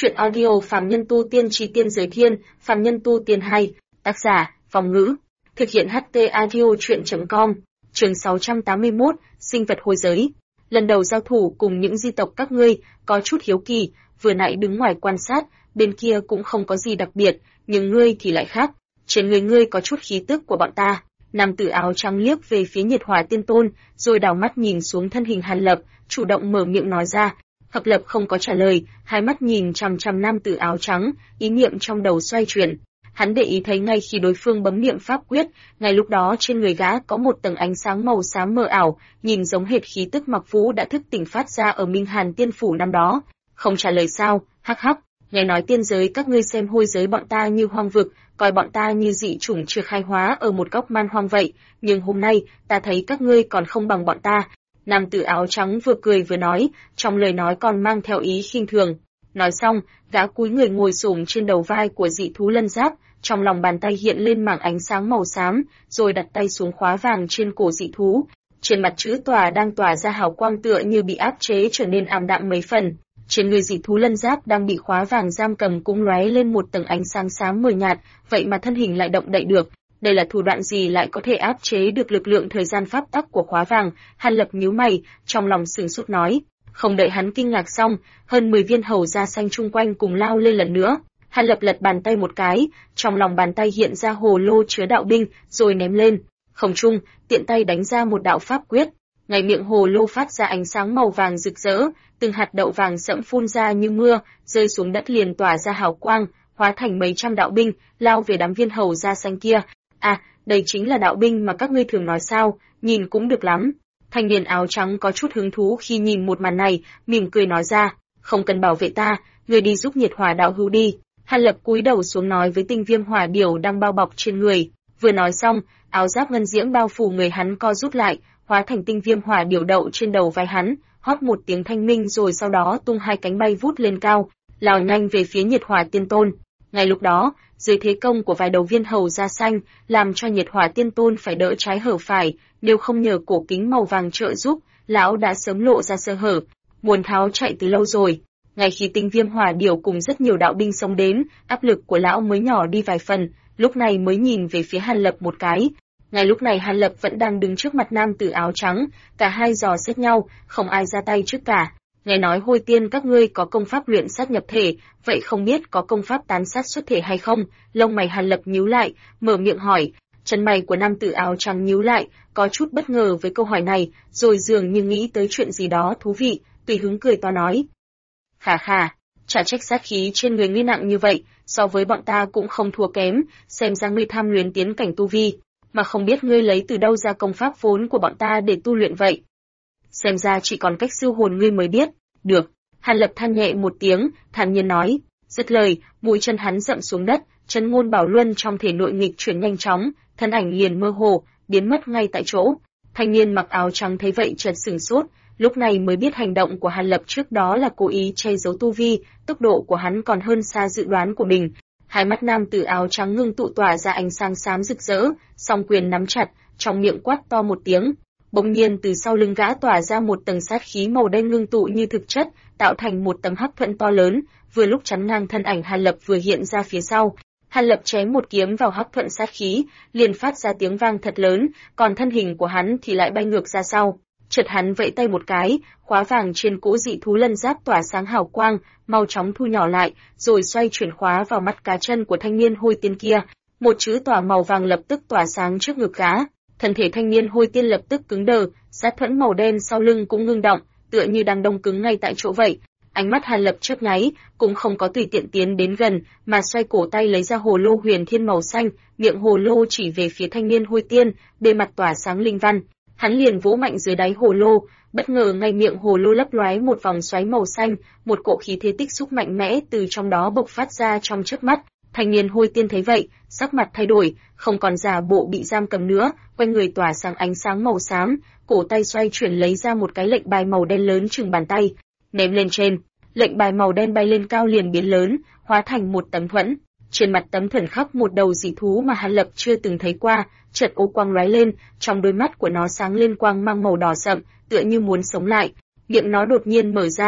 Chuyện audio Phàm Nhân Tu Tiên Chí Tiên Giới Thiên, Phàm Nhân Tu Tiên hay, tác giả, Phong Ngữ. Thực hiện HT Audio Chuyện.com, chương 681, sinh vật hôi giới. Lần đầu giao thủ cùng những di tộc các ngươi, có chút hiếu kỳ, vừa nãy đứng ngoài quan sát, bên kia cũng không có gì đặc biệt, nhưng ngươi thì lại khác. Trên người ngươi có chút khí tức của bọn ta. Nam tử áo trắng liếc về phía Nhiệt Hỏa Tiên Tôn, rồi đảo mắt nhìn xuống thân hình Hàn Lập, chủ động mở miệng nói ra. Hập Lập không có trả lời, hai mắt nhìn chằm chằm nam tử áo trắng, ý niệm trong đầu xoay chuyển. Hắn để ý thấy ngay khi đối phương bấm niệm pháp quyết, ngay lúc đó trên người gã có một tầng ánh sáng màu xám mờ ảo, nhìn giống hệt khí tức Mặc Vũ đã thức tỉnh phát ra ở Minh Hàn Tiên phủ năm đó. Không trả lời sao? Hắc hắc, nghe nói tiên giới các ngươi xem hôi giới bọn ta như hoang vực, coi bọn ta như dị chủng chưa khai hóa ở một góc man hoang vậy, nhưng hôm nay ta thấy các ngươi còn không bằng bọn ta. Nam tử áo trắng vừa cười vừa nói, trong lời nói còn mang theo ý khinh thường. Nói xong, gã cúi người ngồi xổm trên đầu vai của dị thú lân giáp, trong lòng bàn tay hiện lên mảng ánh sáng màu xám, rồi đặt tay xuống khóa vàng trên cổ dị thú. Trên mặt chữ tòa đang tỏa ra hào quang tựa như bị áp chế trở nên ảm đạm mấy phần. Trên người dị thú lân giáp đang bị khóa vàng giam cầm cũng lóe lên một tầng ánh sáng xám mờ nhạt, vậy mà thân hình lại động đậy được. Đây là thủ đoạn gì lại có thể áp chế được lực lượng thời gian pháp tắc của khóa vàng? Hàn Lập nhíu mày, trong lòng sửng sốt nói. Không đợi hắn kinh ngạc xong, hơn 10 viên hầu da xanh chung quanh cùng lao lên lần nữa. Hàn Lập lật bàn tay một cái, trong lòng bàn tay hiện ra hồ lô chứa đạo binh, rồi ném lên. Không trung, tiện tay đánh ra một đạo pháp quyết. Ngay miệng hồ lô phát ra ánh sáng màu vàng rực rỡ, từng hạt đậu vàng sẫm phun ra như mưa, rơi xuống đất liền tỏa ra hào quang, hóa thành mấy trăm đạo binh, lao về đám viên hầu da xanh kia. À, đây chính là đạo binh mà các ngươi thường nói sao, nhìn cũng được lắm. Thanh niên áo trắng có chút hứng thú khi nhìn một màn này, mỉm cười nói ra, không cần bảo vệ ta, ngươi đi giúp Nhiệt Hỏa đạo hữu đi. Hàn Lập cúi đầu xuống nói với Tinh Viêm Hỏa Điểu đang bao bọc trên người. Vừa nói xong, áo giáp ngân diễm bao phủ người hắn co rút lại, hóa thành Tinh Viêm Hỏa Điểu đậu trên đầu vai hắn, hót một tiếng thanh minh rồi sau đó tung hai cánh bay vút lên cao, lao nhanh về phía Nhiệt Hỏa Tiên Tôn. Ngay lúc đó, dưới thế công của vài đầu viên hầu da xanh, làm cho Nhiệt Hỏa Tiên Tôn phải đỡ trái hở phải, nếu không nhờ cổ kính màu vàng trợ giúp, lão đã sớm lộ ra sơ hở, muốn tháo chạy từ lâu rồi. Ngay khi Tinh Viêm Hỏa Điểu cùng rất nhiều đạo binh xông đến, áp lực của lão mới nhỏ đi vài phần, lúc này mới nhìn về phía Hàn Lập một cái. Ngay lúc này Hàn Lập vẫn đang đứng trước mặt nam tử áo trắng, cả hai dò xét nhau, không ai ra tay trước cả. Nghe nói Hôi Tiên các ngươi có công pháp luyện sát nhập thể, vậy không biết có công pháp tán sát xuất thể hay không? Lông mày Hàn Lập nhíu lại, mở miệng hỏi. Chân mày của nam tử áo trắng nhíu lại, có chút bất ngờ với câu hỏi này, rồi dường như nghĩ tới chuyện gì đó thú vị, tùy hứng cười to nói. Khà khà, chả trách sát khí trên người ngươi nặng như vậy, so với bọn ta cũng không thua kém, xem ra ngươi tham luyến tiến cảnh tu vi, mà không biết ngươi lấy từ đâu ra công pháp vốn của bọn ta để tu luyện vậy. Xem ra chỉ còn cách siêu hồn ngươi mới biết. Được, Hàn Lập than nhẹ một tiếng, thản nhiên nói. Dứt lời, mũi chân hắn dậm xuống đất, chân ngôn bảo luân trong thể nội nghịch chuyển nhanh chóng, thân ảnh liền mơ hồ, biến mất ngay tại chỗ. Thanh niên mặc áo trắng thấy vậy chợt sửng sốt, lúc này mới biết hành động của Hàn Lập trước đó là cố ý che giấu tu vi, tốc độ của hắn còn hơn xa dự đoán của mình. Hai mắt nam tử áo trắng ngưng tụ tỏa ra ánh sáng xám rực rỡ, song quyền nắm chặt, trong miệng quát to một tiếng. Bỗng nhiên từ sau lưng gã tỏa ra một tầng sát khí màu đen ngưng tụ như thực chất, tạo thành một tấm hắc thuẫn to lớn, vừa lúc chắn ngang thân ảnh Hàn Lập vừa hiện ra phía sau. Hàn Lập chém một kiếm vào hắc thuẫn sát khí, liền phát ra tiếng vang thật lớn, còn thân hình của hắn thì lại bay ngược ra sau. Chợt hắn vẫy tay một cái, khóa vàng trên cỗ dị thú lân giáp tỏa sáng hào quang, mau chóng thu nhỏ lại, rồi xoay chuyển khóa vào mắt cá chân của thanh niên Hôi Tiên kia. Một chữ tỏa màu vàng lập tức tỏa sáng trước ngực gã. Thân thể thanh niên Hôi Tiên lập tức cứng đờ, sát thuẫn màu đen sau lưng cũng ngưng động, tựa như đang đông cứng ngay tại chỗ vậy. Ánh mắt Hàn Lập chớp nháy, cũng không có tùy tiện tiến đến gần, mà xoay cổ tay lấy ra hồ lô huyền thiên màu xanh, miệng hồ lô chỉ về phía thanh niên Hôi Tiên, bề mặt tỏa sáng linh văn. Hắn liền vỗ mạnh dưới đáy hồ lô, bất ngờ ngay miệng hồ lô lấp lóe một vòng xoáy màu xanh, một cỗ khí thế tích xúc mạnh mẽ từ trong đó bộc phát ra trong chớp mắt. Thanh niên Hôi Tiên thấy vậy, sắc mặt thay đổi, không còn giả bộ bị giam cầm nữa, quanh người tỏa sáng ánh sáng màu xám, cổ tay xoay chuyển lấy ra một cái lệnh bài màu đen lớn chừng bàn tay, ném lên trên. Lệnh bài màu đen bay lên cao liền biến lớn, hóa thành một tấm thuẫn. Trên mặt tấm thuẫn khắc một đầu dị thú mà Hàn Lập chưa từng thấy qua, chợt ô quang lóe lên, trong đôi mắt của nó sáng lên quang mang màu đỏ sậm, tựa như muốn sống lại. Miệng nó đột nhiên mở ra,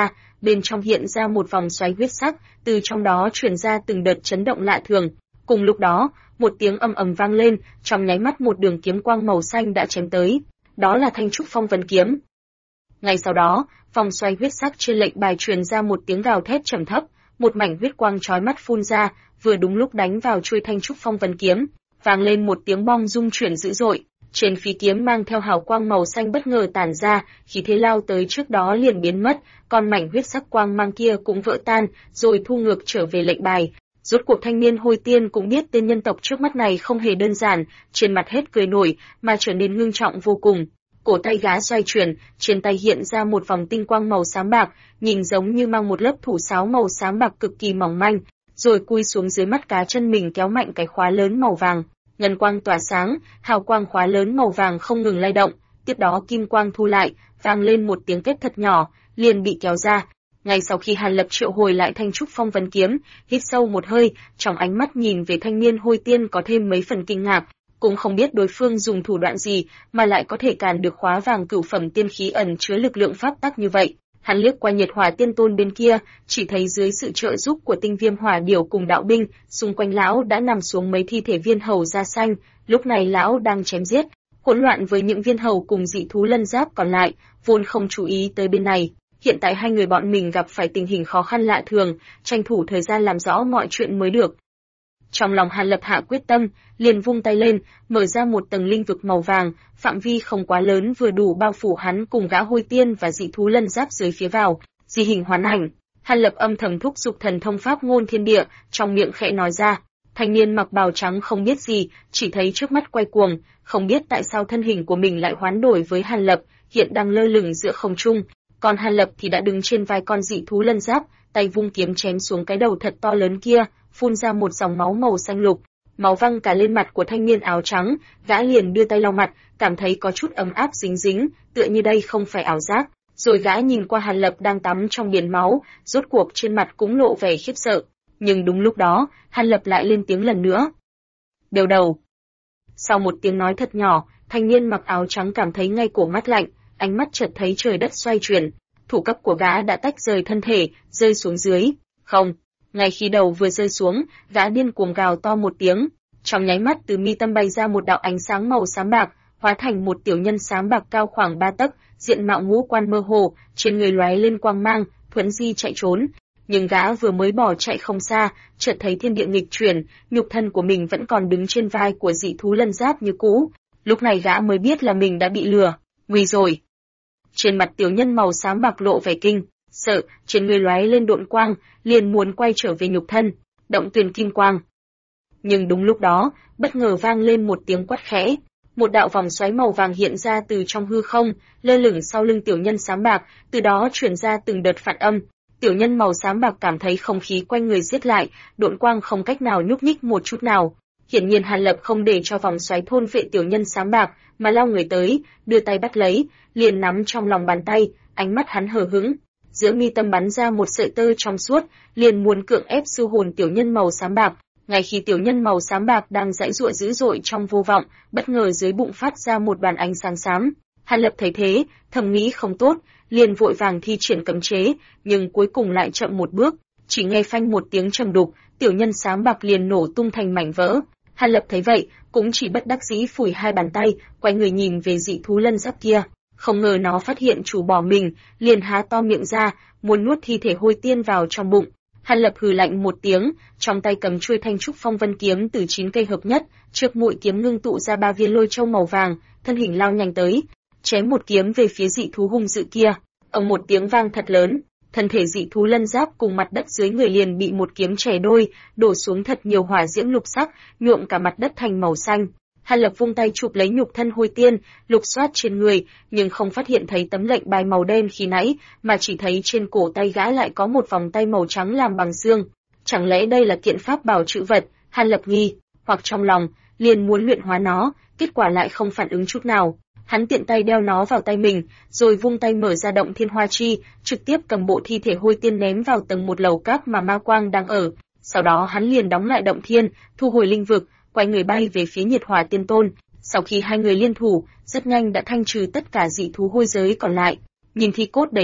bên trong hiện ra một vòng xoáy huyết sắc, từ trong đó truyền ra từng đợt chấn động lạ thường. Cùng lúc đó, một tiếng ầm ầm vang lên, trong nháy mắt một đường kiếm quang màu xanh đã chém tới. Đó là thanh trúc phong vân kiếm. Ngay sau đó, vòng xoáy huyết sắc trên lệnh bài truyền ra một tiếng gào thét trầm thấp, một mảnh huyết quang chói mắt phun ra, vừa đúng lúc đánh vào chuôi thanh trúc phong vân kiếm, vang lên một tiếng bong rung chuyển dữ dội. Trên phi kiếm mang theo hào quang màu xanh bất ngờ tản ra, khí thế lao tới trước đó liền biến mất, còn mảnh huyết sắc quang mang kia cũng vỡ tan, rồi thu ngược trở về lệnh bài. Rốt cuộc thanh niên Hôi Tiên cũng biết tên nhân tộc trước mắt này không hề đơn giản, trên mặt hết cười nổi, mà trở nên ngưng trọng vô cùng. Cổ tay gã xoay chuyển, trên tay hiện ra một vòng tinh quang màu xám bạc, nhìn giống như mang một lớp thủ sáo màu xám bạc cực kỳ mỏng manh, rồi cúi xuống dưới mắt cá chân mình kéo mạnh cái khóa lớn màu vàng. Ngân quang tỏa sáng, hào quang khóa lớn màu vàng không ngừng lay động, tiếp đó kim quang thu lại, vang lên một tiếng kết thật nhỏ, liền bị kéo ra. Ngay sau khi Hàn Lập triệu hồi lại thanh trúc phong vân kiếm, hít sâu một hơi, trong ánh mắt nhìn về thanh niên Hôi Tiên có thêm mấy phần kinh ngạc, cũng không biết đối phương dùng thủ đoạn gì mà lại có thể cản được khóa vàng cửu phẩm tiên khí ẩn chứa lực lượng pháp tắc như vậy. Hắn liếc qua Nhiệt Hỏa Tiên Tôn bên kia, chỉ thấy dưới sự trợ giúp của Tinh Viêm Hỏa Điểu cùng đạo binh, xung quanh lão đã nằm xuống mấy thi thể viên hầu da xanh, lúc này lão đang chém giết, hỗn loạn với những viên hầu cùng dị thú lân giáp còn lại, vốn không chú ý tới bên này. Hiện tại hai người bọn mình gặp phải tình hình khó khăn lạ thường, tranh thủ thời gian làm rõ mọi chuyện mới được. Trong lòng Hàn Lập hạ quyết tâm, liền vung tay lên, mở ra một tầng linh vực màu vàng, phạm vi không quá lớn vừa đủ bao phủ hắn cùng gã Hôi Tiên và dị thú lân giáp dưới phía vào, di hình hoán ảnh. Hàn Lập âm thầm thúc giục thần thông pháp ngôn thiên địa, trong miệng khẽ nói ra. Thanh niên mặc bào trắng không biết gì, chỉ thấy trước mắt quay cuồng, không biết tại sao thân hình của mình lại hoán đổi với Hàn Lập, hiện đang lơ lửng giữa không trung, còn Hàn Lập thì đã đứng trên vai con dị thú lân giáp, tay vung kiếm chém xuống cái đầu thật to lớn kia, phun ra một dòng máu màu xanh lục, máu văng cả lên mặt của thanh niên áo trắng, gã liền đưa tay lau mặt, cảm thấy có chút ấm áp dính dính, tựa như đây không phải ảo giác. Rồi gã nhìn qua Hàn Lập đang tắm trong biển máu, rốt cuộc trên mặt cũng lộ vẻ khiếp sợ. Nhưng đúng lúc đó, Hàn Lập lại lên tiếng lần nữa. Đều đầu. Sau một tiếng nói thật nhỏ, thanh niên mặc áo trắng cảm thấy ngay cổ mắt lạnh, ánh mắt chợt thấy trời đất xoay chuyển. Thủ cấp của gã đã tách rời thân thể, rơi xuống dưới. Không, ngay khi đầu vừa rơi xuống, gã điên cuồng gào to một tiếng. Trong nháy mắt từ mi tâm bay ra một đạo ánh sáng màu xám bạc, hóa thành một tiểu nhân xám bạc cao khoảng 3 tấc, diện mạo ngũ quan mơ hồ, trên người lóe lên quang mang, thuấn di chạy trốn. Nhưng gã vừa mới bỏ chạy không xa, chợt thấy thiên địa nghịch chuyển, nhục thân của mình vẫn còn đứng trên vai của dị thú lân giáp như cũ. Lúc này gã mới biết là mình đã bị lừa, nguy rồi. Trên mặt tiểu nhân màu xám bạc lộ vẻ kinh, sợ, trên người lóe lên độn quang, liền muốn quay trở về nhục thân, động tuyền kim quang. Nhưng đúng lúc đó, bất ngờ vang lên một tiếng quát khẽ, một đạo vòng xoáy màu vàng hiện ra từ trong hư không, lơ lửng sau lưng tiểu nhân xám bạc, từ đó truyền ra từng đợt phản âm. Tiểu nhân màu xám bạc cảm thấy không khí quanh người giết lại, độn quang không cách nào nhúc nhích một chút nào. Hiển nhiên Hàn Lập không để cho vòng xoáy thôn phệ tiểu nhân xám bạc, mà lao người tới, đưa tay bắt lấy, liền nắm trong lòng bàn tay, ánh mắt hắn hờ hững. Giữa mi tâm bắn ra một sợi tơ trong suốt, liền muốn cưỡng ép siêu hồn tiểu nhân màu xám bạc. Ngay khi tiểu nhân màu xám bạc đang giãy giụa dữ dội trong vô vọng, bất ngờ dưới bụng phát ra một đoàn ánh sáng xám. Hàn Lập thấy thế, thầm nghĩ không tốt, liền vội vàng thi triển cấm chế, nhưng cuối cùng lại chậm một bước, chỉ nghe phanh một tiếng trầm đục, tiểu nhân xám bạc liền nổ tung thành mảnh vỡ. Hàn Lập thấy vậy, cũng chỉ bất đắc dĩ phủi hai bàn tay, quay người nhìn về dị thú lân giáp kia, không ngờ nó phát hiện chủ bỏ mình, liền há to miệng ra, muốn nuốt thi thể Hôi Tiên vào trong bụng. Hàn Lập hừ lạnh một tiếng, trong tay cầm chuôi thanh trúc phong vân kiếm từ 9 cây hợp nhất, trước mũi kiếm ngưng tụ ra 3 viên lôi châu màu vàng, thân hình lao nhanh tới, chém một kiếm về phía dị thú hung dữ kia. Ầm một tiếng vang thật lớn, thân thể dị thú lân giáp cùng mặt đất dưới người liền bị một kiếm chẻ đôi, đổ xuống thật nhiều hỏa diễm lục sắc, nhuộm cả mặt đất thành màu xanh. Hàn Lập vung tay chụp lấy nhục thân Hôi Tiên, lục soát trên người, nhưng không phát hiện thấy tấm lệnh bài màu đen khi nãy, mà chỉ thấy trên cổ tay gã lại có một vòng tay màu trắng làm bằng xương. Chẳng lẽ đây là kiện pháp bảo trữ vật? Hàn Lập nghi, hoặc trong lòng, liền muốn luyện hóa nó, kết quả lại không phản ứng chút nào. Hắn tiện tay đeo nó vào tay mình, rồi vung tay mở ra động thiên hoa chi, trực tiếp cầm bộ thi thể Hôi Tiên ném vào tầng một lầu các mà ma quang đang ở. Sau đó hắn liền đóng lại động thiên, thu hồi linh vực, quay người bay về phía Nhiệt Hỏa Tiên Tôn. Sau khi hai người liên thủ, rất nhanh đã thanh trừ tất cả dị thú hôi giới còn lại. Nhìn thi cốt đầy đất,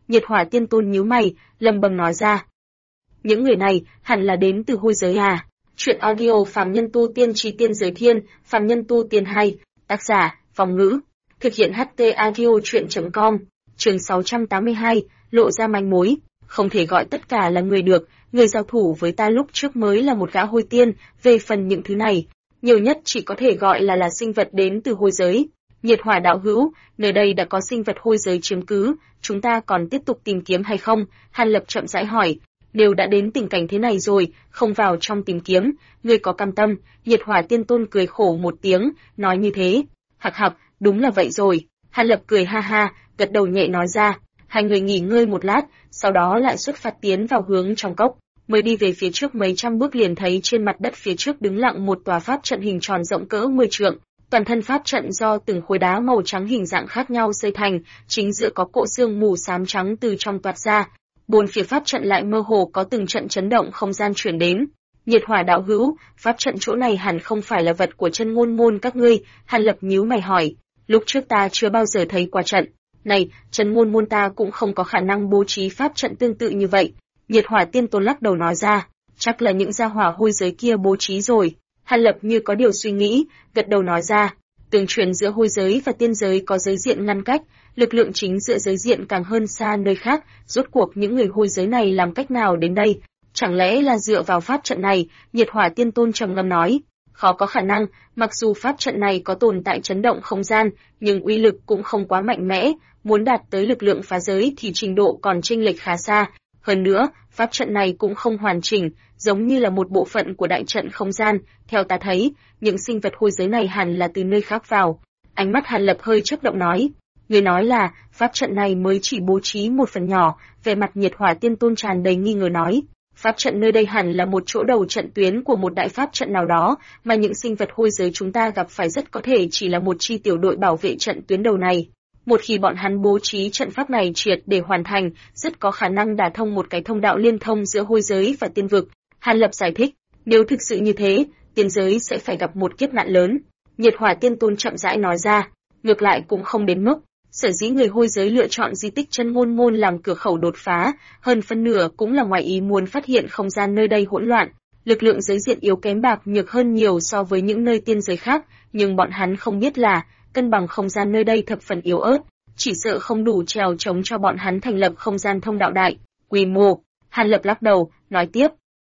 Nhiệt Hỏa Tiên Tôn nhíu mày, lẩm bẩm nói ra. Những người này hẳn là đến từ hôi giới à? Chuyện audio Phàm Nhân Tu Tiên Trì Tiên Giới Thiên, Phàm Nhân Tu Tiên hay, tác giả, Phong Ngữ. Thực hiện HT audio chuyện.com, chương 682, lộ ra manh mối. Không thể gọi tất cả là người được, người giao thủ với ta lúc trước mới là một gã hôi tiên, về phần những thứ này, nhiều nhất chỉ có thể gọi là sinh vật đến từ hôi giới. Nhiệt Hỏa đạo hữu, nơi đây đã có sinh vật hôi giới chiếm cứ, chúng ta còn tiếp tục tìm kiếm hay không? Hàn Lập chậm rãi hỏi. Đều đã đến tình cảnh thế này rồi, không vào trong tìm kiếm, ngươi có cam tâm? Nhiệt Hỏa Tiên Tôn cười khổ một tiếng, nói như thế. Hặc hặc, đúng là vậy rồi. Hàn Lập cười ha ha, gật đầu nhẹ nói ra. Hai người nghỉ ngơi một lát, sau đó lại xuất phát tiến vào hướng trong cốc. Mới đi về phía trước mấy trăm bước liền thấy trên mặt đất phía trước đứng lặng một tòa pháp trận hình tròn rộng cỡ 10 trượng. Toàn thân pháp trận do từng khối đá màu trắng hình dạng khác nhau xây thành, chính giữa có cỗ xương mù xám trắng từ trong toát ra. Bốn phía pháp trận lại mơ hồ có từng trận chấn động không gian chuyển đến. Nhiệt Hỏa đạo hữu, pháp trận chỗ này hẳn không phải là vật của Chân Ngôn môn các ngươi? Hàn Lập nhíu mày hỏi. Lúc trước ta chưa bao giờ thấy qua trận này, Chân Ngôn môn ta cũng không có khả năng bố trí pháp trận tương tự như vậy. Nhiệt Hỏa Tiên Tôn lắc đầu nói ra, chắc là những gia hỏa hôi giới kia bố trí rồi. Hàn Lập như có điều suy nghĩ, gật đầu nói ra, tương truyền giữa hôi giới và tiên giới có giới diện ngăn cách, lực lượng chính giữa giới diện càng hơn xa nơi khác, rốt cuộc những người hôi giới này làm cách nào đến đây? Chẳng lẽ là dựa vào pháp trận này? Nhiệt Hỏa Tiên Tôn trầm ngâm nói, khó có khả năng, mặc dù pháp trận này có tồn tại chấn động không gian, nhưng uy lực cũng không quá mạnh mẽ, muốn đạt tới lực lượng phá giới thì trình độ còn chênh lệch khá xa. Hơn nữa, pháp trận này cũng không hoàn chỉnh, giống như là một bộ phận của đại trận không gian. Theo ta thấy, những sinh vật hôi giới này hẳn là từ nơi khác vào. Ánh mắt Hàn Lập hơi chớp động nói, người nói là pháp trận này mới chỉ bố trí một phần nhỏ. Về mặt Nhiệt Hỏa Tiên Tôn tràn đầy nghi ngờ nói, pháp trận nơi đây hẳn là một chỗ đầu trận tuyến của một đại pháp trận nào đó, mà những sinh vật hôi giới chúng ta gặp phải rất có thể chỉ là một chi tiểu đội bảo vệ trận tuyến đầu này. Một khi bọn hắn bố trí trận pháp này triệt để hoàn thành, rất có khả năng đả thông một cái thông đạo liên thông giữa hôi giới và tiên vực. Hàn Lập giải thích, nếu thực sự như thế, tiên giới sẽ phải gặp một kiếp nạn lớn. Nhiệt Hỏa Tiên Tôn chậm rãi nói ra, ngược lại cũng không đến mức. Sở dĩ người hôi giới lựa chọn di tích Chân Ngôn môn làm cửa khẩu đột phá, hơn phân nửa cũng là ngoài ý muốn phát hiện không gian nơi đây hỗn loạn, lực lượng giới diện yếu kém bạc nhược hơn nhiều so với những nơi tiên giới khác, nhưng bọn hắn không biết là cân bằng không gian nơi đây thập phần yếu ớt, chỉ sợ không đủ trèo chống cho bọn hắn thành lập không gian thông đạo đại quy mô. Hàn Lập lắc đầu, nói tiếp,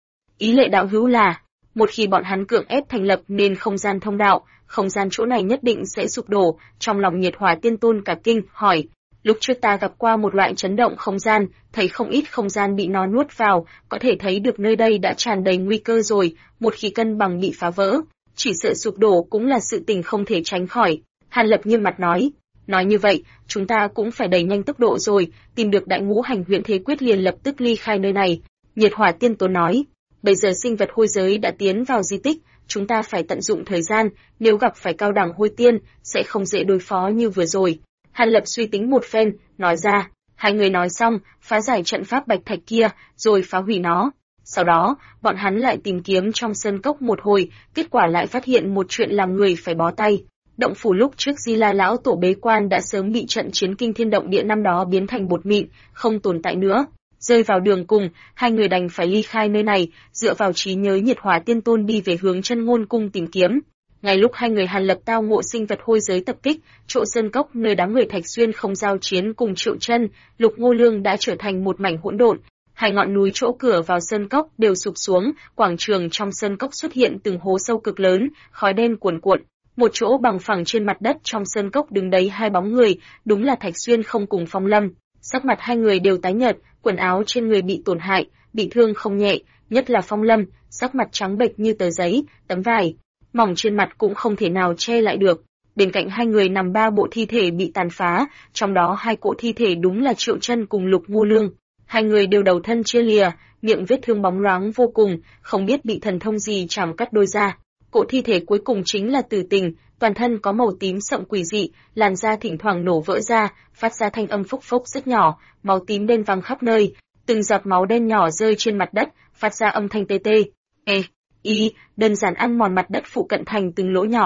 ý lệ đạo hữu là, một khi bọn hắn cưỡng ép thành lập nên không gian thông đạo, không gian chỗ này nhất định sẽ sụp đổ. Trong lòng Nhiệt Hỏa Tiên Tôn cả kinh, hỏi, lúc trước ta gặp qua một loại chấn động không gian, thấy không ít không gian bị nó nuốt vào, có thể thấy được nơi đây đã tràn đầy nguy cơ rồi, một khi cân bằng bị phá vỡ, chỉ sợ sụp đổ cũng là sự tình không thể tránh khỏi. Hàn Lập nghiêm mặt nói như vậy, chúng ta cũng phải đẩy nhanh tốc độ rồi, tìm được đại ngũ hành huyễn thế quyết liền lập tức ly khai nơi này. Nhiệt Hỏa Tiên Tôn nói, bây giờ sinh vật hôi giới đã tiến vào di tích, chúng ta phải tận dụng thời gian, nếu gặp phải cao đẳng hôi tiên, sẽ không dễ đối phó như vừa rồi. Hàn Lập suy tính một phen, nói ra, hai người nói xong, phá giải trận pháp bạch thạch kia, rồi phá hủy nó. Sau đó, bọn hắn lại tìm kiếm trong sơn cốc một hồi, kết quả lại phát hiện một chuyện làm người phải bó tay. Động phủ lúc trước Di La lão tổ bế quan đã sớm bị trận chiến kinh thiên động địa năm đó biến thành bột mịn, không tồn tại nữa. Rơi vào đường cùng, hai người đành phải ly khai nơi này, dựa vào trí nhớ Nhiệt Hỏa Tiên Tôn đi về hướng Chân Ngôn cung tìm kiếm. Ngay lúc hai người Hàn Lập tao ngộ sinh vật hôi giới tập kích, chỗ sơn cốc nơi đám người Thạch Xuyên không giao chiến cùng Triệu Chân, Lục Ngô Lương đã trở thành một mảnh hỗn độn. Hai ngọn núi chỗ cửa vào sơn cốc đều sụp xuống, quảng trường trong sơn cốc xuất hiện từng hố sâu cực lớn, khói đen cuồn cuộn. Một chỗ bằng phẳng trên mặt đất trong sơn cốc đứng đấy hai bóng người, đúng là Thạch Xuyên không cùng Phong Lâm. Sắc mặt hai người đều tái nhợt, quần áo trên người bị tổn hại, bị thương không nhẹ, nhất là Phong Lâm, sắc mặt trắng bệch như tờ giấy, tấm vải mỏng trên mặt cũng không thể nào che lại được. Bên cạnh hai người nằm ba bộ thi thể bị tàn phá, trong đó hai cỗ thi thể đúng là Triệu Chân cùng Lục Ngô Lương. Hai người đều đầu thân chia lìa, miệng vết thương bóng loáng vô cùng, không biết bị thần thông gì chảm cắt đôi ra. Cỗ thi thể cuối cùng chính là Tử Tình, toàn thân có màu tím sậm quỷ dị, làn da thỉnh thoảng nổ vỡ ra, phát ra thanh âm phốc phốc rất nhỏ, máu tím đen văng khắp nơi, từng giọt máu đen nhỏ rơi trên mặt đất, phát ra âm thanh tê tê. Đơn giản ăn mòn mặt đất phụ cận thành từng lỗ nhỏ.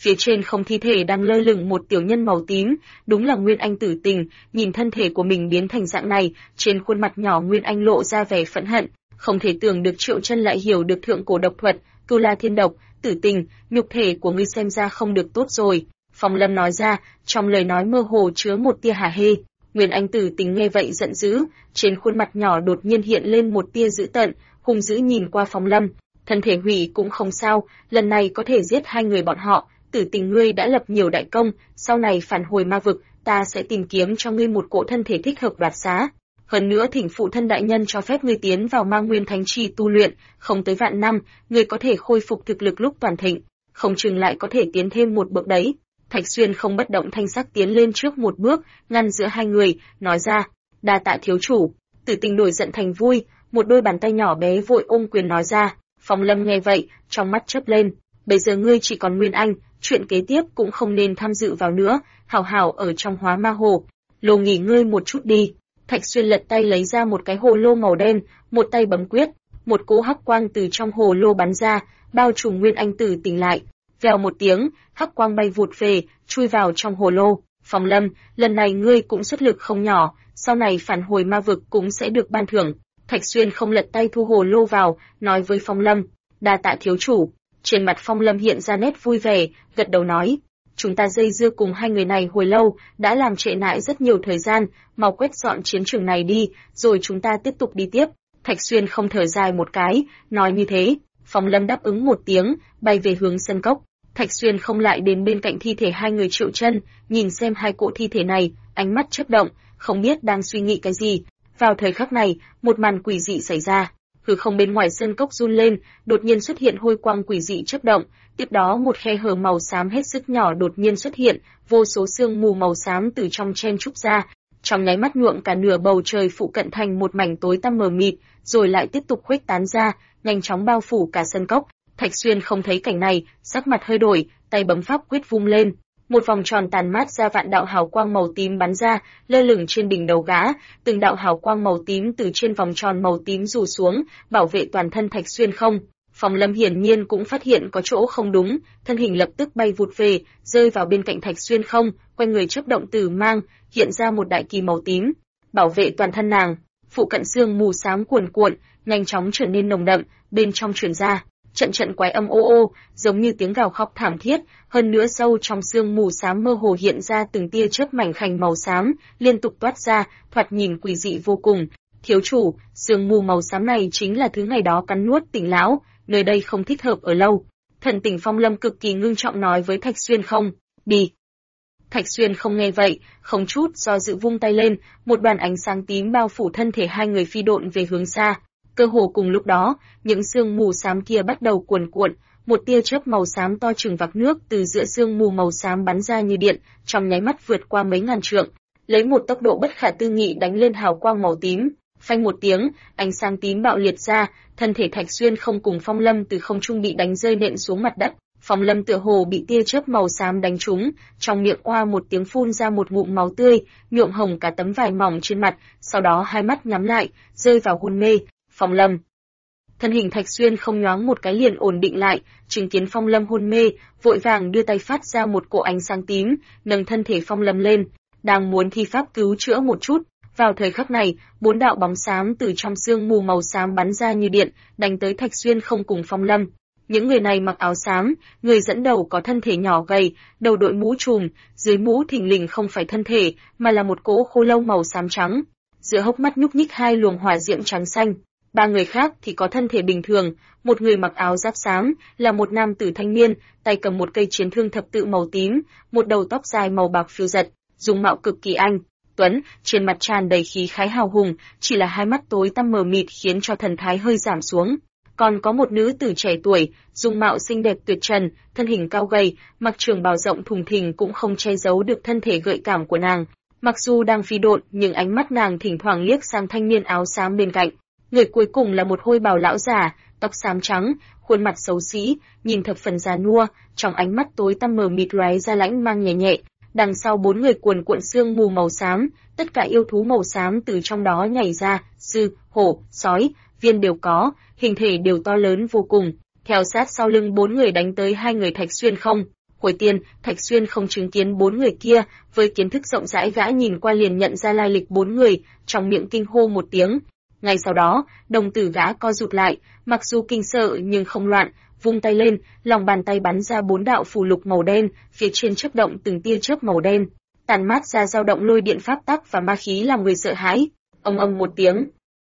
Phía trên không thi thể đang lơ lửng một tiểu nhân màu tím, đúng là Nguyên Anh Tử Tình, nhìn thân thể của mình biến thành dạng này, trên khuôn mặt nhỏ Nguyên Anh lộ ra vẻ phẫn hận, không thể tưởng được Triệu Chân lại hiểu được thượng cổ độc thuật, Cưu La Thiên Độc. Tử Tình, nhục thể của ngươi xem ra không được tốt rồi, Phong Lâm nói ra, trong lời nói mơ hồ chứa một tia hả hê. Nguyên Anh Tử Tình nghe vậy giận dữ, trên khuôn mặt nhỏ đột nhiên hiện lên một tia dữ tợn, hung dữ nhìn qua Phong Lâm. Thân thể hủy cũng không sao, lần này có thể giết hai người bọn họ. Tử Tình, ngươi đã lập nhiều đại công, sau này phản hồi ma vực, ta sẽ tìm kiếm cho ngươi một cỗ thân thể thích hợp đoạt xá. Hơn nữa thỉnh phụ thân đại nhân cho phép ngươi tiến vào Ma Nguyên Thánh Trì tu luyện, không tới vạn năm, ngươi có thể khôi phục thực lực lúc toàn thịnh, không chừng lại có thể tiến thêm một bước đấy. Thạch Xuyên không bất động thanh sắc tiến lên trước một bước, ngăn giữa hai người, nói ra, đa tạ thiếu chủ. Tử Tình đổi giận thành vui, một đôi bàn tay nhỏ bé vội ôm quyền nói ra. Phong Lâm nghe vậy, trong mắt chớp lên, bây giờ ngươi chỉ còn Nguyên Anh, chuyện kế tiếp cũng không nên tham dự vào nữa, hảo hảo ở trong Hóa Ma Hồ, lô nghỉ ngơi một chút đi. Thạch Xuyên lật tay lấy ra một cái hồ lô màu đen, một tay bấm quyết, một cỗ hắc quang từ trong hồ lô bắn ra, bao trùm Nguyên Anh Tử Tình lại. Vèo một tiếng, hắc quang bay vụt về, chui vào trong hồ lô. Phong Lâm, lần này ngươi cũng xuất lực không nhỏ, sau này phản hồi ma vực cũng sẽ được ban thưởng. Thạch Xuyên không lật tay thu hồ lô vào, nói với Phong Lâm, đa tạ thiếu chủ. Trên mặt Phong Lâm hiện ra nét vui vẻ, gật đầu nói, chúng ta dây dưa cùng hai người này hồi lâu, đã làm trễ nải rất nhiều thời gian, mau quét dọn chiến trường này đi, rồi chúng ta tiếp tục đi tiếp. Thạch Xuyên không thở dài một cái, nói như thế. Phong Lâm đáp ứng một tiếng, bay về hướng sân cốc. Thạch Xuyên không lại đến bên cạnh thi thể hai người Triệu Chân, nhìn xem hai cỗ thi thể này, ánh mắt chớp động, không biết đang suy nghĩ cái gì. Vào thời khắc này, một màn quỷ dị xảy ra. Hư không bên ngoài sân cốc run lên, đột nhiên xuất hiện hôi quang quỷ dị chớp động, tiếp đó một khe hở màu xám hết sức nhỏ đột nhiên xuất hiện, vô số sương mù màu xám từ trong chen trúc ra, trong nháy mắt nhuộm cả nửa bầu trời phụ cận thành một mảnh tối tăm mờ mịt, rồi lại tiếp tục khuếch tán ra, nhanh chóng bao phủ cả sân cốc. Thạch Xuyên không thấy cảnh này, sắc mặt hơi đổi, tay bấm pháp quyết vung lên, một vòng tròn tàn mát ra vạn đạo hào quang màu tím bắn ra, lơ lửng trên đỉnh đầu gã, từng đạo hào quang màu tím từ trên vòng tròn màu tím rủ xuống, bảo vệ toàn thân Thạch Xuyên không. Phong Lâm hiển nhiên cũng phát hiện có chỗ không đúng, thân hình lập tức bay vụt về, rơi vào bên cạnh Thạch Xuyên không, quanh người chớp động tử mang, hiện ra một đại kỳ màu tím, bảo vệ toàn thân nàng. Phụ cận sương mù xám cuồn cuộn, nhanh chóng trở nên nồng đậm, bên trong truyền ra trận trận quái âm ô ô, giống như tiếng gào khóc thảm thiết, hơn nữa sâu trong sương mù xám mơ hồ hiện ra từng tia chớp mảnh khảnh màu xám, liên tục toát ra, thoạt nhìn quỷ dị vô cùng. Thiếu chủ, sương mù màu xám này chính là thứ ngày đó cắn nuốt Tỉnh lão, nơi đây không thích hợp ở lâu. Thần Tỉnh Phong Lâm cực kỳ ngưng trọng nói với Thạch Xuyên không, đi. Thạch Xuyên không nghe vậy, không chút do dự vung tay lên, một đoàn ánh sáng tím bao phủ thân thể hai người phi độn về hướng xa. Cơ hồ cùng lúc đó, những sương mù xám kia bắt đầu cuồn cuộn, một tia chớp màu xám to chừng vạc nước từ giữa sương mù màu xám bắn ra như điện, trong nháy mắt vượt qua mấy ngàn trượng, lấy một tốc độ bất khả tư nghị đánh lên hào quang màu tím. Phanh một tiếng, ánh sáng tím bạo liệt ra, thân thể Thạch Xuyên không cùng Phong Lâm từ không trung bị đánh rơi nện xuống mặt đất. Phong Lâm tựa hồ bị tia chớp màu xám đánh trúng, trong miệng oa một tiếng phun ra một ngụm máu tươi, nhuộm hồng cả tấm vải mỏng trên mặt, sau đó hai mắt nhắm lại, rơi vào hôn mê. Phong Lâm. Thân hình Thạch Xuyên không nhoáng một cái liền ổn định lại, chứng kiến Phong Lâm hôn mê, vội vàng đưa tay phát ra một cỗ ánh sáng tím, nâng thân thể Phong Lâm lên, đang muốn thi pháp cứu chữa một chút. Vào thời khắc này, bốn đạo bóng xám từ trong sương mù màu xám bắn ra như điện, đánh tới Thạch Xuyên không cùng Phong Lâm. Những người này mặc áo xám, người dẫn đầu có thân thể nhỏ gầy, đầu đội mũ trùm, dưới mũ thình lình không phải thân thể, mà là một cỗ khô lâu màu xám trắng. Giữa hốc mắt nhúc nhích hai luồng hỏa diễm trắng xanh. Ba người khác thì có thân thể bình thường, một người mặc áo giáp xám, là một nam tử thanh niên, tay cầm một cây chiến thương thập tự màu tím, một đầu tóc dài màu bạc phiêu giật, dung mạo cực kỳ anh tuấn, trên mặt tràn đầy khí khái hào hùng, chỉ là hai mắt tối tăm mờ mịt khiến cho thần thái hơi giảm xuống. Còn có một nữ tử trẻ tuổi, dung mạo xinh đẹp tuyệt trần, thân hình cao gầy, mặc trường bào rộng thùng thình cũng không che giấu được thân thể gợi cảm của nàng. Mặc dù đang phi độn, nhưng ánh mắt nàng thỉnh thoảng liếc sang thanh niên áo xám bên cạnh. Người cuối cùng là một hôi bào lão già, tóc xám trắng, khuôn mặt xấu xí, nhìn thập phần già nua, trong ánh mắt tối tăm mờ mịt lóe ra lãnh mang nhẹ nhẹ. Đằng sau bốn người cuồn cuộn sương mù màu xám, tất cả yêu thú màu xám từ trong đó nhảy ra, sư, hổ, sói, viên đều có, hình thể đều to lớn vô cùng. Theo sát sau lưng bốn người đánh tới hai người Thạch Xuyên không. Hồi tiên, Thạch Xuyên không chứng kiến 4 người kia, với kiến thức rộng rãi gã nhìn qua liền nhận ra lai lịch 4 người, trong miệng kinh hô một tiếng. Ngay sau đó, đồng tử gã co rụt lại, mặc dù kinh sợ nhưng không loạn, vung tay lên, lòng bàn tay bắn ra 4 đạo phù lục màu đen, phía trên chớp động từng tia chớp màu đen, tàn mát ra dao động lôi điện pháp tắc và ma khí làm người sợ hãi. Ầm ầm một tiếng,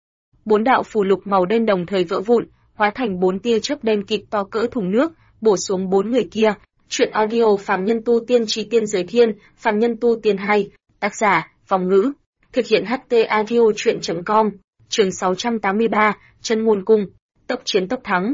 4 đạo phù lục màu đen đồng thời vỡ vụn, hóa thành 4 tia chớp đen kịt to cỡ thùng nước, bổ xuống 4 người kia. Truyện audio Phàm Nhân Tu Tiên Chí Tiên Giới Thiên, Phàm Nhân Tu Tiên 2, tác giả, Vong Ngữ, thực hiện HT audio truyện.com, chương 683, Chân Ngôn Cung, tốc chiến tốc thắng.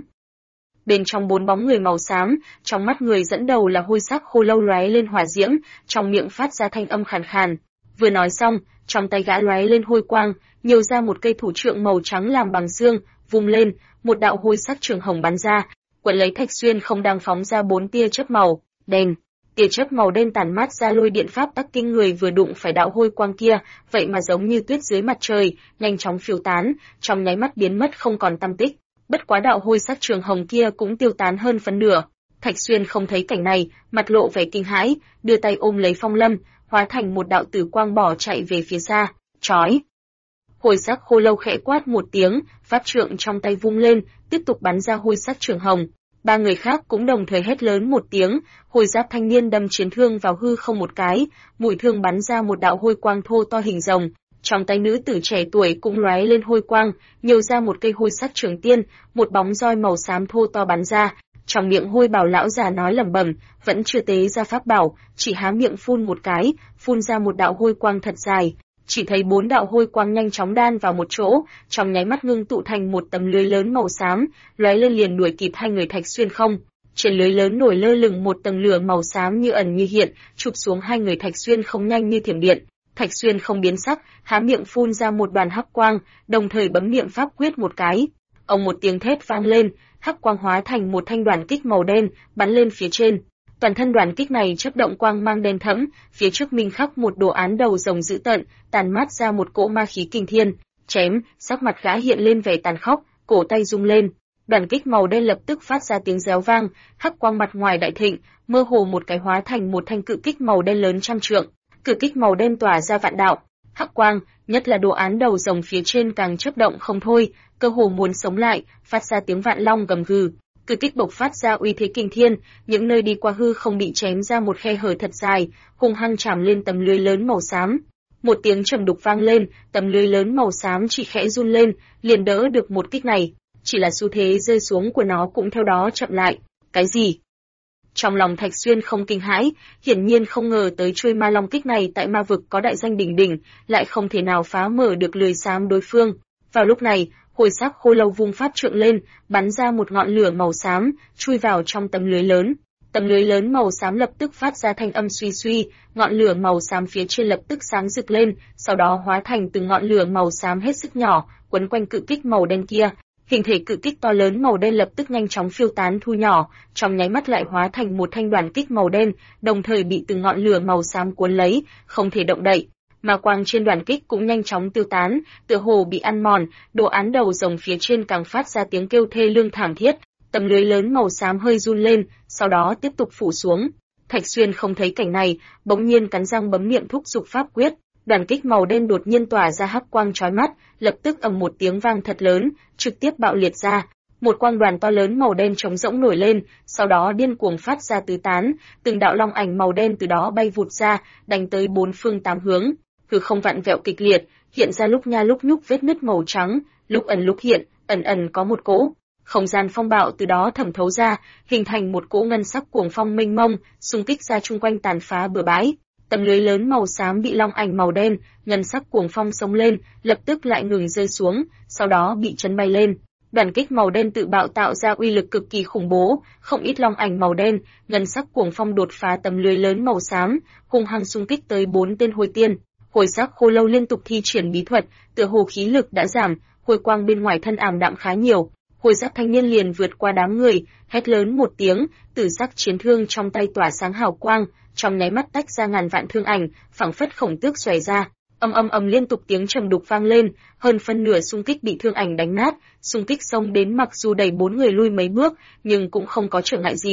Bên trong 4 bóng người màu xám, trong mắt người dẫn đầu là hôi sắc khô lâu lóe lên hỏa diễm, trong miệng phát ra thanh âm khàn khàn. Vừa nói xong, trong tay gã lóe lên hôi quang, nhiều ra một cây thủ trượng màu trắng làm bằng xương, vung lên, một đạo hôi sắc trường hồng bắn ra, quấn lấy Thạch Xuyên không đang phóng ra 4 tia chớp màu đen. Tia chớp màu đen tản mát ra lôi điện pháp tắc kinh người vừa đụng phải đạo hôi quang kia, vậy mà giống như tuyết dưới mặt trời, nhanh chóng phiêu tán, trong nháy mắt biến mất không còn tăm tích. Bất quá đạo hôi sắc trường hồng kia cũng tiêu tán hơn phân nửa. Thạch Xuyên không thấy cảnh này, mặt lộ vẻ kinh hãi, đưa tay ôm lấy Phong Lâm, hóa thành một đạo tử quang bỏ chạy về phía xa. Chói! Hôi sắc khô lâu khẽ quát một tiếng, pháp trượng trong tay vung lên, tiếp tục bắn ra hôi sắc trường hồng. 3 người khác cũng đồng thời hét lớn một tiếng, hôi giáp thanh niên đâm chiến thương vào hư không một cái, mũi thương bắn ra một đạo hôi quang thô to hình rồng. Trong tay nữ tử trẻ tuổi cũng lóe lên hôi quang, nhiều ra một cây hôi sắc trường tiên, một bóng roi màu xám thô to bắn ra. Trong miệng hôi bảo lão già nói lẩm bẩm, vẫn chưa tế ra pháp bảo, chỉ há miệng phun một cái, phun ra một đạo hôi quang thật dài. Chỉ thấy 4 đạo hôi quang nhanh chóng đan vào một chỗ, trong nháy mắt ngưng tụ thành một tấm lưới lớn màu xám, lóe lên liền đuổi kịp 2 người Thạch Xuyên không. Trên lưới lớn nổi lơ lửng một tầng lửa màu xám như ẩn như hiện, chụp xuống 2 người Thạch Xuyên không nhanh như thiểm điện. Thạch Xuyên không biến sắc, há miệng phun ra một đoàn hắc quang, đồng thời bấm niệm pháp quyết một cái. Ông một tiếng thét vang lên, hắc quang hóa thành một thanh đoàn kích màu đen, bắn lên phía trên. Toàn thân đoàn kích này chớp động quang mang đen thẫm, phía trước minh khắc một đồ án đầu rồng dữ tợn, tàn mát ra một cỗ ma khí kinh thiên. Chém, sắc mặt gã hiện lên vẻ tàn khốc, cổ tay rung lên. Đoàn kích màu đen lập tức phát ra tiếng réo vang, hắc quang mặt ngoài đại thịnh, mơ hồ một cái hóa thành một thanh cự kích màu đen lớn trăm trượng. Cự kích màu đen tỏa ra vạn đạo, hắc quang, nhất là đồ án đầu rồng phía trên càng chớp động không thôi, cơ hồ muốn sống lại, phát ra tiếng vạn long gầm gừ. Cự kích bộc phát ra uy thế kinh thiên, những nơi đi qua hư không bị chém ra một khe hở thật dài, hung hăng chạm lên tấm lưới lớn màu xám. Một tiếng trầm đục vang lên, tấm lưới lớn màu xám chỉ khẽ run lên, liền đỡ được một kích này, chỉ là xu thế rơi xuống của nó cũng theo đó chậm lại. Cái gì? Trong lòng Thạch Xuyên không kinh hãi, hiển nhiên không ngờ tới chuôi ma long kích này tại ma vực có đại danh đỉnh đỉnh, lại không thể nào phá mở được lưới xám đối phương. Vào lúc này, hồi sắc khô lâu vung pháp trượng lên, bắn ra một ngọn lửa màu xám, chui vào trong tấm lưới lớn. Tấm lưới lớn màu xám lập tức phát ra thanh âm suy suy, ngọn lửa màu xám phía trên lập tức sáng rực lên, sau đó hóa thành từng ngọn lửa màu xám hết sức nhỏ, quấn quanh cự kích màu đen kia. Hình thể cự kích to lớn màu đen lập tức nhanh chóng phiêu tán thu nhỏ, trong nháy mắt lại hóa thành một thanh đoàn kích màu đen, đồng thời bị từng ngọn lửa màu xám cuốn lấy, không thể động đậy. Mà quang trên đoàn kích cũng nhanh chóng tiêu tán, tựa hồ bị ăn mòn, đồ án đầu rồng phía trên càng phát ra tiếng kêu thê lương thảm thiết. Tấm lưới lớn màu xám hơi run lên, sau đó tiếp tục phủ xuống. Thạch Xuyên không thấy cảnh này, bỗng nhiên cắn răng bấm niệm thúc dục pháp quyết. Đoàn kích màu đen đột nhiên tỏa ra hắc quang chói mắt, lập tức ầm một tiếng vang thật lớn, trực tiếp bạo liệt ra. Một quang đoàn to lớn màu đen trống rỗng nổi lên, sau đó điên cuồng phát ra tứ tán, từng đạo long ảnh màu đen từ đó bay vụt ra, đánh tới 4 phương 8 hướng. Hư không vặn vẹo kịch liệt, hiện ra lúc nha lúc nhúc vết nứt màu trắng, lúc ẩn lúc hiện, ẩn ẩn có một cỗ không gian phong bạo từ đó thẩm thấu ra, hình thành một cỗ ngân sắc cuồng phong mênh mông, xung kích ra chung quanh tàn phá bừa bãi. Tấm lưới lớn màu xám bị long ảnh màu đen, ngân sắc cuồng phong xông lên, lập tức lại ngừng rơi xuống, sau đó bị chấn bay lên. Đoàn kích màu đen tự bạo tạo ra uy lực cực kỳ khủng bố, không ít long ảnh màu đen, ngân sắc cuồng phong đột phá tấm lưới lớn màu xám, hung hăng xung kích tới 4 tên hồi tiên. Hồi sắc khô lâu liên tục thi triển bí thuật, tựa hồ khí lực đã giảm, hồi quang bên ngoài thân ảm đạm khá nhiều. Hồi giáp thanh niên liền vượt qua đám người, hét lớn một tiếng, tử sắc chiến thương trong tay tỏa sáng hào quang, trong nháy mắt tách ra ngàn vạn thương ảnh, phảng phất khổng tước xòe ra. Ầm liên tục tiếng trầm đục vang lên, hơn phân nửa xung kích bị thương ảnh đánh nát, xung kích xông đến mặc dù đẩy 4 người lui mấy bước, nhưng cũng không có trở ngại gì.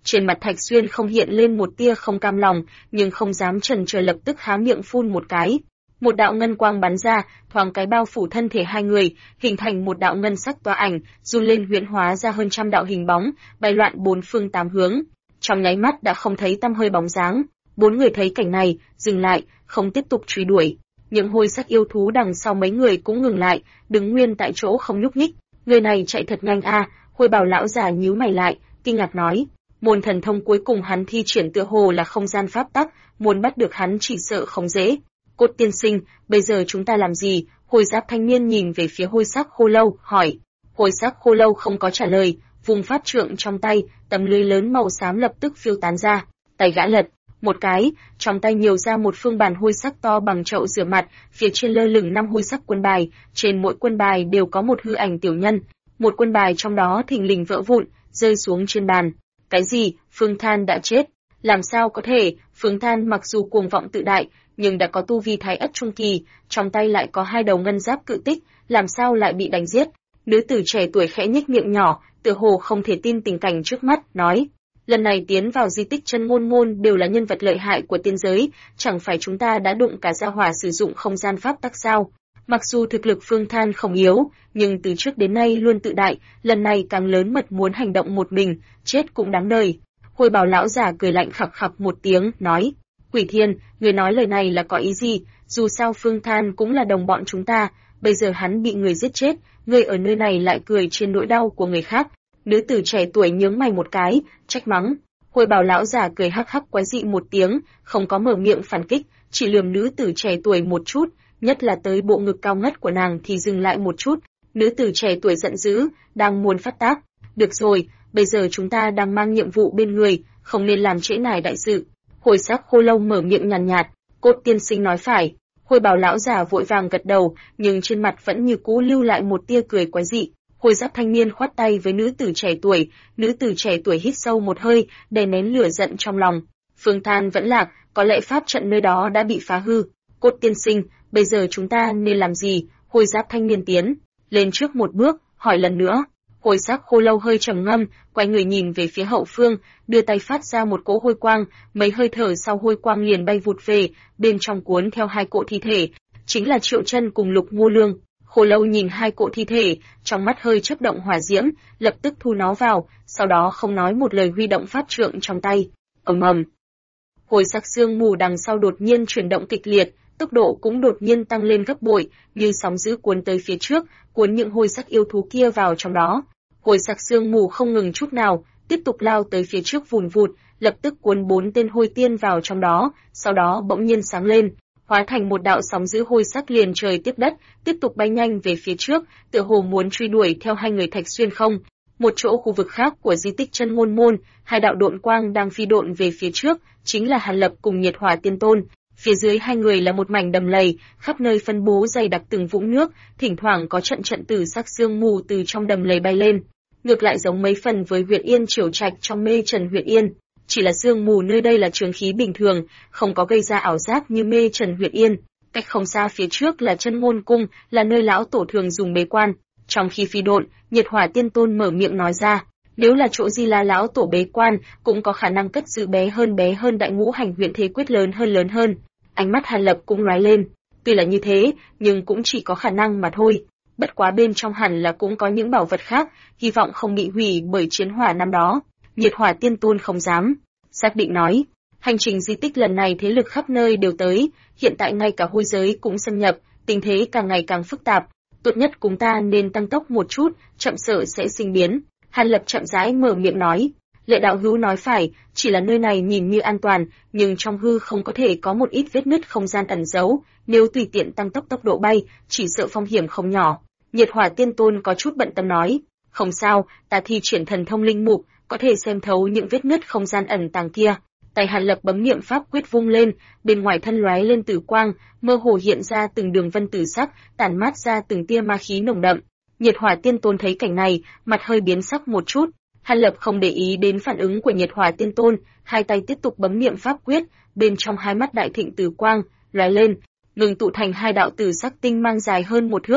Trên mặt Thạch Xuyên không hiện lên một tia không cam lòng, nhưng không dám chần chờ lập tức há miệng phun một cái. Một đạo ngân quang bắn ra, thoáng cái bao phủ thân thể hai người, hình thành một đạo ngân sắc tỏa ảnh, run lên huyễn hóa ra hơn trăm đạo hình bóng, bay loạn bốn phương tám hướng. Trong nháy mắt đã không thấy tăm hơi bóng dáng. Bốn người thấy cảnh này, dừng lại, không tiếp tục truy đuổi. Những hôi sắc yêu thú đằng sau mấy người cũng ngừng lại, đứng nguyên tại chỗ không nhúc nhích. Người này chạy thật nhanh a, Hôi Bảo lão già nhíu mày lại, kinh ngạc nói. Môn thần thông cuối cùng hắn thi triển tựa hồ là không gian pháp tắc, muốn bắt được hắn chỉ sợ không dễ. Cốt tiên sinh, bây giờ chúng ta làm gì? Hôi giáp thanh niên nhìn về phía hôi sắc khô lâu, hỏi. Hôi sắc khô lâu không có trả lời, vùng pháp trượng trong tay, tấm lưới lớn màu xám lập tức phiêu tán ra. Tay gã lật một cái, trong tay nhiều ra một phương bàn hôi sắc to bằng chậu rửa mặt, phía trên lơ lửng 5 hôi sắc quân bài, trên mỗi quân bài đều có một hư ảnh tiểu nhân. Một quân bài trong đó thình lình vỡ vụn, rơi xuống trên bàn. Cái gì? Phương Than đã chết? Làm sao có thể? Phương Than mặc dù cuồng vọng tự đại, nhưng đã có tu vi thái ất trung kỳ, trong tay lại có 2 đầu ngân giáp cự tích, làm sao lại bị đánh giết? Nữ tử trẻ tuổi khẽ nhếch miệng nhỏ, tựa hồ không thể tin tình cảnh trước mắt, nói: lần này tiến vào di tích Chân Ngôn Môn đều là nhân vật lợi hại của tiên giới, chẳng phải chúng ta đã đụng cả gia hỏa sử dụng không gian pháp tắc sao? Mặc dù thực lực Phương Than không yếu, nhưng từ trước đến nay luôn tự đại, lần này càng lớn mật muốn hành động một mình, chết cũng đáng đời. Hôi Bảo lão già cười lạnh khặc khặc một tiếng, nói: Quỷ Thiên, người nói lời này là có ý gì? Dù sao Phương Than cũng là đồng bọn chúng ta, bây giờ hắn bị người giết chết, người ở nơi này lại cười trên nỗi đau của người khác. Nữ tử trẻ tuổi nhướng mày một cái, trách mắng. Hôi Bảo lão già cười hắc hắc quái dị một tiếng, không có mở miệng phản kích, chỉ lườm nữ tử trẻ tuổi một chút, nhất là tới bộ ngực cao ngất của nàng thì dừng lại một chút. Nữ tử trẻ tuổi giận dữ, đang muốn phát tác. Được rồi, bây giờ chúng ta đang mang nhiệm vụ bên người, không nên làm trễ nải đại sự. Hồi sắc khô lâu mở miệng nhàn nhạt, Cốt tiên sinh nói phải. Hôi Bảo lão già vội vàng gật đầu, nhưng trên mặt vẫn như cũ lưu lại một tia cười quái dị. Hôi giáp thanh niên khoát tay với nữ tử trẻ tuổi, nữ tử trẻ tuổi hít sâu một hơi, đè nén lửa giận trong lòng. Phương Than vẫn lạc, có lẽ pháp trận nơi đó đã bị phá hư. Cốt tiên sinh, bây giờ chúng ta nên làm gì? Hôi giáp thanh niên tiến lên trước một bước, hỏi lần nữa. Hôi sắc khô lâu hơi trầm ngâm, quay người nhìn về phía hậu phương, đưa tay phát ra một cỗ hôi quang, mấy hơi thở sau hôi quang liền bay vụt về, bên trong cuốn theo 2 cỗ thi thể, chính là Triệu Chân cùng Lục Ngô Lương. Khô lâu nhìn 2 cỗ thi thể, trong mắt hơi chớp động hỏa diễm, lập tức thu nó vào, sau đó không nói một lời huy động pháp trượng trong tay. Ầm ầm. Hồi sắc sương mù đằng sau đột nhiên chuyển động kịch liệt, tốc độ cũng đột nhiên tăng lên gấp bội, như sóng dữ cuốn tới phía trước, cuốn những hôi sắc yêu thú kia vào trong đó. Hồi sắc sương mù không ngừng chút nào, tiếp tục lao tới phía trước vùn vụt, lập tức cuốn 4 tên hôi tiên vào trong đó, sau đó bỗng nhiên sáng lên, hóa thành một đạo sóng dữ hôi sắc liền trời tiếp đất, tiếp tục bay nhanh về phía trước, tựa hồ muốn truy đuổi theo 2 người Thạch Xuyên không. Một chỗ khu vực khác của di tích Chân Ngôn Môn, 2 đạo độn quang đang phi độn về phía trước, chính là Hàn Lập cùng Nhiệt Hỏa Tiên Tôn. Phía dưới 2 người là một mảnh đầm lầy, khắp nơi phân bố dày đặc từng vũng nước, thỉnh thoảng có trận trận tử sắc sương mù từ trong đầm lầy bay lên. Ngược lại giống mấy phần với Huyện Yên Triều Trạch trong Mê Trần Huyện Yên, chỉ là sương mù nơi đây là trường khí bình thường, không có gây ra ảo giác như Mê Trần Huyện Yên. Cách không xa phía trước là Chân Ngôn Cung, là nơi lão tổ thường dùng bế quan. Trong khi phi độn, Nhiệt Hỏa Tiên Tôn mở miệng nói ra, nếu là chỗ Di La lão tổ bế quan, cũng có khả năng cất giữ bé hơn Đại Ngũ Hành Huyện thế quyết lớn hơn. Ánh mắt Hàn Lập cũng lóe lên, tuy là như thế, nhưng cũng chỉ có khả năng mà thôi. Bất quá bên trong hẳn là cũng có những bảo vật khác, hy vọng không bị hủy bởi chiến hỏa năm đó. Nhiệt Hỏa Tiên Tôn không dám xác định nói, hành trình di tích lần này thế lực khắp nơi đều tới, hiện tại ngay cả hôi giới cũng xâm nhập, tình thế càng ngày càng phức tạp, tốt nhất chúng ta nên tăng tốc một chút, chậm sợ sẽ sinh biến. Hàn Lập chậm rãi mở miệng nói, Lệ đạo hữu nói phải, chỉ là nơi này nhìn như an toàn, nhưng trong hư không có thể có một ít vết nứt không gian ẩn giấu, nếu tùy tiện tăng tốc độ bay, chỉ sợ phong hiểm không nhỏ. Nhiệt Hỏa Tiên Tôn có chút bận tâm nói, không sao, ta thi triển thần thông linh mục, có thể xem thấu những vết nứt không gian ẩn tàng kia. Tay Hàn Lập bấm niệm pháp quyết vung lên, bên ngoài thân lóe lên tử quang, mơ hồ hiện ra từng đường vân tử sắc, tản mát ra từng tia ma khí nồng đậm. Nhiệt Hỏa Tiên Tôn thấy cảnh này, mặt hơi biến sắc một chút. Hàn Lập không để ý đến phản ứng của Nhiệt Hỏa Tiên Tôn, 2 tay tiếp tục bấm niệm pháp quyết, bên trong 2 mắt đại thịnh tử quang lóe lên, ngừng tụ thành 2 đạo tử sắc tinh mang dài hơn 1 thước.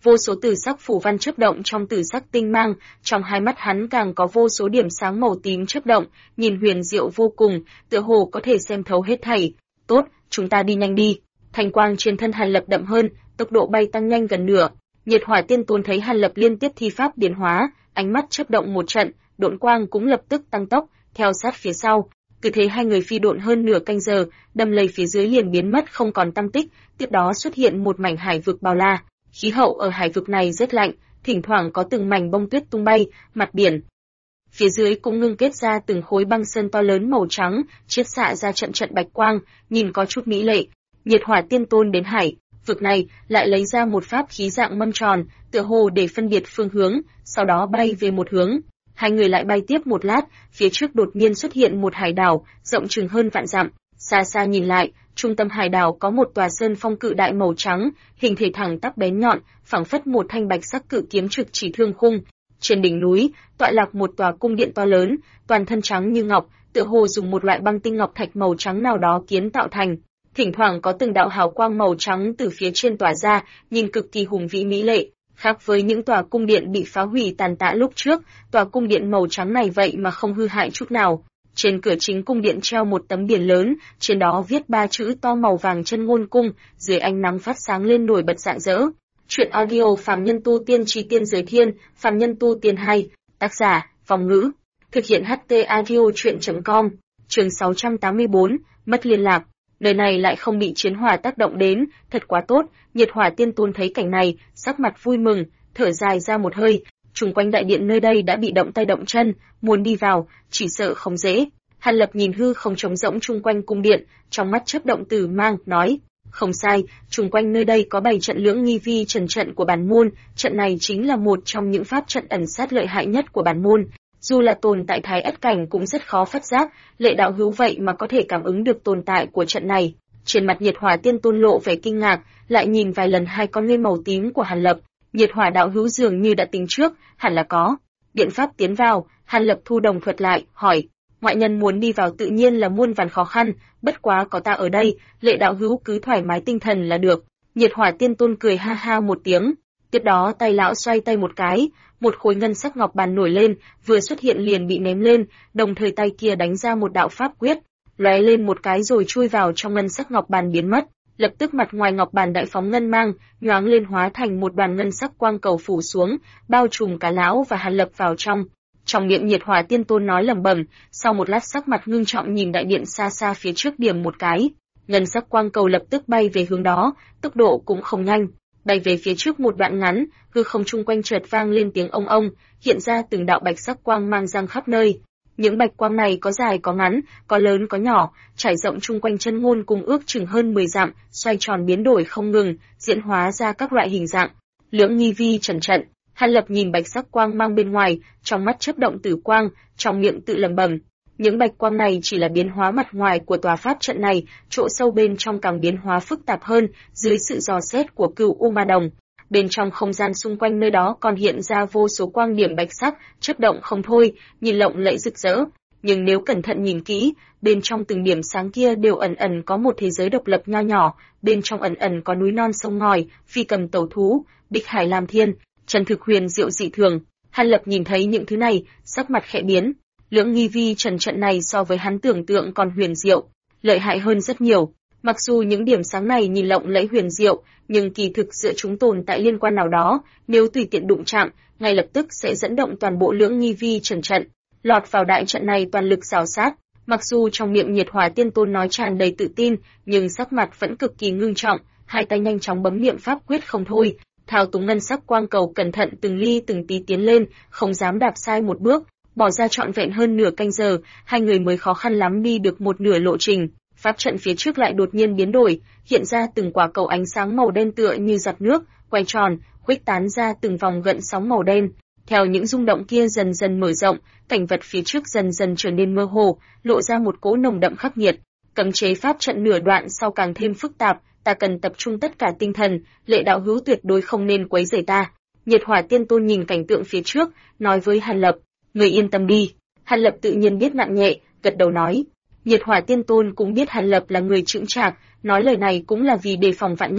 Vô số tử sắc phù văn chớp động trong tử sắc tinh mang, trong hai mắt hắn càng có vô số điểm sáng màu tím chớp động, nhìn huyền diệu vô cùng, tựa hồ có thể xem thấu hết thảy. Tốt, chúng ta đi nhanh đi. Thanh quang trên thân Hàn Lập đậm hơn, tốc độ bay tăng nhanh gần nửa. Nhiệt Hỏa Tiên Tôn thấy Hàn Lập liên tiếp thi pháp biến hóa, ánh mắt chớp động một trận, độn quang cũng lập tức tăng tốc, theo sát phía sau. Cứ thế hai người phi độn hơn nửa canh giờ, đâm lầy phía dưới liền biến mất không còn tăm tích, tiếp đó xuất hiện một mảnh hải vực bao la. Khí hậu ở hải vực này rất lạnh, thỉnh thoảng có từng mảnh bông tuyết tung bay, mặt biển phía dưới cũng ngưng kết ra từng khối băng sơn to lớn màu trắng, chiết xạ ra trận trận bạch quang, nhìn có chút mỹ lệ. Nhiệt Hỏa Tiên Tôn đến hải vực này, lại lấy ra một pháp khí dạng mâm tròn, tựa hồ để phân biệt phương hướng, sau đó bay về một hướng. Hai người lại bay tiếp một lát, phía trước đột nhiên xuất hiện một hải đảo, rộng chừng hơn vạn dặm. Xa xa nhìn lại, trung tâm hải đảo có một tòa sơn phong cự đại màu trắng, hình thể thẳng tắp bén nhọn, phảng phất một thanh bạch sắc cự kiếm trực chỉ thương khung. Trên đỉnh núi, tọa lạc một tòa cung điện to lớn, toàn thân trắng như ngọc, tựa hồ dùng một loại băng tinh ngọc thạch màu trắng nào đó kiến tạo thành. Thỉnh thoảng có từng đạo hào quang màu trắng từ phía trên tỏa ra, nhìn cực kỳ hùng vĩ mỹ lệ. Khác với những tòa cung điện bị phá hủy tàn tạ lúc trước, tòa cung điện màu trắng này vậy mà không hư hại chút nào. Trên cửa chính cung điện treo một tấm biển lớn, trên đó viết 3 chữ to màu vàng Chân Ngôn Cung, dưới ánh nắng phát sáng lên nổi bật rạng rỡ. Truyện audio Phàm Nhân Tu Tiên Chi Tiên Giới Thiên, Phàm Nhân Tu Tiên 2, tác giả, Phong Ngữ. Thực hiện HT audio truyện.com, chương 684, mất liên lạc. Đời này lại không bị chiến hỏa tác động đến, thật quá tốt. Nhiệt Hỏa Tiên Tôn thấy cảnh này, sắc mặt vui mừng, thở dài ra một hơi. Chung quanh đại điện nơi đây đã bị động tay động chân, muốn đi vào, chỉ sợ không dễ. Hàn Lập nhìn hư không trống rỗng chung quanh cung điện, trong mắt chớp động tử mang, nói: không sai, chung quanh nơi đây có 7 trận Lưỡng Nghi Vi Trần trận của bản môn, trận này chính là một trong những pháp trận ẩn sát lợi hại nhất của bản môn. Dù là tồn tại thái ất cảnh cũng rất khó phát giác, Lệ đạo hữu vậy mà có thể cảm ứng được tồn tại của trận này. Trên mặt Nhiệt Hỏa Tiên Tôn lộ vẻ kinh ngạc, lại nhìn vài lần hai con ngươi màu tím của Hàn Lập. Nhiệt Hỏa đạo hữu dường như đã tính trước, hẳn là có biện pháp tiến vào. Hàn Lập thu đồng thuật lại, hỏi: ngoại nhân muốn đi vào tự nhiên là muôn vàn khó khăn, bất quá có ta ở đây, Lệ đạo hữu cứ thoải mái tinh thần là được. Nhiệt Hỏa Tiên Tôn cười ha ha một tiếng, tiếp đó tay lão xoay tay một cái, một khối ngân sắc ngọc bàn nổi lên, vừa xuất hiện liền bị ném lên, đồng thời tay kia đánh ra một đạo pháp quyết, lóe lên một cái rồi chui vào trong ngân sắc ngọc bàn biến mất. Lập tức mặt ngoài ngọc bàn đại phóng ngân mang, nhoáng lên hóa thành một đoàn ngân sắc quang cầu phủ xuống, bao trùm cả lão và Hàn Lập vào trong. Trong miệng Nhiệt Hỏa Tiên Tôn nói lẩm bẩm, sau một lát sắc mặt ngưng trọng nhìn đại điện xa xa phía trước điểm một cái, ngân sắc quang cầu lập tức bay về hướng đó, tốc độ cũng không nhanh, bay về phía trước một đoạn ngắn, hư không chung quanh chợt vang lên tiếng ông ông, hiện ra từng đạo bạch sắc quang mang giăng khắp nơi. Những bạch quang này có dài có ngắn, có lớn có nhỏ, trải rộng chung quanh Chân Ngôn Cung ước chừng hơn 10 dặm, xoay tròn biến đổi không ngừng, diễn hóa ra các loại hình dạng. Lưỡng Nghi Vi Trần trận. Hàn Lập nhìn bạch sắc quang mang bên ngoài, trong mắt chớp động tử quang, trong miệng tự lẩm bẩm. Những bạch quang này chỉ là biến hóa mặt ngoài của tòa pháp trận này, chỗ sâu bên trong càng biến hóa phức tạp hơn, dưới sự dò xét của Cửu U Ma Đồng. Bên trong không gian xung quanh nơi đó còn hiện ra vô số quang điểm bạch sắc, chớp động không thôi, nhìn lộng lẫy rực rỡ. Nhưng nếu cẩn thận nhìn kỹ, bên trong từng điểm sáng kia đều ẩn ẩn có một thế giới độc lập nho nhỏ, bên trong ẩn ẩn có núi non sông ngòi, phi cầm tẩu thú, địch hải làm thiên, chân thực huyền diệu dị thường. Hàn Lập nhìn thấy những thứ này, sắc mặt khẽ biến. Lưỡng Nghi Vi Trần trận này so với hắn tưởng tượng còn huyền diệu, lợi hại hơn rất nhiều. Mặc dù những điểm sáng này nhìn lộng lẫy huyền diệu, nhưng kỳ thực giữa chúng tồn tại liên quan nào đó, nếu tùy tiện đụng chạm, ngay lập tức sẽ dẫn động toàn bộ Lưỡng Nghi Vi Trần trận. Lọt vào đại trận này toàn lực rào sát, mặc dù trong miệng Nhiệt Hỏa Tiên Tôn nói tràn đầy tự tin, nhưng sắc mặt vẫn cực kỳ ngưng trọng, hai tay nhanh chóng bấm niệm pháp quyết không thôi, thao túng ngân sắc quang cầu cẩn thận từng ly từng tí tiến lên, không dám đạp sai một bước, bỏ ra trọn vẹn hơn nửa canh giờ, hai người mới khó khăn lắm đi được một nửa lộ trình. Pháp trận phía trước lại đột nhiên biến đổi, hiện ra từng quả cầu ánh sáng màu đen tựa như giọt nước, quay tròn, khuếch tán ra từng vòng gợn sóng màu đen. Theo những rung động kia dần dần mở rộng, cảnh vật phía trước dần dần trở nên mơ hồ, lộ ra một cỗ nồng đậm khắc nghiệt. Cấm chế pháp trận nửa đoạn sau càng thêm phức tạp, ta cần tập trung tất cả tinh thần, Lệ đạo hữu tuyệt đối không nên quấy rầy ta. Nhiệt Hỏa Tiên Tôn nhìn cảnh tượng phía trước, nói với Hàn Lập, người yên tâm đi. Hàn Lập tự nhiên biết nặng nhẹ, gật đầu nói. Nhiệt Hỏa Tiên Tôn cũng biết Hàn Lập là người chững chạc, nói lời này cũng là vì đề phòng vạn nhất.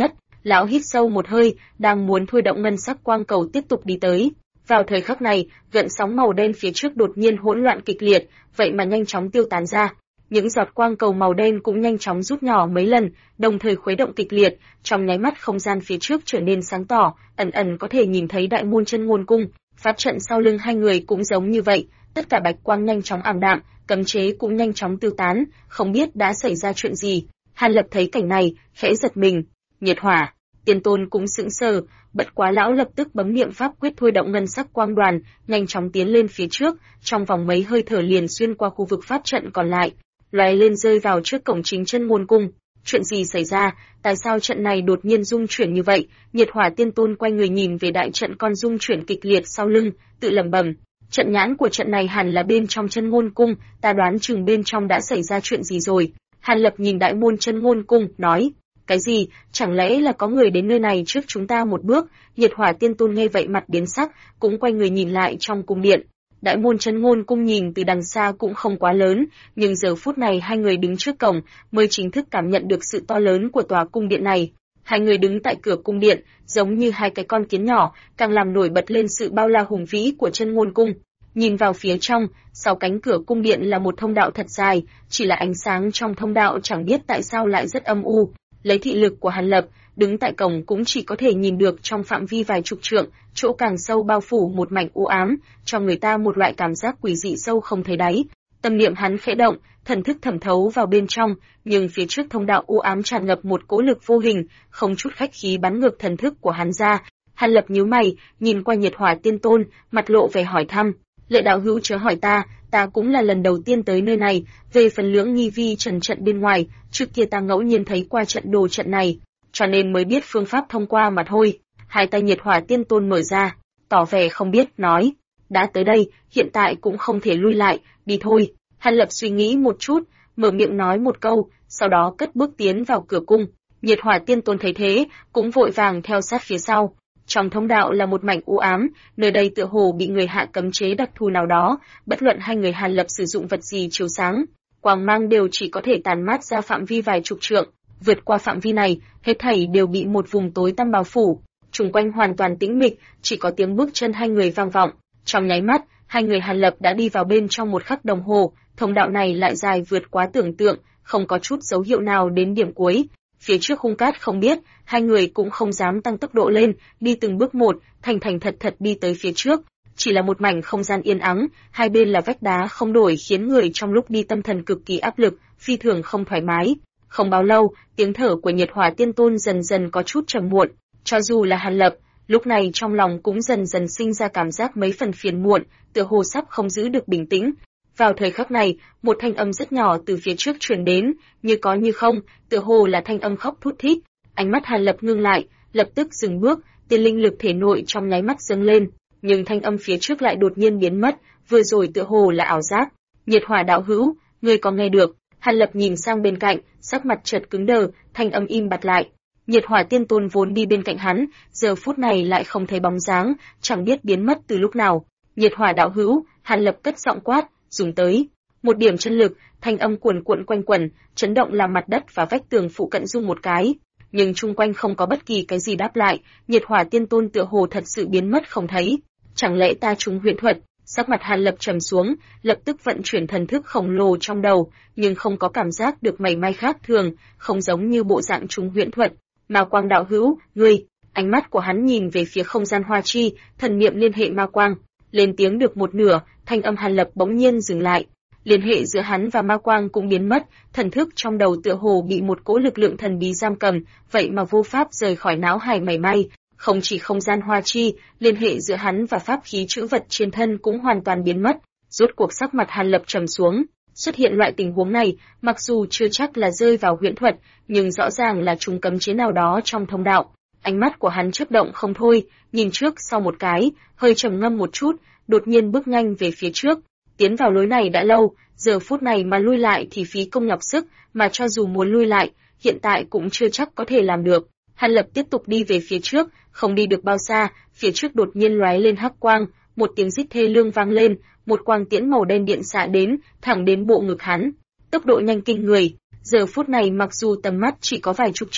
Lão hít sâu một hơi, đang muốn thôi động ngân sắc quang cầu tiếp tục đi tới. Vào thời khắc này, gợn sóng màu đen phía trước đột nhiên hỗn loạn kịch liệt, vậy mà nhanh chóng tiêu tán ra. Những giọt quang cầu màu đen cũng nhanh chóng rút nhỏ mấy lần, đồng thời khuấy động kịch liệt, trong nháy mắt không gian phía trước trở nên sáng tỏ, ẩn ẩn có thể nhìn thấy đại môn Chân Ngôn Cung. Pháp trận sau lưng hai người cũng giống như vậy, tất cả bạch quang nhanh chóng ảm đạm, cấm chế cũng nhanh chóng tiêu tán, không biết đã xảy ra chuyện gì. Hàn Lập thấy cảnh này, khẽ giật mình. Nhiệt Hỏa, Tiên Tôn cũng sững sờ, bất quá lão lập tức bấm niệm pháp quyết thôi động ngân sắc quang đoàn, nhanh chóng tiến lên phía trước, trong vòng mấy hơi thở liền xuyên qua khu vực pháp trận còn lại, lóe lên rơi vào trước cổng chính Chân Ngôn Cung. Chuyện gì xảy ra, tại sao trận này đột nhiên rung chuyển như vậy? Nhiệt Hỏa Tiên Tôn quay người nhìn về đại trận con rung chuyển kịch liệt sau lưng, tự lẩm bẩm, trận nhãn của trận này hẳn là bên trong Chân Ngôn Cung, ta đoán chừng bên trong đã xảy ra chuyện gì rồi. Hàn Lập nhìn đại môn Chân Ngôn Cung, nói, cái gì, chẳng lẽ là có người đến nơi này trước chúng ta một bước? Nhiệt Hỏa Tiên Tôn nghe vậy mặt biến sắc, cũng quay người nhìn lại trong cung điện. Đại môn Chân Ngôn Cung nhìn từ đằng xa cũng không quá lớn, nhưng giờ phút này hai người đứng trước cổng mới chính thức cảm nhận được sự to lớn của tòa cung điện này. Hai người đứng tại cửa cung điện, giống như hai cái con kiến nhỏ, càng làm nổi bật lên sự bao la hùng vĩ của Chân Ngôn Cung. Nhìn vào phía trong, sau cánh cửa cung điện là một thông đạo thật dài, chỉ là ánh sáng trong thông đạo chẳng biết tại sao lại rất âm u. Lấy thị lực của Hàn Lập, đứng tại cổng cũng chỉ có thể nhìn được trong phạm vi vài chục trượng, chỗ càng sâu bao phủ một mảnh u ám, cho người ta một loại cảm giác quỷ dị sâu không thấy đáy. Tâm niệm hắn khẽ động, thần thức thẩm thấu vào bên trong, nhưng phía trước thông đạo u ám tràn ngập một cỗ lực vô hình, không chút khách khí bắn ngược thần thức của hắn ra. Hàn Lập nhíu mày, nhìn qua Nhiệt Hỏa Tiên Tôn, mặt lộ vẻ hỏi thăm, Lệ đạo hữu chớ hỏi ta cũng là lần đầu tiên tới nơi này, về phần Lưỡng Nghi Vi trần trận bên ngoài, trước kia ta ngẫu nhiên thấy qua trận đồ trận này, cho nên mới biết phương pháp thông qua mà thôi. Hai tay Nhiệt Hỏa Tiên Tôn mở ra, tỏ vẻ không biết, nói, đã tới đây, hiện tại cũng không thể lui lại, đi thôi. Hàn Lập suy nghĩ một chút, mở miệng nói một câu, sau đó cất bước tiến vào cửa cung. Nhiệt Hỏa Tiên Tôn thấy thế, cũng vội vàng theo sát phía sau. Trong thông đạo là một mảnh u ám, nơi đây tựa hồ bị người hạ cấm chế đặc thù nào đó, bất luận hai người Hàn Lập sử dụng vật gì chiếu sáng, quang mang đều chỉ có thể tàn mát ra phạm vi vài chục trượng, vượt qua phạm vi này, hết thảy đều bị một vùng tối tăm bao phủ, xung quanh hoàn toàn tĩnh mịch, chỉ có tiếng bước chân hai người vang vọng. Trong nháy mắt, hai người Hàn Lập đã đi vào bên trong một khắc đồng hồ, thông đạo này lại dài vượt quá tưởng tượng, không có chút dấu hiệu nào đến điểm cuối. Phía trước khung cát không biết, hai người cũng không dám tăng tốc độ lên, đi từng bước một, thành thành thật thật đi tới phía trước. Chỉ là một mảnh không gian yên ắng, hai bên là vách đá không đổi khiến người trong lúc đi tâm thần cực kỳ áp lực, phi thường không thoải mái. Không bao lâu, tiếng thở của Nhiệt Hỏa Tiên Tôn dần dần có chút trầm muộn, cho dù là Hàn Lập, lúc này trong lòng cũng dần dần sinh ra cảm giác mấy phần phiền muộn, tựa hồ sắp không giữ được bình tĩnh. Vào thời khắc này, một thanh âm rất nhỏ từ phía trước truyền đến, như có như không, tựa hồ là thanh âm khóc thút thít. Ánh mắt Hàn Lập ngưng lại, lập tức dừng bước, tiên linh lực thể nội trong nháy mắt dâng lên, nhưng thanh âm phía trước lại đột nhiên biến mất, vừa rồi tựa hồ là ảo giác. Nhiệt Hỏa đạo hữu, ngươi có nghe được? Hàn Lập nhìn sang bên cạnh, sắc mặt chợt cứng đờ, thanh âm im bặt lại. Nhiệt Hỏa Tiên Tôn vốn đi bên cạnh hắn, giờ phút này lại không thấy bóng dáng, chẳng biết biến mất từ lúc nào. Nhiệt Hỏa đạo hữu, Hàn Lập cất giọng quát, dùng tới. Một điểm chân lực, thanh âm cuồn cuộn quanh quẩn, chấn động làm mặt đất và vách tường phụ cận rung một cái, nhưng chung quanh không có bất kỳ cái gì đáp lại. Nhiệt Hỏa Tiên Tôn tựa hồ thật sự biến mất không thấy. Chẳng lẽ ta trúng huyễn thuật? Sắc mặt Hàn Lập trầm xuống, lập tức vận chuyển thần thức khổng lồ trong đầu, nhưng không có cảm giác được mảy may khác thường, không giống như bộ dạng trúng huyễn thuật. Ma Quang đạo hữu, ngươi, ánh mắt của hắn nhìn về phía không gian hoa chi, thần niệm liên hệ Ma Quang, lên tiếng được một nửa, thanh âm Hàn Lập bỗng nhiên dừng lại. Liên hệ giữa hắn và Ma Quang cũng biến mất, thần thức trong đầu tựa hồ bị một cỗ lực lượng thần bí giam cầm, vậy mà vô pháp rời khỏi não hải mảy may. Không chỉ không gian hoa chi, liên hệ giữa hắn và pháp khí trữ vật trên thân cũng hoàn toàn biến mất. Rốt cuộc sắc mặt Hàn Lập trầm xuống, xuất hiện loại tình huống này, mặc dù chưa chắc là rơi vào huyễn thuật, nhưng rõ ràng là trúng cấm chế nào đó trong thông đạo. Ánh mắt của hắn chớp động không thôi, nhìn trước sau một cái, hơi trầm ngâm một chút, đột nhiên bước nhanh về phía trước. Tiến vào lối này đã lâu, giờ phút này mà lui lại thì phí công nhọc sức, mà cho dù muốn lui lại, hiện tại cũng chưa chắc có thể làm được. Hàn Lập tiếp tục đi về phía trước, không đi được bao xa, phía trước đột nhiên lóe lên hắc quang, một tiếng rít thê lương vang lên, một quang tiễn màu đen điện xạ đến, thẳng đến bộ ngực hắn. Tốc độ nhanh kinh người, giờ phút này mặc dù tầm mắt chỉ có vài chục trượng,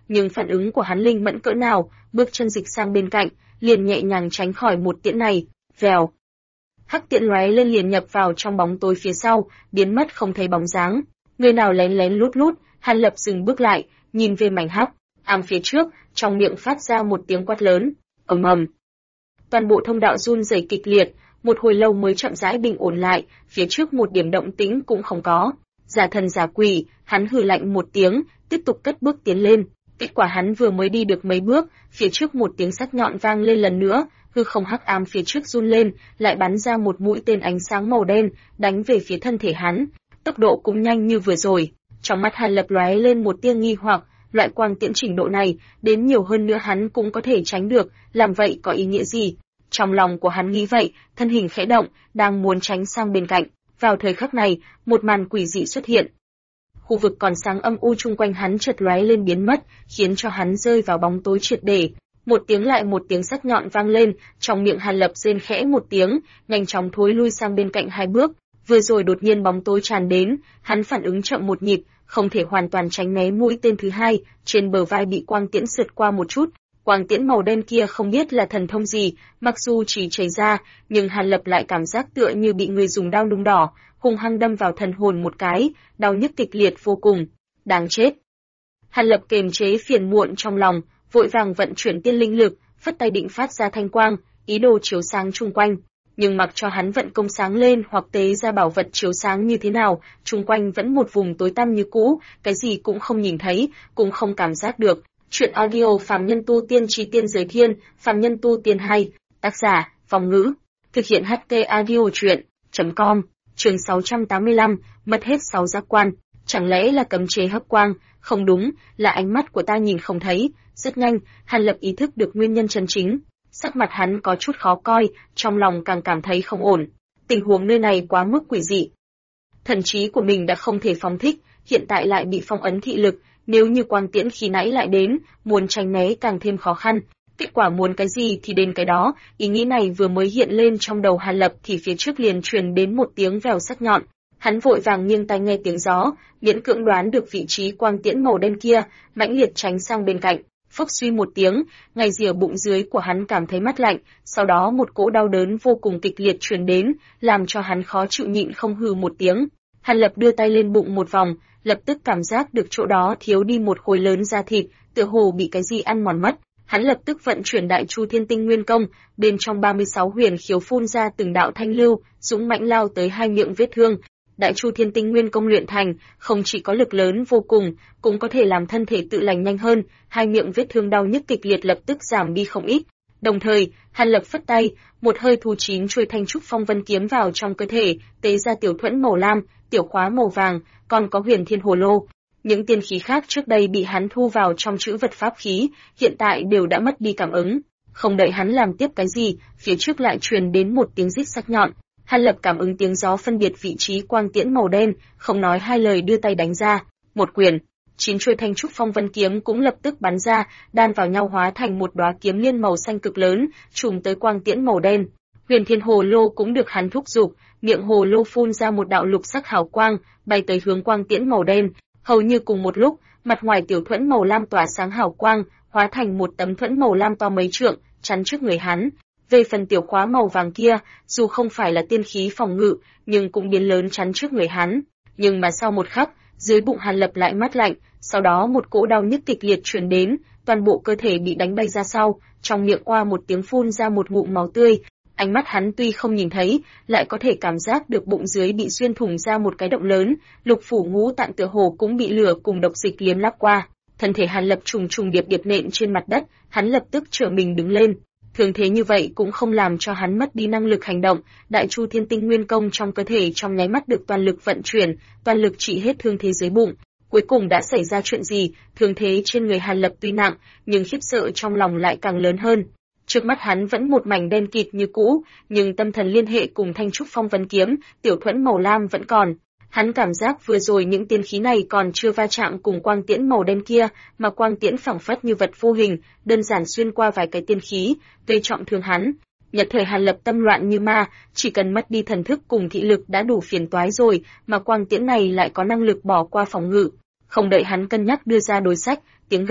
nhưng phản ứng của hắn linh mẫn cỡ nào, bước chân dịch sang bên cạnh, liền nhẹ nhàng tránh khỏi một tiễn này. Vèo. Hắc tiễn lóe lên liền nhập vào trong bóng tối phía sau, biến mất không thấy bóng dáng. Người nào lén lén lút lút, Hàn Lập dừng bước lại, nhìn về mảnh hắc ám phía trước, trong miệng phát ra một tiếng quát lớn, ầm ầm. Toàn bộ thông đạo run rẩy kịch liệt, một hồi lâu mới chậm rãi bình ổn lại, phía trước một điểm động tĩnh cũng không có. Giả thần giả quỷ, hắn hừ lạnh một tiếng, tiếp tục cất bước tiến lên. Kết quả hắn vừa mới đi được mấy bước, phía trước một tiếng sắc nhọn vang lên lần nữa, hư không hắc ám phía trước run lên, lại bắn ra một mũi tên ánh sáng màu đen, đánh về phía thân thể hắn. Tốc độ cũng nhanh như vừa rồi. Trong mắt Hàn Lập lóe lên một tia nghi hoặc, loại quang tiễn trình độ này, đến nhiều hơn nữa hắn cũng có thể tránh được, làm vậy có ý nghĩa gì? Trong lòng của hắn nghĩ vậy, thân hình khẽ động, đang muốn tránh sang bên cạnh. Vào thời khắc này, một màn quỷ dị xuất hiện. Khu vực còn sáng âm u chung quanh hắn chợt lóe lên biến mất, khiến cho hắn rơi vào bóng tối triệt để. Một tiếng lại một tiếng sắc nhọn vang lên, trong miệng Hàn Lập rên khẽ một tiếng, nhanh chóng thối lui sang bên cạnh hai bước. Vừa rồi đột nhiên bóng tối tràn đến, hắn phản ứng chậm một nhịp, không thể hoàn toàn tránh né mũi tên thứ hai, trên bờ vai bị quang tiễn sượt qua một chút. Quang tiễn màu đen kia không biết là thần thông gì, mặc dù chỉ chảy ra, nhưng Hàn Lập lại cảm giác tựa như bị người dùng dao nung đỏ, hung hăng đâm vào thần hồn một cái, đau nhức kịch liệt vô cùng. Đáng chết. Hàn Lập kiềm chế phiền muộn trong lòng, vội vàng vận chuyển tiên linh lực, phất tay định phát ra thanh quang, ý đồ chiếu sáng chung quanh. Nhưng mặc cho hắn vận công sáng lên hoặc tế ra bảo vật chiếu sáng như thế nào, chung quanh vẫn một vùng tối tăm như cũ, cái gì cũng không nhìn thấy, cũng không cảm giác được. Chuyện audio Phàm Nhân Tu Tiên Chí Tiên Giới Thiên, Phàm Nhân Tu Tiên hay, tác giả, Phong Ngữ, thực hiện HT audio truyện.com, chương 685, mất hết 6 giác quan, chẳng lẽ là cấm chế hấp quang, không đúng, là ánh mắt của ta nhìn không thấy. Rất nhanh, Hàn Lập ý thức được nguyên nhân chân chính, sắc mặt hắn có chút khó coi, trong lòng càng cảm thấy không ổn. Tình huống nơi này quá mức quỷ dị. Thần trí của mình đã không thể phóng thích, hiện tại lại bị phong ấn thị lực, nếu như quang tiễn khi nãy lại đến, muốn tránh né càng thêm khó khăn. Kết quả muốn cái gì thì đến cái đó, ý nghĩ này vừa mới hiện lên trong đầu Hàn Lập thì phía trước liền truyền đến một tiếng vèo sắc nhọn. Hắn vội vàng nghiêng tai nghe tiếng gió, miễn cưỡng đoán được vị trí quang tiễn màu đen kia, mãnh liệt tránh sang bên cạnh. Phốc suy một tiếng, ngay rìa bụng dưới của hắn cảm thấy mát lạnh, sau đó một cỗ đau đớn vô cùng kịch liệt truyền đến, làm cho hắn khó chịu nhịn không hừ một tiếng. Hàn Lập đưa tay lên bụng một vòng, lập tức cảm giác được chỗ đó thiếu đi một khối lớn da thịt, tựa hồ bị cái gì ăn mòn mất. Hắn lập tức vận chuyển Đại Chu Thiên Tinh Nguyên Công, bên trong 36 huyền khiếu phun ra từng đạo thanh lưu, dũng mãnh lao tới hai miệng vết thương. Đại Chu Thiên Tinh Nguyên Công luyện thành, không chỉ có lực lớn vô cùng, cũng có thể làm thân thể tự lành nhanh hơn, hai miệng vết thương đau nhức kịch liệt lập tức giảm đi không ít. Đồng thời, Hàn Lập phất tay, một hơi thu 9 chuôi thanh trúc phong vân kiếm vào trong cơ thể, tế ra tiểu thuẫn màu lam, tiểu khóa màu vàng, còn có huyền thiên hồ lô. Những tiên khí khác trước đây bị hắn thu vào trong chữ vật pháp khí, hiện tại đều đã mất đi cảm ứng. Không đợi hắn làm tiếp cái gì, phía trước lại truyền đến một tiếng rít sắc nhọn. Hàn Lập cảm ứng tiếng gió phân biệt vị trí quang tiễn màu đen, không nói hai lời đưa tay đánh ra, một quyền, 9 chuôi thanh trúc phong vân kiếm cũng lập tức bắn ra, đan vào nhau hóa thành một đóa kiếm liên màu xanh cực lớn, trùm tới quang tiễn màu đen. Huyền Thiên Hồ Lô cũng được hắn thúc giục, miệng hồ lô phun ra một đạo lục sắc hào quang, bay tới hướng quang tiễn màu đen. Hầu như cùng một lúc, mặt ngoài tiểu thuẫn màu lam tỏa sáng hào quang, hóa thành một tấm thuẫn màu lam to mấy trượng, chắn trước người hắn. Về phần tiểu khóa màu vàng kia, dù không phải là tiên khí phòng ngự, nhưng cũng biến lớn chắn trước người hắn. Nhưng mà sau một khắc, dưới bụng Hàn Lập lại mát lạnh, sau đó một cỗ đau nhức kịch liệt truyền đến, toàn bộ cơ thể bị đánh bay ra sau, trong miệng oa một tiếng phun ra một ngụm máu tươi. Ánh mắt hắn tuy không nhìn thấy, lại có thể cảm giác được bụng dưới bị xuyên thủng ra một cái động lớn, lục phủ ngũ tạng tựa hồ cũng bị lửa cùng độc dịch liếm láp qua. Thân thể Hàn Lập trùng trùng điệp điệp nện trên mặt đất, hắn lập tức trở mình đứng lên. Thường thế như vậy cũng không làm cho hắn mất đi năng lực hành động, Đại Chu Thiên Tinh Nguyên Công trong cơ thể trong nháy mắt được toàn lực vận chuyển, toàn lực trị hết thương thế dưới bụng. Cuối cùng đã xảy ra chuyện gì? Thương thế trên người Hàn Lập tuy nặng, nhưng khiếp sợ trong lòng lại càng lớn hơn. Trước mắt hắn vẫn một mảnh đen kịt như cũ, nhưng tâm thần liên hệ cùng thanh trúc phong vân kiếm, tiểu thuẫn màu lam vẫn còn. Hắn cảm giác vừa rồi những tiên khí này còn chưa va chạm cùng quang tiễn màu đen kia, mà quang tiễn phảng phất như vật vô hình, đơn giản xuyên qua vài cái tiên khí, gây trọng thương hắn. Nhật thời Hàn Lập tâm loạn như ma, chỉ cần mất đi thần thức cùng thị lực đã đủ phiền toái rồi, mà quang tiễn này lại có năng lực bỏ qua phòng ngự. Không đợi hắn cân nhắc đưa ra đối sách, tiếng gầm,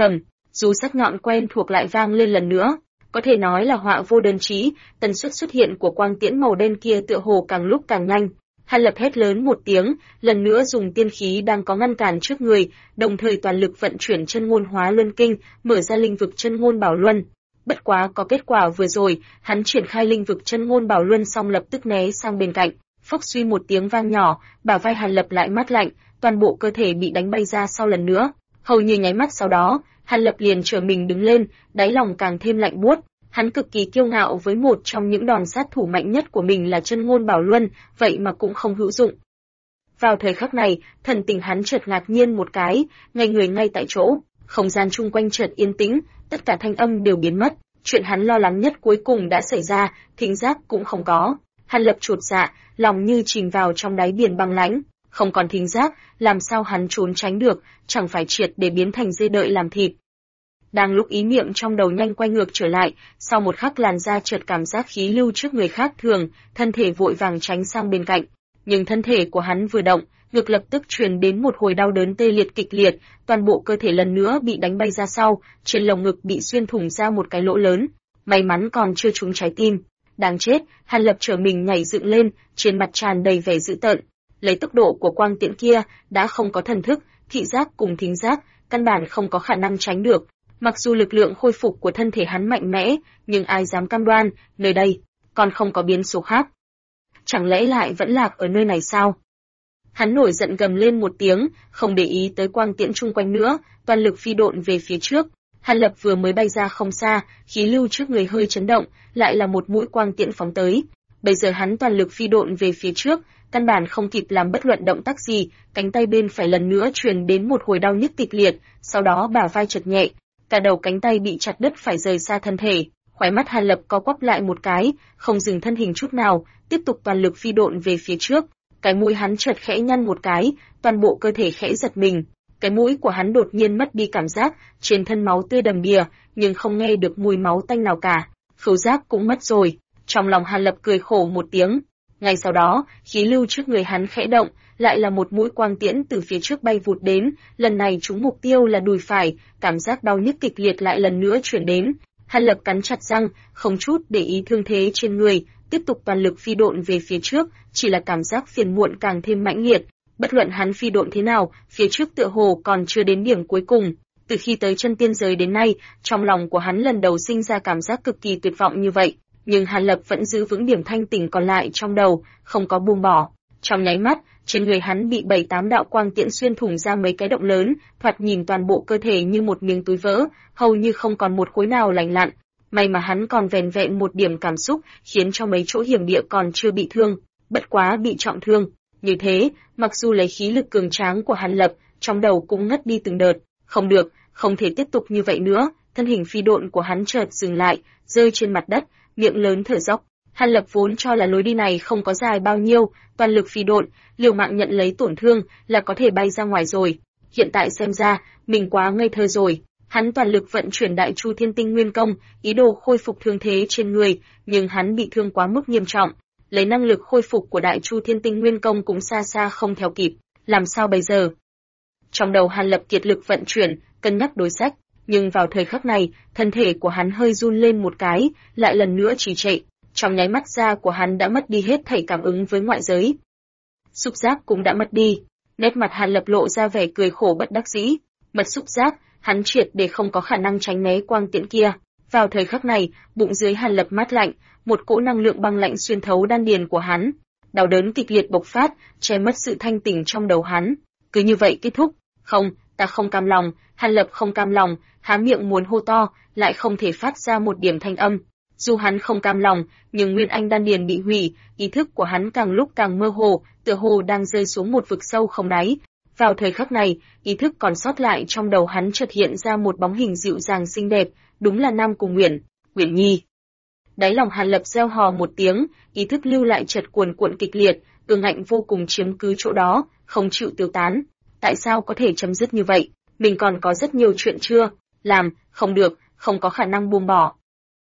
Dù sắc nhọn quen thuộc lại vang lên lần nữa, có thể nói là họa vô đơn chí, tần suất xuất hiện của quang tiễn màu đen kia tựa hồ càng lúc càng nhanh. Hàn Lập hét lớn một tiếng, lần nữa dùng tiên khí đang có ngăn cản trước người, đồng thời toàn lực vận chuyển chân ngôn hóa luân kinh, mở ra linh vực chân ngôn bảo luân. Bất quá có kết quả vừa rồi, hắn triển khai linh vực chân ngôn bảo luân xong lập tức né sang bên cạnh, phốc suy một tiếng vang nhỏ, bả vai Hàn Lập lại mát lạnh, toàn bộ cơ thể bị đánh bay ra sau lần nữa. Hầu như nháy mắt sau đó, Hàn Lập liền trở mình đứng lên, đáy lòng càng thêm lạnh buốt. Hắn cực kỳ kiêu ngạo với một trong những đòn sát thủ mạnh nhất của mình là chân ngôn bảo luân, vậy mà cũng không hữu dụng. Vào thời khắc này, thần tình hắn chợt ngạc nhiên một cái, ngay người ngay tại chỗ, không gian chung quanh chợt yên tĩnh, tất cả thanh âm đều biến mất, chuyện hắn lo lắng nhất cuối cùng đã xảy ra, thính giác cũng không có. Hàn Lập chột dạ, lòng như chìm vào trong đáy biển băng lãnh, không còn thính giác, làm sao hắn trốn tránh được, chẳng phải triệt để biến thành dê đợi làm thịt. Đang lúc ý niệm trong đầu nhanh quay ngược trở lại, sau một khắc làn da chợt cảm giác khí lưu trước người khác thường, thân thể vội vàng tránh sang bên cạnh. Nhưng thân thể của hắn vừa động, ngực lập tức truyền đến một hồi đau đớn tê liệt kịch liệt, toàn bộ cơ thể lần nữa bị đánh bay ra sau, trên lồng ngực bị xuyên thủng ra một cái lỗ lớn. May mắn còn chưa trúng trái tim. Đáng chết, Hàn Lập trở mình nhảy dựng lên, trên mặt tràn đầy vẻ dữ tợn. Lấy tốc độ của quang tiễn kia, đã không có thần thức, thị giác cùng thính giác, căn bản không có khả năng tránh được. Mặc dù lực lượng khôi phục của thân thể hắn mạnh mẽ, nhưng ai dám cam đoan, nơi đây còn không có biến số khác. Chẳng lẽ lại vẫn lạc ở nơi này sao? Hắn nổi giận gầm lên một tiếng, không để ý tới quang tiễn chung quanh nữa, toàn lực phi độn về phía trước. Hàn Lập vừa mới bay ra không xa, khí lưu trước người hơi chấn động, lại là một mũi quang tiễn phóng tới. Bây giờ hắn toàn lực phi độn về phía trước, căn bản không kịp làm bất luận động tác gì, cánh tay bên phải lần nữa truyền đến một hồi đau nhức kịch liệt, sau đó bả vai chật nhẹ, cả đầu cánh tay bị chặt đứt phải rời xa thân thể. Khóe mắt Hàn Lập co quắp lại một cái, không dừng thân hình chút nào, tiếp tục toàn lực phi độn về phía trước. Cái mũi hắn chợt khẽ nhăn một cái, toàn bộ cơ thể khẽ giật mình. Cái mũi của hắn đột nhiên mất đi cảm giác, trên thân máu tươi đầm đìa, nhưng không nghe được mùi máu tanh nào cả. Khứu giác cũng mất rồi. Trong lòng Hàn Lập cười khổ một tiếng. Ngay sau đó, khí lưu trước người hắn khẽ động, lại là một mũi quang tiễn từ phía trước bay vụt đến, lần này trúng mục tiêu là đùi phải, cảm giác đau nhức kịch liệt lại lần nữa chuyển đến. Hàn Lập cắn chặt răng, không chút để ý thương thế trên người, tiếp tục toàn lực phi độn về phía trước, chỉ là cảm giác phiền muộn càng thêm mãnh liệt. Bất luận hắn phi độn thế nào, phía trước tựa hồ còn chưa đến điểm cuối cùng. Từ khi tới chân tiên giới đến nay, trong lòng của hắn lần đầu sinh ra cảm giác cực kỳ tuyệt vọng như vậy. Nhưng Hàn Lập vẫn giữ vững điểm thanh tỉnh còn lại trong đầu, không có buông bỏ. Trong nháy mắt, trên người hắn bị 7-8 đạo quang tiễn xuyên thủng ra mấy cái động lớn, thoạt nhìn toàn bộ cơ thể như một miếng túi vỡ, hầu như không còn một khối nào lành lặn. May mà hắn còn vẻn vẹn một điểm cảm xúc, khiến cho mấy chỗ hiểm địa còn chưa bị thương, bất quá bị trọng thương. Như thế, mặc dù lấy khí lực cường tráng của Hàn Lập, trong đầu cũng ngất đi từng đợt. Không được, không thể tiếp tục như vậy nữa. Thân hình phi độn của hắn chợt dừng lại, rơi trên mặt đất, miệng lớn thở dốc. Hàn Lập vốn cho là lối đi này không có dài bao nhiêu, toàn lực phi độn, liều mạng nhận lấy tổn thương là có thể bay ra ngoài rồi. Hiện tại xem ra, mình quá ngây thơ rồi. Hắn toàn lực vận chuyển Đại Chu Thiên Tinh Nguyên Công, ý đồ khôi phục thương thế trên người, nhưng hắn bị thương quá mức nghiêm trọng. Lấy năng lực khôi phục của Đại Chu Thiên Tinh Nguyên Công cũng xa xa không theo kịp, làm sao bây giờ? Trong đầu Hàn Lập kiệt lực vận chuyển, cân nhắc đối sách, nhưng vào thời khắc này, thân thể của hắn hơi run lên một cái, lại lần nữa trì trệ. Trong nháy mắt da của hắn đã mất đi hết thảy cảm ứng với ngoại giới. Xúc giác cũng đã mất đi, nét mặt Hàn Lập lộ ra vẻ cười khổ bất đắc dĩ. Mất xúc giác, hắn triệt để không có khả năng tránh né quang tiễn kia. Vào thời khắc này, bụng dưới Hàn Lập mát lạnh, một cỗ năng lượng băng lạnh xuyên thấu đan điền của hắn. Đau đớn kịch liệt bộc phát, che mất sự thanh tỉnh trong đầu hắn. Cứ như vậy kết thúc. Không, ta không cam lòng. Hàn Lập không cam lòng, há miệng muốn hô to, lại không thể phát ra một điểm thanh âm. Dù hắn không cam lòng, nhưng nguyên anh đan điền bị hủy, ý thức của hắn càng lúc càng mơ hồ, tựa hồ đang rơi xuống một vực sâu không đáy. Vào thời khắc này, ý thức còn sót lại trong đầu hắn chợt hiện ra một bóng hình dịu dàng xinh đẹp, đúng là Nam Cung Uyển, Uyển Nhi. Đáy lòng Hàn Lập reo hò một tiếng, ý thức lưu lại chợt cuồn cuộn kịch liệt, ương ngạnh vô cùng chiếm cứ chỗ đó, không chịu tiêu tán. Tại sao có thể chấm dứt như vậy? Mình còn có rất nhiều chuyện chưa làm, không được, không có khả năng buông bỏ.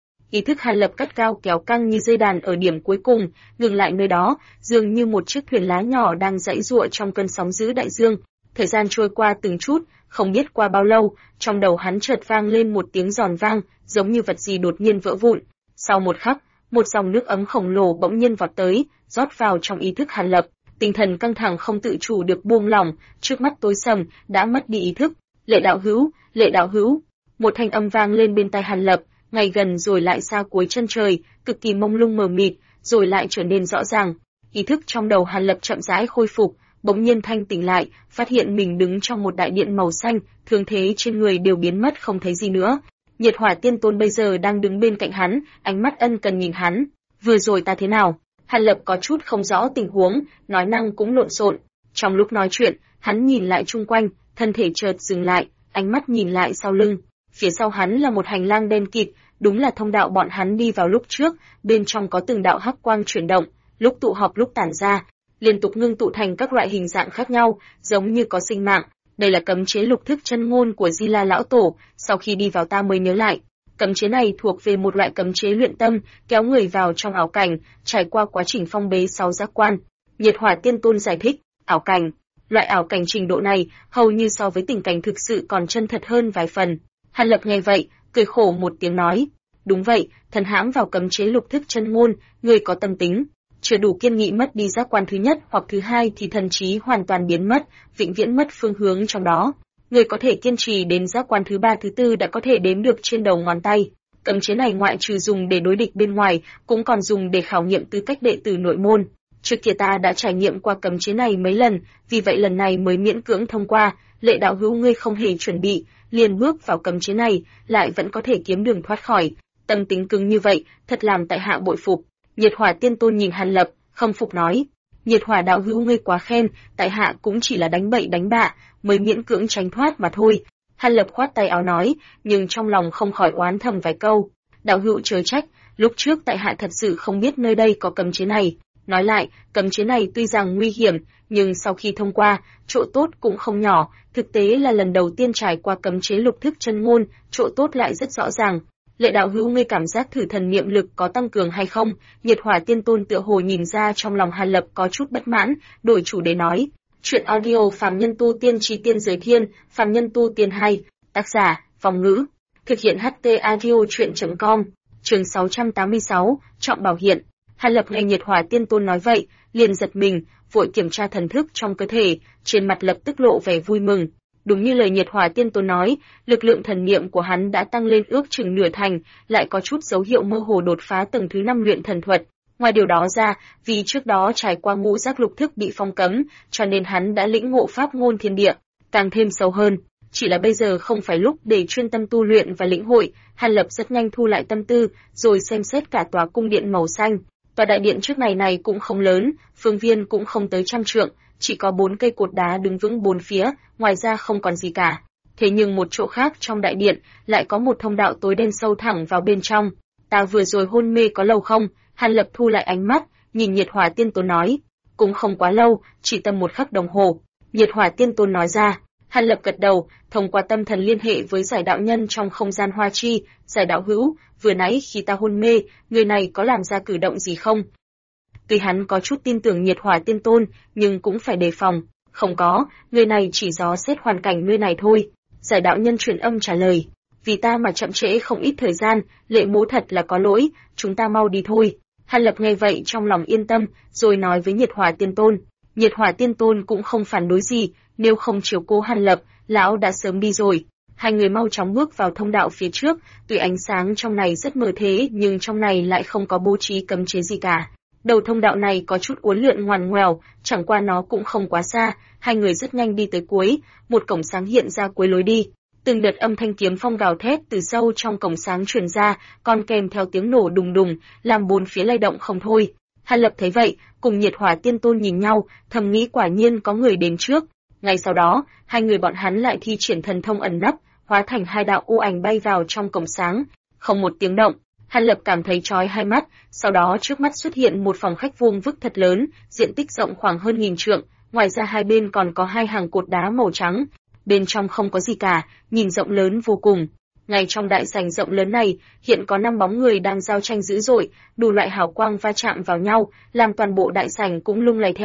Ý thức Hàn Lập cắt cao kéo căng như dây đàn ở điểm cuối cùng, ngừng lại nơi đó, dường như một chiếc thuyền lá nhỏ đang giãy giụa trong cơn sóng dữ đại dương. Thời gian trôi qua từng chút, không biết qua bao lâu, trong đầu hắn chợt vang lên một tiếng giòn vang, giống như vật gì đột nhiên vỡ vụn. Sau một khắc, một dòng nước ấm khổng lồ bỗng nhiên vọt tới, rót vào trong ý thức Hàn Lập. Tinh thần căng thẳng không tự chủ được buông lỏng, trước mắt tối sầm, đã mất đi ý thức. Lệ đạo hữu, Lệ đạo hữu. Một thanh âm vang lên bên tai Hàn Lập, ngày gần rồi lại xa cuối chân trời, cực kỳ mông lung mờ mịt, rồi lại trở nên rõ ràng. Ý thức trong đầu Hàn Lập chậm rãi khôi phục, bỗng nhiên thanh tỉnh lại, phát hiện mình đứng trong một đại điện màu xanh, thương thế trên người đều biến mất không thấy gì nữa. Nhiệt Hỏa Tiên Tôn bây giờ đang đứng bên cạnh hắn, ánh mắt ân cần nhìn hắn. Vừa rồi ta thế nào? Hàn Lập có chút không rõ tình huống, nói năng cũng lộn xộn. Trong lúc nói chuyện, hắn nhìn lại chung quanh, thân thể chợt dừng lại, ánh mắt nhìn lại sau lưng. Phía sau hắn là một hành lang đen kịt, đúng là thông đạo bọn hắn đi vào lúc trước, bên trong có từng đạo hắc quang chuyển động, lúc tụ họp lúc tản ra, liên tục ngưng tụ thành các loại hình dạng khác nhau, giống như có sinh mạng. Đây là cấm chế lục thức chân ngôn của Di La lão tổ, sau khi đi vào ta mới nhớ lại. Cấm chế này thuộc về một loại cấm chế luyện tâm, kéo người vào trong ảo cảnh, trải qua quá trình phong bế 6 giác quan. Nhiệt Hỏa Tiên Tôn giải thích, ảo cảnh, loại ảo cảnh trình độ này, hầu như so với tình cảnh thực sự còn chân thật hơn vài phần. Hàn Lập nghe vậy, cười khổ một tiếng nói, đúng vậy, thần hãm vào cấm chế lục thức chân ngôn, người có tâm tính, chưa đủ kiên nghị mất đi giác quan thứ nhất hoặc thứ hai thì thần trí hoàn toàn biến mất, vĩnh viễn mất phương hướng trong đó. Người có thể kiên trì đến giác quan thứ ba thứ tư đã có thể đếm được trên đầu ngón tay. Cấm chế này ngoại trừ dùng để đối địch bên ngoài, cũng còn dùng để khảo nghiệm tư cách đệ tử nội môn. Trước kia ta đã trải nghiệm qua cấm chế này mấy lần, vì vậy lần này mới miễn cưỡng thông qua. Lệ đạo hữu ngươi không hề chuẩn bị, liền bước vào cấm chế này, lại vẫn có thể kiếm đường thoát khỏi. Tâm tính cứng như vậy, thật làm tại hạ bội phục. Nhiệt Hỏa Tiên Tôn nhìn Hàn Lập, khâm phục nói: Nhiệt Hỏa đạo hữu ngươi quá khen, tại hạ cũng chỉ là đánh bậy đánh bạ, mới miễn cưỡng tránh thoát mà thôi. Hàn Lập khoát tay áo nói, nhưng trong lòng không khỏi oán thầm vài câu. Đạo hữu chớ trách, lúc trước tại hạ thật sự không biết nơi đây có cấm chế này. Nói lại, cấm chế này tuy rằng nguy hiểm, nhưng sau khi thông qua, chỗ tốt cũng không nhỏ. Thực tế là lần đầu tiên trải qua cấm chế lục thức chân ngôn, chỗ tốt lại rất rõ ràng. Lệ đạo hữu ngươi cảm giác thử thần niệm lực có tăng cường hay không? Nhiệt Hỏa Tiên Tôn tựa hồ nhìn ra trong lòng Hàn Lập có chút bất mãn, đổi chủ đề nói. Chuyện audio phàm nhân tu tiên chi tiên giới thiên, phàm nhân tu tiên hay. Tác giả, Phòng Ngữ. Thực hiện HT audio chuyện.com. Chương 686, Trọng Bảo Hiện. Hàn Lập nghe Nhiệt Hỏa Tiên Tôn nói vậy, liền giật mình, vội kiểm tra thần thức trong cơ thể, trên mặt lập tức lộ vẻ vui mừng. Đúng như lời Nhiệt Hỏa Tiên Tôn nói, lực lượng thần niệm của hắn đã tăng lên ước chừng nửa thành, lại có chút dấu hiệu mơ hồ đột phá tầng thứ 5 luyện thần thuật. Ngoài điều đó ra, vì trước đó trải qua ngũ giác lục thức bị phong cấm, cho nên hắn đã lĩnh ngộ pháp ngôn thiên địa, càng thêm sâu hơn. Chỉ là bây giờ không phải lúc để chuyên tâm tu luyện và lĩnh hội. Hàn Lập rất nhanh thu lại tâm tư, rồi xem xét cả tòa cung điện màu xanh. Tòa đại điện trước này cũng không lớn, phương viên cũng không tới 100 trượng, chỉ có 4 cây cột đá đứng vững bốn phía, ngoài ra không còn gì cả. Thế nhưng một chỗ khác trong đại điện, lại có một thông đạo tối đen sâu thẳng vào bên trong. Ta vừa rồi hôn mê có lâu không? Hàn Lập thu lại ánh mắt, nhìn Nhiệt Hỏa Tiên Tôn nói. Cũng không quá lâu, chỉ tầm 1 khắc đồng hồ. Nhiệt Hỏa Tiên Tôn nói ra. Hàn Lập gật đầu, thông qua tâm thần liên hệ với giải đạo nhân trong không gian hoa chi. Giải đạo hữu, vừa nãy khi ta hôn mê, người này có làm ra cử động gì không? Tuy hắn có chút tin tưởng Nhiệt Hỏa Tiên Tôn, nhưng cũng phải đề phòng. Không có, người này chỉ dò xét hoàn cảnh nơi này thôi. Giải đạo nhân truyền âm trả lời. Vì ta mà chậm trễ không ít thời gian, Lệ mỗ thật là có lỗi, chúng ta mau đi thôi. Hàn Lập nghe vậy trong lòng yên tâm, rồi nói với Nhiệt Hỏa Tiên Tôn. Nhiệt Hỏa Tiên Tôn cũng không phản đối gì, nếu không chiếu cố Hàn Lập, lão đã sớm đi rồi. Hai người mau chóng bước vào thông đạo phía trước, tuy ánh sáng trong này rất mờ thế nhưng trong này lại không có bố trí cấm chế gì cả. Đầu thông đạo này có chút uốn lượn ngoằn ngoèo, chẳng qua nó cũng không quá xa, hai người rất nhanh đi tới cuối, một cổng sáng hiện ra cuối lối đi. Từng đợt âm thanh kiếm phong gào thét từ sâu trong cổng sáng truyền ra, còn kèm theo tiếng nổ đùng đùng, làm bốn phía lay động không thôi. Hàn Lập thấy vậy, cùng Nhiệt Hỏa Tiên Tôn nhìn nhau, thầm nghĩ quả nhiên có người đến trước. Ngay sau đó, hai người bọn hắn lại thi triển thần thông ẩn nấp, hóa thành hai đạo u ảnh bay vào trong cổng sáng, không một tiếng động. Hàn Lập cảm thấy chói hai mắt, sau đó trước mắt xuất hiện một phòng khách vuông vức thật lớn, diện tích rộng khoảng hơn 1000 trượng, ngoài ra hai bên còn có hai hàng cột đá màu trắng. Bên trong không có gì cả, nhìn rộng lớn vô cùng. Ngay trong đại sảnh rộng lớn này, hiện có 5 bóng người đang giao tranh dữ dội, đủ loại hào quang va chạm vào nhau, làm toàn bộ đại sảnh cũng lung lay theo.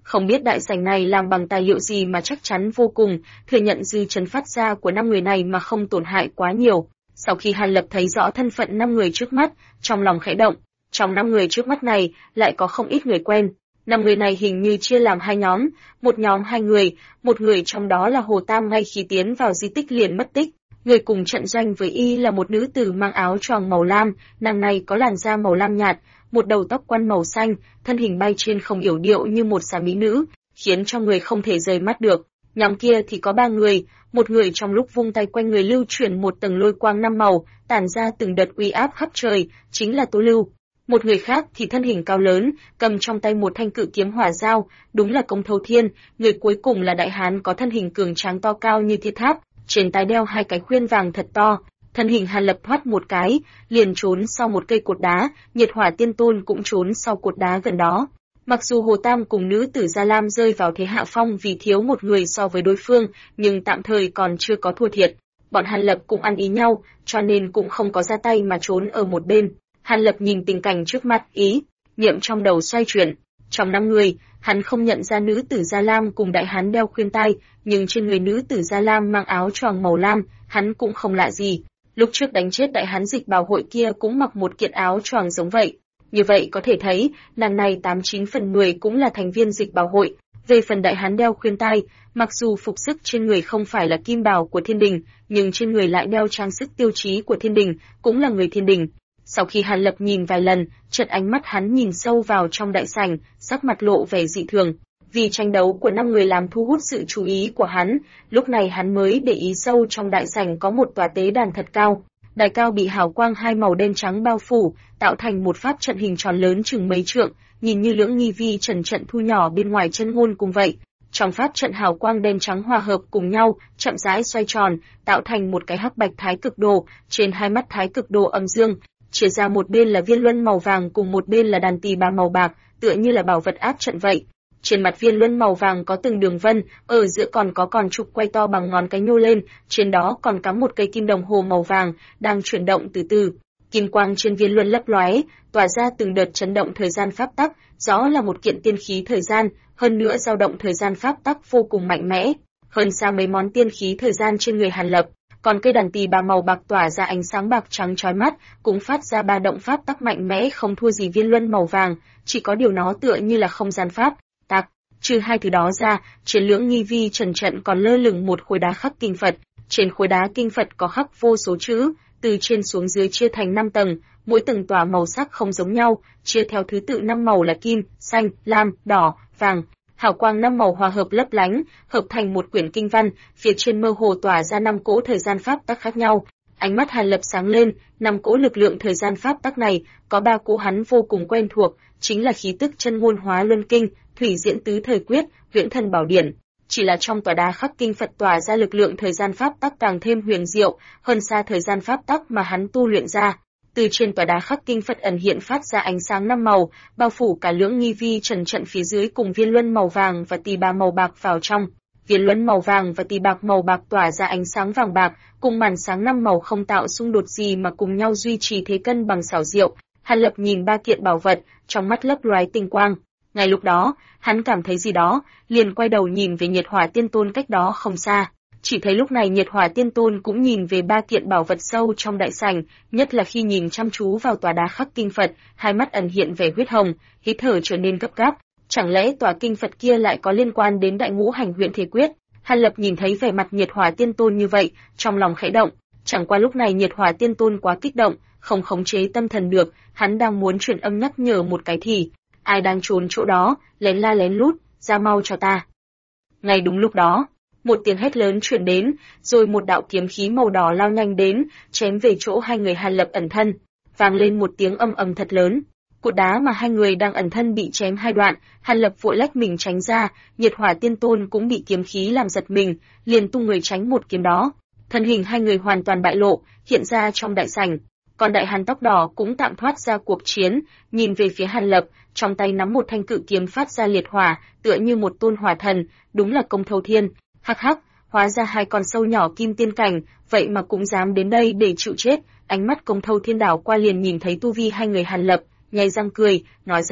Không biết đại sảnh này làm bằng tài liệu gì mà chắc chắn vô cùng, thừa nhận dư chấn phát ra của 5 người này mà không tổn hại quá nhiều. Sau khi Hàn Lập thấy rõ thân phận 5 người trước mắt, trong lòng khẽ động. Trong 5 người trước mắt này lại có không ít người quen. 5 người này hình như chia làm hai nhóm, một nhóm 2 người, một người trong đó là Hồ Tam ngay khi tiến vào di tích liền mất tích. Người cùng trận doanh với y là một nữ tử mang áo choàng màu lam, nàng này có làn da màu lam nhạt, một đầu tóc quăn màu xanh, thân hình bay trên không yểu điệu như một xà mỹ nữ, khiến cho người không thể rời mắt được. Nhóm kia thì có 3 người, một người trong lúc vung tay quanh người lưu chuyển một tầng lôi quang 5 màu, tản ra từng đợt uy áp khắp trời, chính là Tố Lưu. Một người khác thì thân hình cao lớn, cầm trong tay một thanh cự kiếm hỏa dao, đúng là Công Thâu Thiên. Người cuối cùng là đại hán có thân hình cường tráng to cao như thiết tháp, trên tai đeo 2 cái khuyên vàng thật to. Thân hình Hàn Lập thoát một cái, liền trốn sau một cây cột đá, Nhiệt Hỏa Tiên Tôn cũng trốn sau cột đá gần đó. Mặc dù Hồ Tam cùng nữ tử Gia Lam rơi vào thế hạ phong vì thiếu một người so với đối phương, nhưng tạm thời còn chưa có thua thiệt. Bọn Hàn Lập cũng ăn ý nhau, cho nên cũng không có ra tay mà trốn ở một bên. Hàn Lập nhìn tình cảnh trước mặt, ý niệm trong đầu xoay chuyển. Trong 5 người, hắn không nhận ra nữ tử Gia Lam cùng đại hán đeo khuyên tai, nhưng trên người nữ tử Gia Lam mang áo choàng màu lam, hắn cũng không lạ gì. Lúc trước đánh chết đại hán Dịch Bảo Hội kia cũng mặc một kiện áo choàng giống vậy. Như vậy có thể thấy, nàng này 89 phần 10 cũng là thành viên Dịch Bảo Hội. Về phần đại hán đeo khuyên tai, mặc dù phục sức trên người không phải là kim bào của Thiên Đình, nhưng trên người lại đeo trang sức tiêu chí của Thiên Đình, cũng là người Thiên Đình. Sau khi Hàn Lập nhìn vài lần, chợt ánh mắt hắn nhìn sâu vào trong đại sảnh, sắc mặt lộ vẻ dị thường. Vì tranh đấu của 5 người làm thu hút sự chú ý của hắn, lúc này hắn mới để ý sâu trong đại sảnh có một tòa tế đàn thật cao. Đài cao bị hào quang 2 màu đen trắng bao phủ, tạo thành một pháp trận hình tròn lớn chừng mấy trượng, nhìn như lưỡng nghi vi trần trận thu nhỏ bên ngoài chân ngôn cùng vậy. Trong pháp trận hào quang đen trắng hòa hợp cùng nhau, chậm rãi xoay tròn, tạo thành một cái hắc bạch thái cực đồ, trên 2 mắt thái cực đồ âm dương, chia ra một bên là viên luân màu vàng cùng một bên là đàn tỳ bà màu bạc, tựa như là bảo vật áp trận vậy. Trên mặt viên luân màu vàng có từng đường vân, ở giữa còn có trục quay to bằng ngón cái nhô lên, trên đó còn cắm một cây kim đồng hồ màu vàng, đang chuyển động từ từ. Kim quang trên viên luân lấp lóe, tỏa ra từng đợt chấn động thời gian pháp tắc, đó là một kiện tiên khí thời gian, hơn nữa dao động thời gian pháp tắc vô cùng mạnh mẽ, hơn xa mấy món tiên khí thời gian trên người Hàn Lập. Còn cây đàn tỳ bà màu bạc tỏa ra ánh sáng bạc trắng chói mắt, cũng phát ra ba động pháp tắc mạnh mẽ không thua gì viên luân màu vàng, chỉ có điều nó tựa như là không gian pháp tắc. Trừ hai thứ đó ra, trên lưỡng nghi vi trần trận còn lơ lửng một khối đá khắc kinh Phật, trên khối đá kinh Phật có khắc vô số chữ, từ trên xuống dưới chia thành 5 tầng, mỗi tầng tỏa màu sắc không giống nhau, chia theo thứ tự 5 màu là kim, xanh, lam, đỏ, vàng. Hào quang 5 màu hòa hợp lấp lánh, hợp thành một quyển kinh văn, phía trên mơ hồ tỏa ra 5 cỗ thời gian pháp tắc khác nhau. Ánh mắt Hàn Lập sáng lên, 5 cỗ lực lượng thời gian pháp tắc này, có 3 cỗ hắn vô cùng quen thuộc, chính là khí tức chân ngôn hóa luân kinh, thủy diễn tứ thời quyết, viễn thần bảo điển. Chỉ là trong tòa đá khắc kinh Phật tỏa ra lực lượng thời gian pháp tắc càng thêm huyền diệu, hơn xa thời gian pháp tắc mà hắn tu luyện ra. Từ trên tòa đá khắc kinh Phật ẩn hiện phát ra ánh sáng 5 màu, bao phủ cả lưỡng nghi vi trần trận phía dưới cùng viên luân màu vàng và tỳ bà màu bạc vào trong. Viên luân màu vàng và tỳ bạc màu bạc tỏa ra ánh sáng vàng bạc, cùng màn sáng 5 màu không tạo xung đột gì mà cùng nhau duy trì thế cân bằng xảo diệu. Hàn Lập nhìn 3 kiện bảo vật, trong mắt lấp lóe tinh quang. Ngay lúc đó, hắn cảm thấy gì đó, liền quay đầu nhìn về Nhiệt Hỏa Tiên Tôn cách đó không xa. Chỉ thấy lúc này Nhiệt Hỏa Tiên Tôn cũng nhìn về 3 kiện bảo vật sâu trong đại sảnh, nhất là khi nhìn chăm chú vào tòa đá khắc kinh Phật, hai mắt ẩn hiện vẻ huyết hồng, hít thở trở nên gấp gáp. Chẳng lẽ tòa kinh Phật kia lại có liên quan đến Đại Ngũ Hành Huyễn Thể Quyết? Hàn Lập nhìn thấy vẻ mặt Nhiệt Hỏa Tiên Tôn như vậy, trong lòng khẽ động. Chẳng qua lúc này Nhiệt Hỏa Tiên Tôn quá kích động, không khống chế tâm thần được, hắn đang muốn truyền âm nhắc nhở một cái thì ai đang trốn chỗ đó, lén la lén lút, ra mau cho ta. Ngay đúng lúc đó, một tiếng hét lớn truyền đến, rồi một đạo kiếm khí màu đỏ lao nhanh đến, chém về chỗ hai người Hàn Lập ẩn thân, vang lên một tiếng ầm ầm thật lớn. Cột đá mà hai người đang ẩn thân bị chém hai đoạn, Hàn Lập vội lách mình tránh ra, Nhiệt Hỏa Tiên Tôn cũng bị kiếm khí làm giật mình, liền tung người tránh một kiếm đó. Thân hình hai người hoàn toàn bại lộ, hiện ra trong đại sảnh. Còn đại hán tóc đỏ cũng tạm thoát ra cuộc chiến, nhìn về phía Hàn Lập, trong tay nắm một thanh cự kiếm phát ra liệt hỏa, tựa như một tôn hỏa thần, đúng là Công Thâu Thiên. Hắc hắc, hóa ra hai con sâu nhỏ kim tiên cảnh, vậy mà cũng dám đến đây để chịu chết. Ánh mắt Công Thâu Thiên đảo qua liền nhìn thấy tu vi hai người Hàn Lập, nhếch răng cười, nói ra,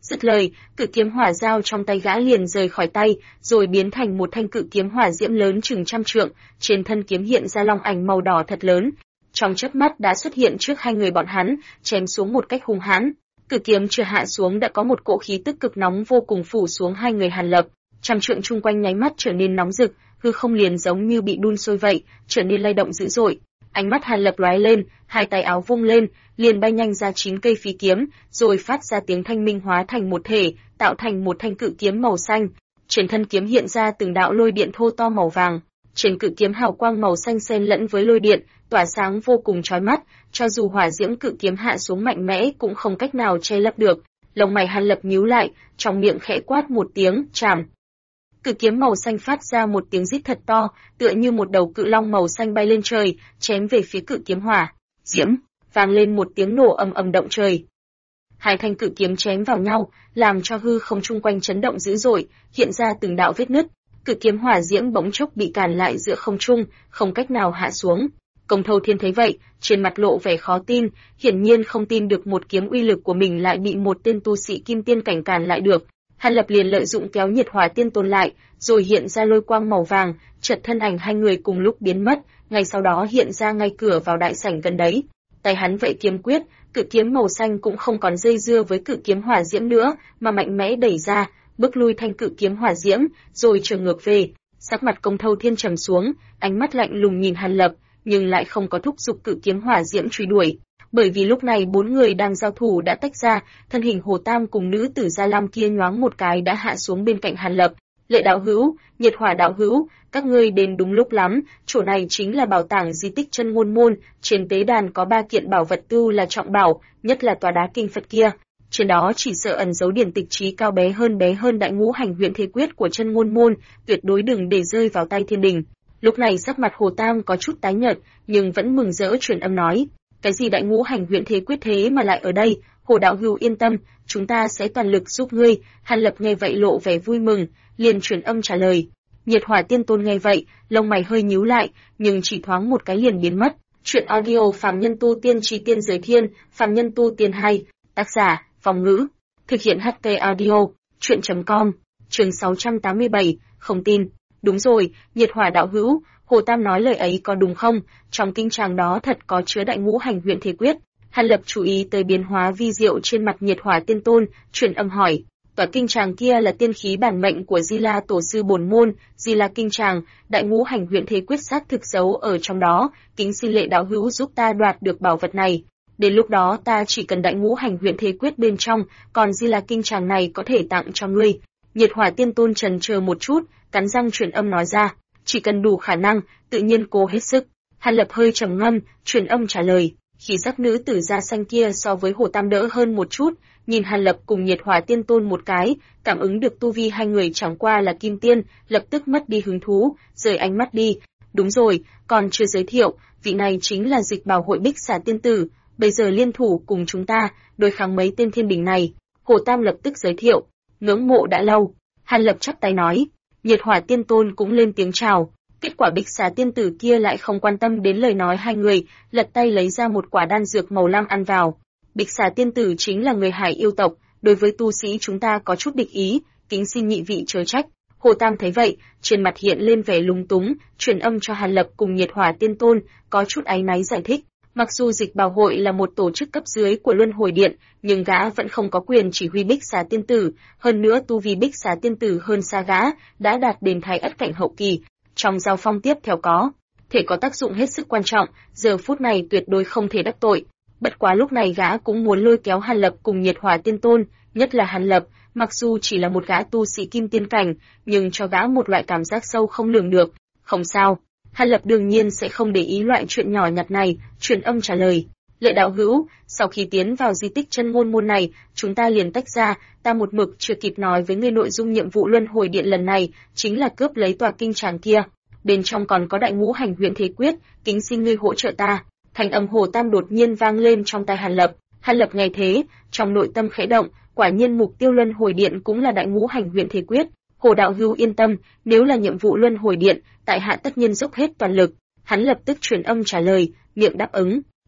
Dứt lời, cự kiếm hỏa dao trong tay gã liền rời khỏi tay, rồi biến thành một thanh cự kiếm hỏa diễm lớn chừng trăm trượng, trên thân kiếm hiện ra long ảnh màu đỏ thật lớn. Trong chớp mắt đã xuất hiện trước hai người bọn hắn, chém xuống một cách hung hãn. Cự kiếm chưa hạ xuống đã có một cỗ khí tức cực nóng vô cùng phủ xuống hai người Hàn Lập. Trăm trượng chung quanh nháy mắt trở nên nóng rực, hư không liền giống như bị đun sôi vậy, trở nên lay động dữ dội. Ánh mắt Hàn Lập lóe lên, hai tay áo vung lên, liền bay nhanh ra 9 cây phi kiếm, rồi phát ra tiếng thanh minh hóa thành một thể, tạo thành một thanh cự kiếm màu xanh. Trên thân kiếm hiện ra từng đạo lôi điện thô to màu vàng. Trên cự kiếm hào quang màu xanh xen lẫn với lôi điện, tỏa sáng vô cùng chói mắt, cho dù hỏa diễm cự kiếm hạ xuống mạnh mẽ cũng không cách nào che lấp được. Lông mày Hàn Lập nhíu lại, trong miệng khẽ quát một tiếng, chảm. Cự kiếm màu xanh phát ra một tiếng rít thật to, tựa như một đầu cự long màu xanh bay lên trời, chém về phía cự kiếm hỏa diễm, vang lên một tiếng nổ ầm ầm động trời. Hai thanh cự kiếm chém vào nhau, làm cho hư không chung quanh chấn động dữ dội, hiện ra từng đạo vết nứt. Cự kiếm hỏa diễm bỗng chốc bị cản lại giữa không trung, không cách nào hạ xuống. Công Thâu Thiên thấy vậy, trên mặt lộ vẻ khó tin, hiển nhiên không tin được một kiếm uy lực của mình lại bị một tên tu sĩ kim tiên cảnh cản lại được. Hàn Lập liền lợi dụng kéo Nhiệt Hỏa Tiên Tôn lại, rồi hiện ra lôi quang màu vàng, chợt thân ảnh hai người cùng lúc biến mất, ngay sau đó hiện ra ngay cửa vào đại sảnh gần đấy. Tay hắn vậy kiếm quyết, cự kiếm màu xanh cũng không còn dây dưa với cự kiếm hỏa diễm nữa, mà mạnh mẽ đẩy ra, bước lui thanh cự kiếm hỏa diễm, rồi trở ngược về. Sắc mặt Công Thâu Thiên trầm xuống, ánh mắt lạnh lùng nhìn Hàn Lập, nhưng lại không có thúc giục cự kiếm hỏa diễm truy đuổi, bởi vì lúc này bốn người đang giao thủ đã tách ra, thân hình Hồ Tam cùng nữ tử Gia Lam kia nhoáng một cái đã hạ xuống bên cạnh Hàn Lập. Lệ đạo hữu, Nhiệt Hỏa đạo hữu, các ngươi đến đúng lúc lắm, chỗ này chính là bảo tàng di tích Chân Ngôn Môn, trên tế đàn có 3 kiện bảo vật tu là trọng bảo, nhất là tòa đá kinh Phật kia. Trên đó chỉ sợ ẩn giấu điển tịch trí cao bé hơn đại ngũ hành huyễn thế quyết của Chân Ngôn Môn, tuyệt đối đừng để rơi vào tay thiên đình. Lúc này sắc mặt Hồ Tam có chút tái nhợt, nhưng vẫn mừng rỡ truyền âm nói, cái gì đại ngũ hành huyễn thế quyết thế mà lại ở đây, Hồ đạo hữu yên tâm, chúng ta sẽ toàn lực giúp ngươi. Hàn Lập nghe vậy lộ vẻ vui mừng, liền truyền âm trả lời. Nhiệt Hỏa Tiên Tôn nghe vậy, lông mày hơi nhíu lại, nhưng chỉ thoáng một cái liền biến mất. Chuyện audio Phàm Nhân Tu Tiên Chí Tiên Giới Thiên, Phàm Nhân Tu Tiên 2, tác giả, Phong Ngữ, thực hiện HT Audio, chuyện.com, chương 687, không tin. Đúng rồi, Nhiệt Hỏa đạo hữu, Hồ Tam nói lời ấy có đúng không? Trong kinh tràng đó thật có chứa đại ngũ hành huyễn thế quyết. Hàn Lập chú ý tới biến hóa vi diệu trên mặt Nhiệt Hỏa Tiên Tôn, truyền âm hỏi. Tòa kinh tràng kia là tiên khí bản mệnh của Di La tổ sư bổn môn, Di La kinh tràng, đại ngũ hành huyễn thế quyết xác thực giấu ở trong đó, kính xin Lệ đạo hữu giúp ta đoạt được bảo vật này. Đến lúc đó ta chỉ cần đại ngũ hành huyễn thế quyết bên trong, còn Di La kinh tràng này có thể tặng cho ngươi. Nhiệt Hỏa Tiên Tôn trần chờ một chút, cắn răng truyền âm nói ra, chỉ cần đủ khả năng, tự nhiên cố hết sức. Hàn Lập hơi trầm ngâm, truyền âm trả lời. Khí sắc nữ tử da xanh kia so với Hồ Tam đỡ hơn một chút, nhìn Hàn Lập cùng Nhiệt Hỏa Tiên Tôn một cái, cảm ứng được tu vi hai người chẳng qua là kim tiên, lập tức mất đi hứng thú, rời ánh mắt đi. Đúng rồi, còn chưa giới thiệu, vị này chính là Dịch Bảo Hội Bích Xà Tiên Tử, bây giờ liên thủ cùng chúng ta, đối kháng mấy tên thiên đình này. Hồ Tam lập tức giới thiệu, ngưỡng mộ đã lâu. Hàn Lập chắp tay nói, Nhiệt Hỏa Tiên Tôn cũng lên tiếng chào. Kết quả Bích Xà Tiên Tử kia lại không quan tâm đến lời nói hai người, lật tay lấy ra một quả đan dược màu lam ăn vào. Bích Xà Tiên Tử chính là người Hải yêu tộc, đối với tu sĩ chúng ta có chút địch ý, kính xin nhị vị chớ trách. Hồ Tam thấy vậy, trên mặt hiện lên vẻ lúng túng, truyền âm cho Hàn Lập cùng Nhiệt Hỏa Tiên Tôn, có chút áy náy giải thích. Mặc dù Dịch Bảo Hội là một tổ chức cấp dưới của Luân Hồi Điện, nhưng gã vẫn không có quyền chỉ huy Bích Xà Tiên Tử, hơn nữa tu vi Bích Xà Tiên Tử hơn xa gã, đã đạt đến Thái Ất cảnh hậu kỳ. Trong giao phong tiếp theo có thể có tác dụng hết sức quan trọng, giờ phút này tuyệt đối không thể đắc tội. Bất quá lúc này gã cũng muốn lôi kéo Hàn Lập cùng Nhiệt Hỏa Tiên Tôn, nhất là Hàn Lập, mặc dù chỉ là một gã tu sĩ kim tiên cảnh, nhưng cho gã một loại cảm giác sâu không lường được. Không sao, Hàn Lập đương nhiên sẽ không để ý loại chuyện nhỏ nhặt này, truyền âm trả lời. Lệ đạo hữu, sau khi tiến vào di tích Chân Ngôn Môn này, chúng ta liền tách ra, ta một mực chưa kịp nói với ngươi nội dung nhiệm vụ Luân Hồi Điện lần này, chính là cướp lấy tòa kinh tràng kia. Bên trong còn có đại ngũ hành huyễn thế quyết, kính xin ngươi hỗ trợ ta. Thanh âm Hồ Tam đột nhiên vang lên trong tai Hàn Lập. Hàn Lập nghe thế, trong nội tâm khẽ động, quả nhiên mục tiêu Luân Hồi Điện cũng là đại ngũ hành huyễn thế quyết. Hồ đạo hữu yên tâm, nếu là nhiệm vụ Luân Hồi Điện, tại hạ tất nhiên dốc hết toàn lực. Hắn lập tức truyền âm trả lời, miệng đáp ứng.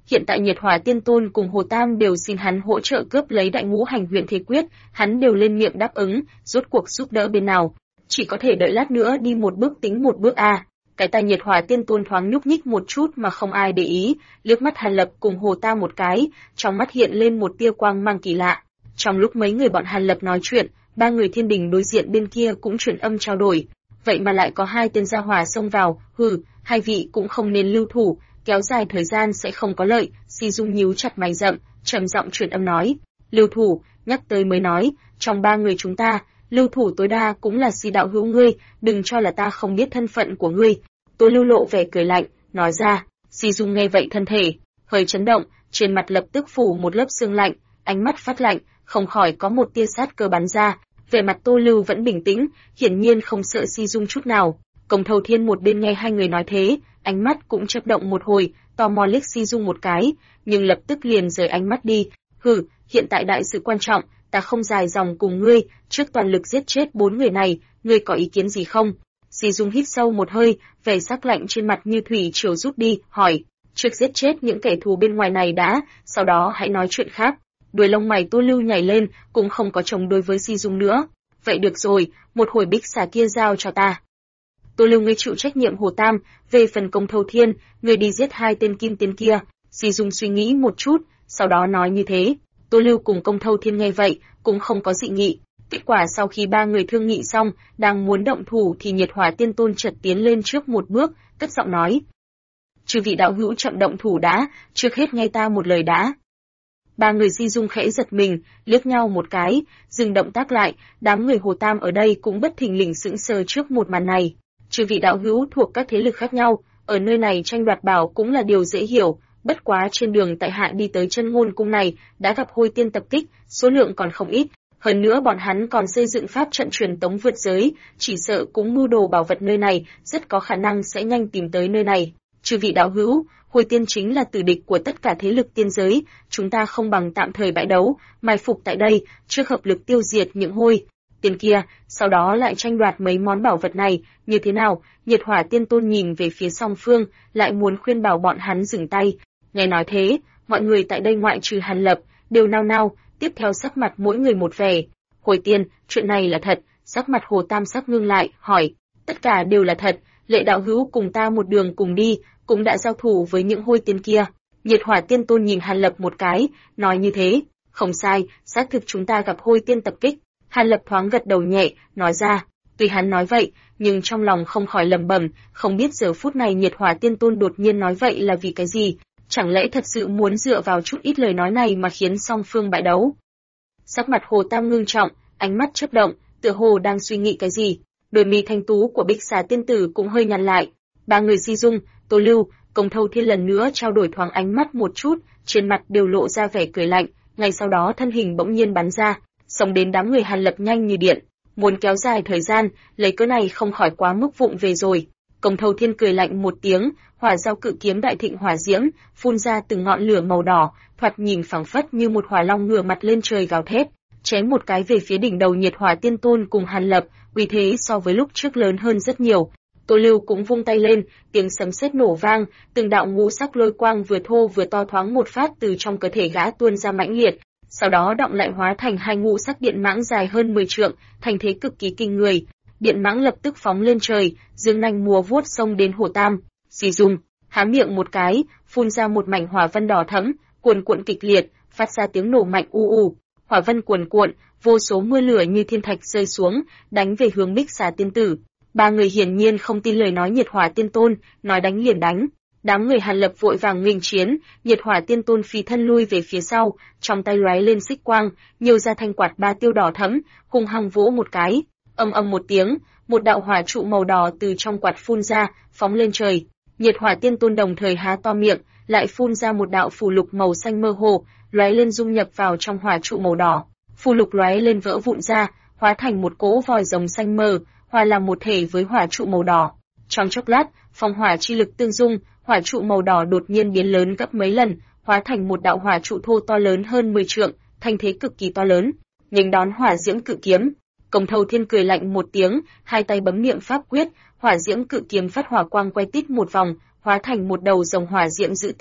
Hiện tại Nhiệt Hỏa Tiên Tôn cùng Hồ Tam đều xin hắn hỗ trợ cướp lấy Đại Ngũ Hành Huyền Thế Quyết, hắn đều lên miệng đáp ứng, rốt cuộc giúp đỡ bên nào, chỉ có thể đợi lát nữa đi một bước tính một bước a. Cái tai Nhiệt Hỏa Tiên Tôn thoáng nhúc nhích một chút mà không ai để ý, liếc mắt Hàn Lập cùng Hồ Tam một cái, trong mắt hiện lên một tia quang mang kỳ lạ. Trong lúc mấy người bọn Hàn Lập nói chuyện, ba người thiên đình đối diện bên kia cũng truyền âm trao đổi, vậy mà lại có hai tên gia hỏa xông vào, hai vị cũng không nên lưu thủ, kéo dài thời gian sẽ không có lợi. Si Dung nhíu chặt mày rậm, trầm giọng truyền âm nói, lưu thủ, nhắc tới mới nói, trong ba người chúng ta, lưu thủ tối đa cũng là Si đạo hữu ngươi, đừng cho là ta không biết thân phận của ngươi. Tô Lưu lộ vẻ cười lạnh, nói ra. Si Dung nghe vậy thân thể hơi chấn động, trên mặt lập tức phủ một lớp sương lạnh, ánh mắt phát lạnh, không khỏi có một tia sát cơ bắn ra. Vẻ mặt Tô Lưu vẫn bình tĩnh, hiển nhiên không sợ Si Dung chút nào. Công Thâu Thiên một bên nghe hai người nói thế, ánh mắt cũng chớp động một hồi, tò mò liếc Si Dung một cái, nhưng lập tức liền rời ánh mắt đi. Hiện tại đại sự quan trọng, ta không dài dòng cùng ngươi, trước toàn lực giết chết 4 người này, ngươi có ý kiến gì không? Si Dung hít sâu một hơi, vẻ sắc lạnh trên mặt như thủy triều rút đi, hỏi, trước giết chết những kẻ thù bên ngoài này đã, sau đó hãy nói chuyện khác. Đuôi lông mày Tô Lưu nhảy lên, cũng không có chống đối với Si Dung nữa. Vậy được rồi, một hồi bích xà kia giao cho ta. Tô Lưu ngươi chịu trách nhiệm Hồ Tam, về phần Công Thâu Thiên, ngươi đi giết hai tên kim tiến kia. Si Dung suy nghĩ một chút, sau đó nói như thế. Tô Lưu cùng Công Thâu Thiên nghe vậy, cũng không có dị nghị. Kết quả sau khi ba người thương nghị xong, đang muốn động thủ thì Nhiệt Hỏa Tiên Tôn chợt tiến lên trước một bước, cất giọng nói: "Chư vị đạo hữu chậm động thủ đã, trước hết nghe ta một lời đã." Ba người Si Dung khẽ giật mình, liếc nhau một cái, dừng động tác lại, đám người Hồ Tam ở đây cũng bất thình lình sững sờ trước một màn này. Chư vị đạo hữu thuộc các thế lực khác nhau, ở nơi này tranh đoạt bảo cũng là điều dễ hiểu, bất quá trên đường tại hạ đi tới Chân Ngôn cung này, đã gặp Hôi Tiên tập kích, số lượng còn không ít, hơn nữa bọn hắn còn xây dựng pháp trận truyền tống vượt giới, chỉ sợ cũng mưu đồ bảo vật nơi này, rất có khả năng sẽ nhanh tìm tới nơi này. Chư vị đạo hữu, Hôi Tiên chính là tử địch của tất cả thế lực tiên giới, chúng ta không bằng tạm thời bãi đấu, mai phục tại đây, trước hợp lực tiêu diệt những Hôi Tiên kia, sau đó lại tranh đoạt mấy món bảo vật này, như thế nào? Nhiệt Hỏa Tiên Tôn nhìn về phía song phương, lại muốn khuyên bảo bọn hắn dừng tay. Nghe nói thế, mọi người tại đây ngoại trừ Hàn Lập, đều nao nao, tiếp theo sắc mặt mỗi người một vẻ. Hồi Tiên, chuyện này là thật? Sắc mặt Hồ Tam sắc ngưng lại, hỏi. Tất cả đều là thật, Lệ đạo hữu cùng ta một đường cùng đi, cũng đã giao thủ với những Hôi Tiên kia. Nhiệt Hỏa Tiên Tôn nhìn Hàn Lập một cái, nói như thế. Không sai, xác thực chúng ta gặp Hôi Tiên tập kích. Hàn Lập thoáng gật đầu nhẹ, nói ra. Tuy hắn nói vậy, nhưng trong lòng không khỏi lẩm bẩm, không biết giờ phút này Nhiệt Hỏa Tiên Tôn đột nhiên nói vậy là vì cái gì? Chẳng lẽ thật sự muốn dựa vào chút ít lời nói này mà khiến song phương bại đấu? Sắc mặt Hồ Tam ngưng trọng, ánh mắt chớp động, tựa hồ đang suy nghĩ cái gì. Đôi mi thanh tú của Bích Xà Tiên Tử cũng hơi nhăn lại. Ba người Si Dung, Tô Lưu, Công Thâu Thiên lần nữa trao đổi thoáng ánh mắt một chút, trên mặt đều lộ ra vẻ cười lạnh. Ngay sau đó thân hình bỗng nhiên bắn ra, xông đến đám người Hàn Lập nhanh như điện, muốn kéo dài thời gian, lấy cớ này không khỏi quá mức vụng về rồi. Công Thâu Thiên cười lạnh một tiếng, hỏa giao cự kiếm đại thịnh hỏa diễm, phun ra từng ngọn lửa màu đỏ, thoạt nhìn phảng phất như một hỏa long ngửa mặt lên trời gào thét, chém một cái về phía đỉnh đầu Nhiệt Hỏa Tiên Tôn cùng Hàn Lập, uy thế so với lúc trước lớn hơn rất nhiều. Tô Lưu cũng vung tay lên, tiếng sấm sét nổ vang, từng đạo ngũ sắc lôi quang vừa thô vừa to thoáng một phát từ trong cơ thể gã tuôn ra mãnh liệt, sau đó động lại hóa thành hai ngũ sắc điện mãng dài hơn 10 trượng, thành thế cực kỳ kinh người. Điện mãng lập tức phóng lên trời, dương nanh múa vuốt xông đến Hồ Tam. Si Dung há miệng một cái, phun ra một mảnh hỏa vân đỏ thẫm, cuồn cuộn kịch liệt, phát ra tiếng nổ mạnh u u. Hỏa vân cuồn cuộn, vô số mưa lửa như thiên thạch rơi xuống, đánh về hướng Bích Xà Tiên Tử. Ba người hiển nhiên không tin lời nói Nhiệt Hỏa Tiên Tôn, nói đánh liền đánh. Đám người Hàn Lập vội vàng nghênh chiến, Nhiệt Hỏa Tiên Tôn phi thân lui về phía sau, trong tay lóe lên xích quang, nhiều ra thanh quạt ba tiêu đỏ thẫm, hung hăng vỗ một cái, ầm ầm một tiếng, một đạo hỏa trụ màu đỏ từ trong quạt phun ra, phóng lên trời. Nhiệt Hỏa Tiên Tôn đồng thời há to miệng, lại phun ra một đạo phù lục màu xanh mơ hồ, lóe lên dung nhập vào trong hỏa trụ màu đỏ. Phù lục lóe lên vỡ vụn ra, hóa thành một cỗ vòi rồng xanh mờ, hòa làm một thể với hỏa trụ màu đỏ. Trong chốc lát, phong hỏa chi lực tương dung, hỏa trụ màu đỏ đột nhiên biến lớn gấp mấy lần, hóa thành một đạo hỏa trụ thô to lớn hơn 10 trượng, thành thế cực kỳ to lớn. Nghênh đón hỏa diễm cự kiếm. Công Thâu Thiên cười lạnh một tiếng, hai tay bấm niệm pháp quyết, hỏa diễm cự kiếm phát hỏa quang quay tít một vòng, hóa thành một đầu rồng hỏa diễm dữ tợn,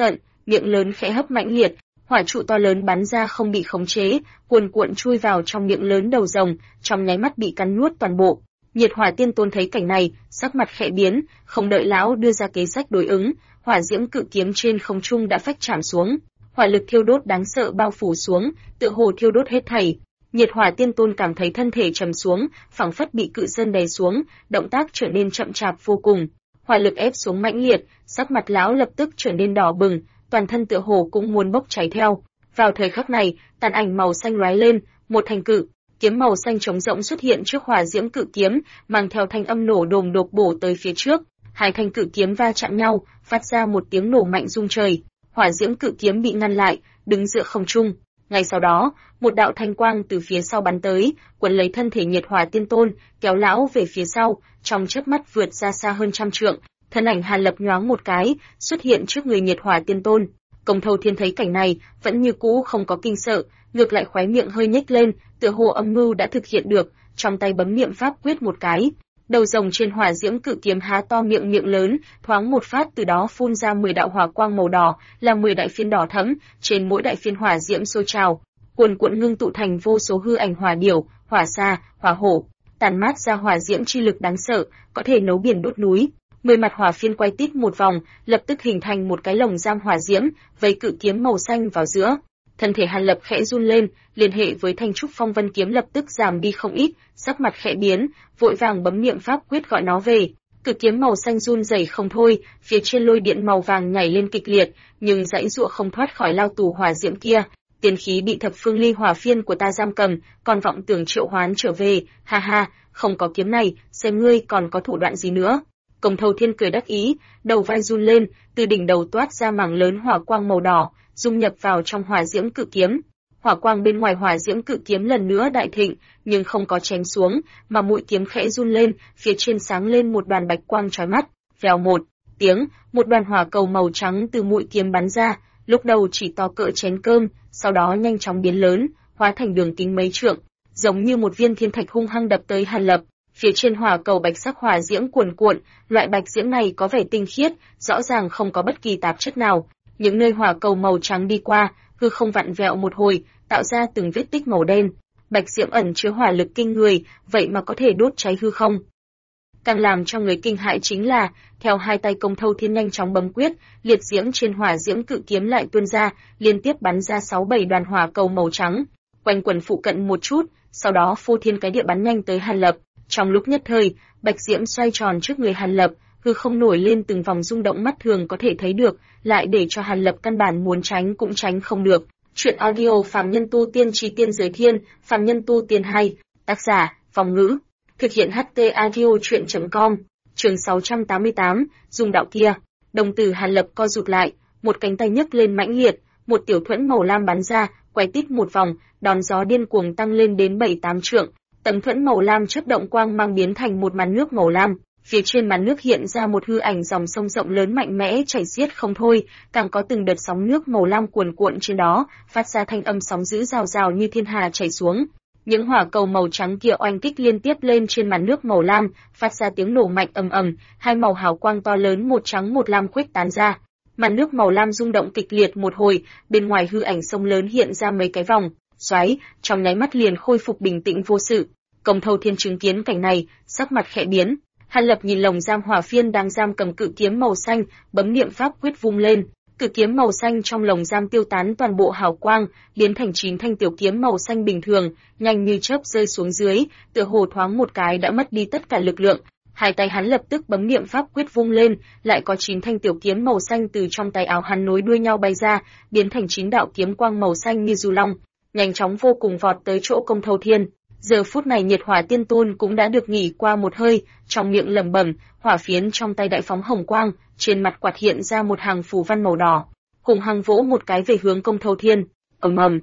miệng lớn khẽ hấp mãnh liệt, hỏa trụ to lớn bắn ra không bị khống chế, cuồn cuộn chui vào trong miệng lớn đầu rồng, trong nháy mắt bị cắn nuốt toàn bộ. Nhiệt Hỏa Tiên Tôn thấy cảnh này, sắc mặt khẽ biến, không đợi lão đưa ra kế sách đối ứng, hỏa diễm cự kiếm trên không trung đã phách chạm xuống, hỏa lực thiêu đốt đáng sợ bao phủ xuống, tựa hồ thiêu đốt hết thảy. Nhiệt Hỏa Tiên Tôn cảm thấy thân thể trầm xuống, phảng phất bị cự sơn đè xuống, động tác trở nên chậm chạp vô cùng. Hỏa lực ép xuống mãnh liệt, sắc mặt lão lập tức trở nên đỏ bừng, toàn thân tựa hồ cũng muốn bốc cháy theo. Vào thời khắc này, tàn ảnh màu xanh lóe lên, một thanh cự kiếm màu xanh trống rỗng xuất hiện trước hỏa diễm cự kiếm, mang theo thanh âm nổ đồm đột bổ tới phía trước. Hai thanh cự kiếm va chạm nhau, phát ra một tiếng nổ mạnh rung trời. Hỏa diễm cự kiếm bị ngăn lại, đứng giữa không trung. Ngay sau đó, một đạo thanh quang từ phía sau bắn tới, quấn lấy thân thể Nhiệt Hỏa Tiên Tôn, kéo lão về phía sau, trong chớp mắt vượt ra xa hơn 100 trượng. Thân ảnh Hàn Lập nhoáng một cái, xuất hiện trước người Nhiệt Hỏa Tiên Tôn. Công Thâu Thiên thấy cảnh này, vẫn như cũ không có kinh sợ, ngược lại khóe miệng hơi nhếch lên, tựa hồ âm mưu đã thực hiện được, trong tay bấm niệm pháp quyết một cái. Đầu rồng trên hỏa diễm cự kiếm há to miệng lớn, thoáng một phát từ đó phun ra 10 đạo hỏa quang màu đỏ, là 10 đại phiến đỏ thẫm, trên mỗi đại phiến hỏa diễm sôi trào, cuồn cuộn ngưng tụ thành vô số hư ảnh hỏa điểu, hỏa sa, hỏa hổ, tàn mát ra hỏa diễm chi lực đáng sợ, có thể nấu biển đốt núi. 10 mặt hỏa phiên quay tít một vòng, lập tức hình thành một cái lồng giam hỏa diễm, vây cự kiếm màu xanh vào giữa. Thân thể Hàn Lập khẽ run lên, liên hệ với thanh trúc phong vân kiếm lập tức giảm đi không ít, sắc mặt khẽ biến, vội vàng bấm niệm pháp quyết gọi nó về. Cự kiếm màu xanh run rẩy không thôi, phía trên lôi điện màu vàng nhảy lên kịch liệt, nhưng dãy dụa không thoát khỏi lao tù hỏa diễm kia. Tiên khí bị thập phương ly hỏa phiên của ta giam cầm, còn vọng tưởng triệu hoán trở về, ha ha, không có kiếm này, xem ngươi còn có thủ đoạn gì nữa. Công Thâu Thiên cười đắc ý, đầu vai run lên, từ đỉnh đầu toát ra mảng lớn hỏa quang màu đỏ, dung nhập vào trong hỏa diễm cự kiếm. Hỏa quang bên ngoài hỏa diễm cự kiếm lần nữa đại thịnh, nhưng không có chém xuống, mà mũi kiếm khẽ run lên, phía trên sáng lên một đoàn bạch quang chói mắt. Vèo một tiếng, một đoàn hỏa cầu màu trắng từ mũi kiếm bắn ra, lúc đầu chỉ to cỡ chén cơm, sau đó nhanh chóng biến lớn, hóa thành đường kính mấy trượng, giống như một viên thiên thạch hung hăng đập tới Hàn Lập. Phía trên hỏa cầu bạch sắc hỏa diễm cuồn cuộn, loại bạch diễm này có vẻ tinh khiết, rõ ràng không có bất kỳ tạp chất nào. Những nơi hỏa cầu màu trắng đi qua, hư không vặn vẹo một hồi, tạo ra từng vết tích màu đen. Bạch diễm ẩn chứa hỏa lực kinh người, vậy mà có thể đốt cháy hư không. Càng làm cho người kinh hãi chính là, theo hai tay Công Thâu Thiên nhanh chóng bấm quyết, liệt diễm trên hỏa diễm cự kiếm lại tuôn ra, liên tiếp bắn ra 6-7 đoàn hỏa cầu màu trắng, quanh quẩn phụ cận một chút, sau đó phô thiên cái địa bắn nhanh tới Hàn Lập. Trong lúc nhất thời, bạch diễm xoay tròn trước người Hàn Lập, hư không nổi lên từng vòng rung động mắt thường có thể thấy được, lại để cho Hàn Lập căn bản muốn tránh cũng tránh không được. Chuyện audio Phàm Nhân Tu Tiên Chí Tiên Giới Thiên, Phàm Nhân Tu Tiên 2, tác giả, Phong Ngữ, thực hiện HT audio chuyện.com, chương 688, dùng đạo kia. Đồng tử Hàn Lập co rụt lại, một cánh tay nhấc lên mãnh liệt, một tiểu thuẫn màu lam bắn ra, quay tít một vòng, đón gió điên cuồng tăng lên đến 7-8 trượng. Tấm thuẫn màu lam chớp động quang mang biến thành một màn nước màu lam, phía trên màn nước hiện ra một hư ảnh dòng sông rộng lớn mạnh mẽ chảy xiết không thôi, càng có từng đợt sóng nước màu lam cuồn cuộn trên đó, phát ra thanh âm sóng dữ rào rào như thiên hà chảy xuống. Những hỏa cầu màu trắng kia oanh kích liên tiếp lên trên màn nước màu lam, phát ra tiếng nổ mạnh ầm ầm, hai màu hào quang to lớn một trắng một lam khuếch tán ra. Màn nước màu lam rung động kịch liệt một hồi, bên ngoài hư ảnh sông lớn hiện ra mấy cái vòng xoáy, trong nháy mắt liền khôi phục bình tĩnh vô sự. Công Thâu Thiên chứng kiến cảnh này, sắc mặt khẽ biến. Hàn Lập nhìn lồng giam hỏa phiên đang giam cầm cự kiếm màu xanh, bấm niệm pháp quyết vung lên, cự kiếm màu xanh trong lồng giam tiêu tán toàn bộ hào quang, biến thành 9 thanh tiểu kiếm màu xanh bình thường, nhanh như chớp rơi xuống dưới, tựa hồ thoáng một cái đã mất đi tất cả lực lượng. Hai tay hắn lập tức bấm niệm pháp quyết vung lên, lại có 9 thanh tiểu kiếm màu xanh từ trong tay áo hắn nối đuôi nhau bay ra, biến thành 9 đạo kiếm quang màu xanh như du long, nhanh chóng vô cùng vọt tới chỗ Công Thâu Thiên. Giờ phút này Nhiệt Hỏa Tiên Tôn cũng đã được nghỉ qua một hơi, trong miệng lẩm bẩm, hỏa phiến trong tay đại phóng hồng quang, trên mặt quạt hiện ra một hàng phù văn màu đỏ, hùng hăng vỗ một cái về hướng Công Thâu Thiên. Ầm ầm.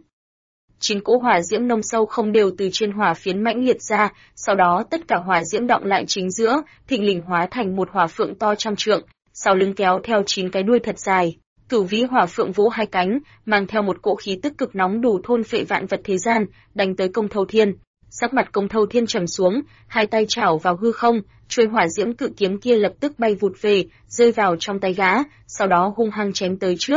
9 cỗ hỏa diễm nông sâu không đều từ trên hỏa phiến mãnh liệt ra, sau đó tất cả hỏa diễm đọng lại chính giữa, thình lình hóa thành một hỏa phượng to trăm trượng, sau lưng kéo theo 9 cái đuôi thật dài. Cửu vĩ hỏa phượng vỗ hai cánh, mang theo một cỗ khí tức cực nóng đủ thôn phệ vạn vật thế gian, đánh tới Công Thâu Thiên. Sắc mặt Công Thâu Thiên trầm xuống, hai tay chảo vào hư không, chuôi hỏa diễm cự kiếm kia lập tức bay vụt về, rơi vào trong tay gã, sau đó hung hăng chém tới trước.